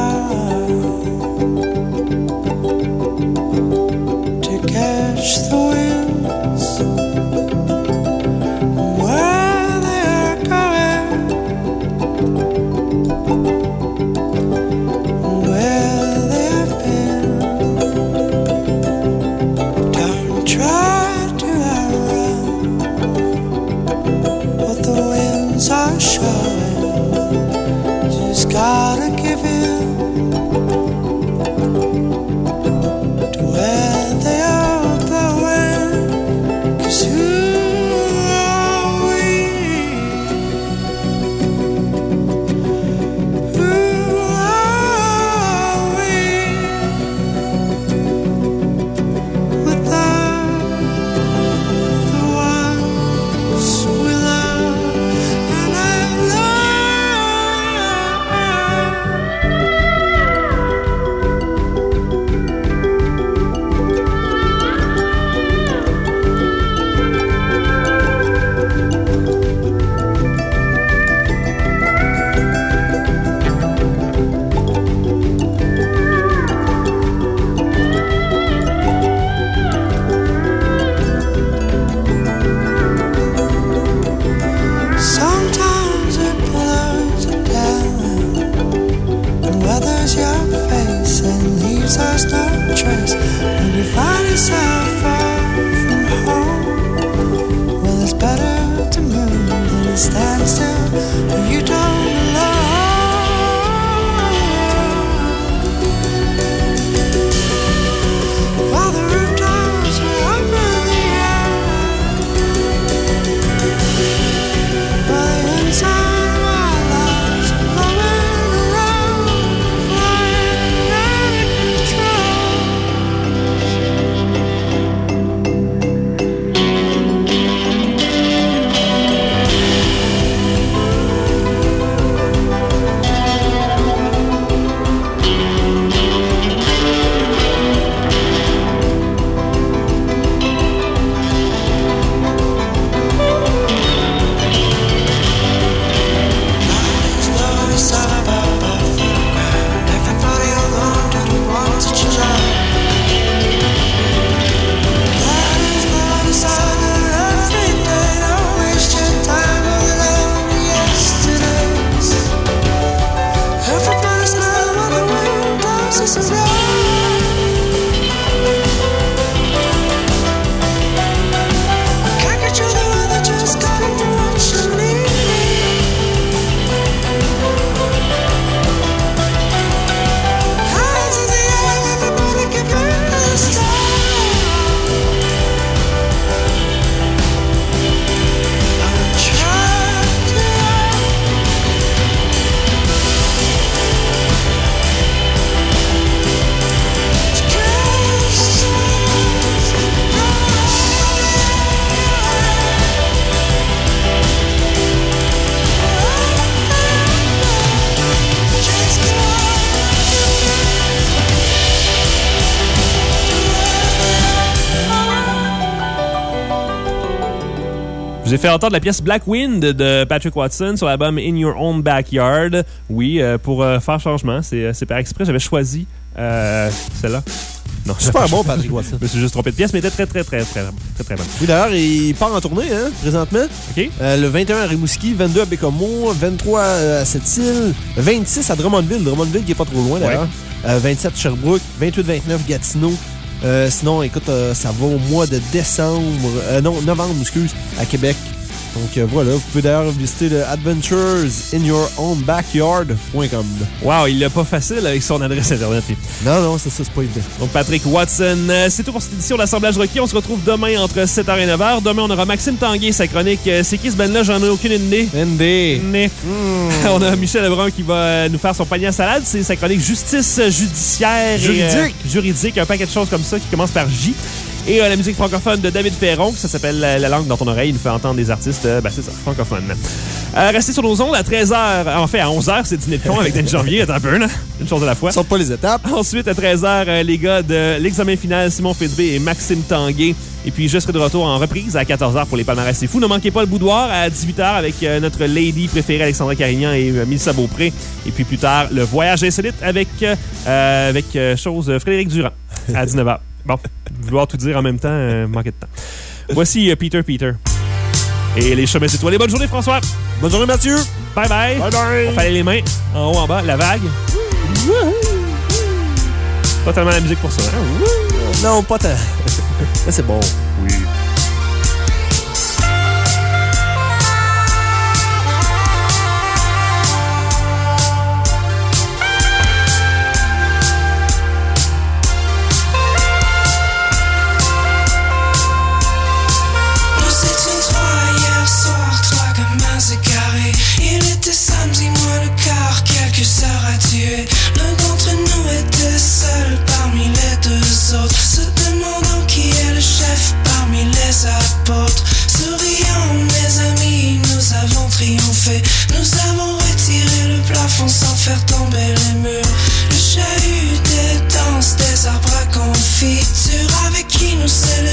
hide, to catch the winds where they're going, where they've been. Don't try to outrun what the winds are showing. Just gotta give in to where they are blowing. 'Cause who are we? Who are we without the ones we love? And I love Je vous ai fait entendre la pièce Black Wind de Patrick Watson sur l'album In Your Own Backyard. Oui, euh, pour euh, faire changement, c'est, c'est par exprès. J'avais choisi euh, celle-là. Non, super bon, Patrick Watson. Je me suis juste trompé de pièce, mais elle était très, très, très, très, très, très bonne. Oui, d'ailleurs, il part en tournée, hein, présentement. OK. Euh, le vingt et un à Rimouski, vingt-deux à Bécomo, vingt-trois à Sept-Îles, vingt-six à Drummondville. Drummondville qui est pas trop loin, d'ailleurs. Ouais. Euh, vingt-sept Sherbrooke, vingt-huit vingt-neuf Gatineau. Euh, sinon, écoute, euh, ça va au mois de décembre, euh, non, novembre, excuse, à Québec. Donc euh, voilà, vous pouvez d'ailleurs visiter le adventures in your own backyard point com. Wow, il l'a pas facile avec son adresse internet. Non, non, c'est ça, c'est pas évident. Donc Patrick Watson, euh, c'est tout pour cette édition de l'Assemblage Rocky. On se retrouve demain entre sept heures et neuf heures. Demain, on aura Maxime Tanguay, sa chronique. Euh, c'est qui ce band-là? J'en ai aucune idée. Indé. Mm. On a Michel Lebrun qui va nous faire son panier à salade. C'est sa chronique justice judiciaire. Juridique. Et, euh, juridique, un paquet de choses comme ça qui commence par J. Et euh, la musique francophone de David Perron, ça s'appelle La, la langue dans ton oreille. Il nous fait entendre des artistes, euh, ben c'est ça, francophones. Euh, restez sur nos ondes à treize heures. En fait, à onze heures, c'est dîner de con avec Danny Janvier. Attends un peu, là. Une chose à la fois. Saute pas les étapes. Ensuite, à treize heures, euh, les gars de l'examen final, Simon Fitzbé et Maxime Tanguay. Et puis, je serai de retour en reprise à quatorze heures pour les palmarès. C'est fou. Ne manquez pas le boudoir à dix-huit heures avec euh, notre lady préférée, Alexandra Carignan et euh, Mélissa Beaupré. Et puis, plus tard, le voyage insolite avec, euh, avec euh, chose Frédéric Durand à dix-neuf heures. Bon, vouloir tout dire en même temps, euh, manquer de temps. Voici euh, Peter Peter. Et les chemins étoilés. Bonne journée, François. Bonne journée, Mathieu. Bye bye. Bye bye. On fallait les mains en haut, en bas. La vague. Pas tellement la musique pour ça. Hein? Non, pas tant. Ça, c'est bon. Oui. Samedi, moins le quart, quelques heures à tuer. L'un d'entre nous était seul parmi les deux autres, se demandant qui est le chef parmi les apôtres. Souriant, mes amis, nous avons triomphé. Nous avons retiré le plafond sans faire tomber les murs. Le chahut des danses, des arbres à confiture avec qui nous célébrons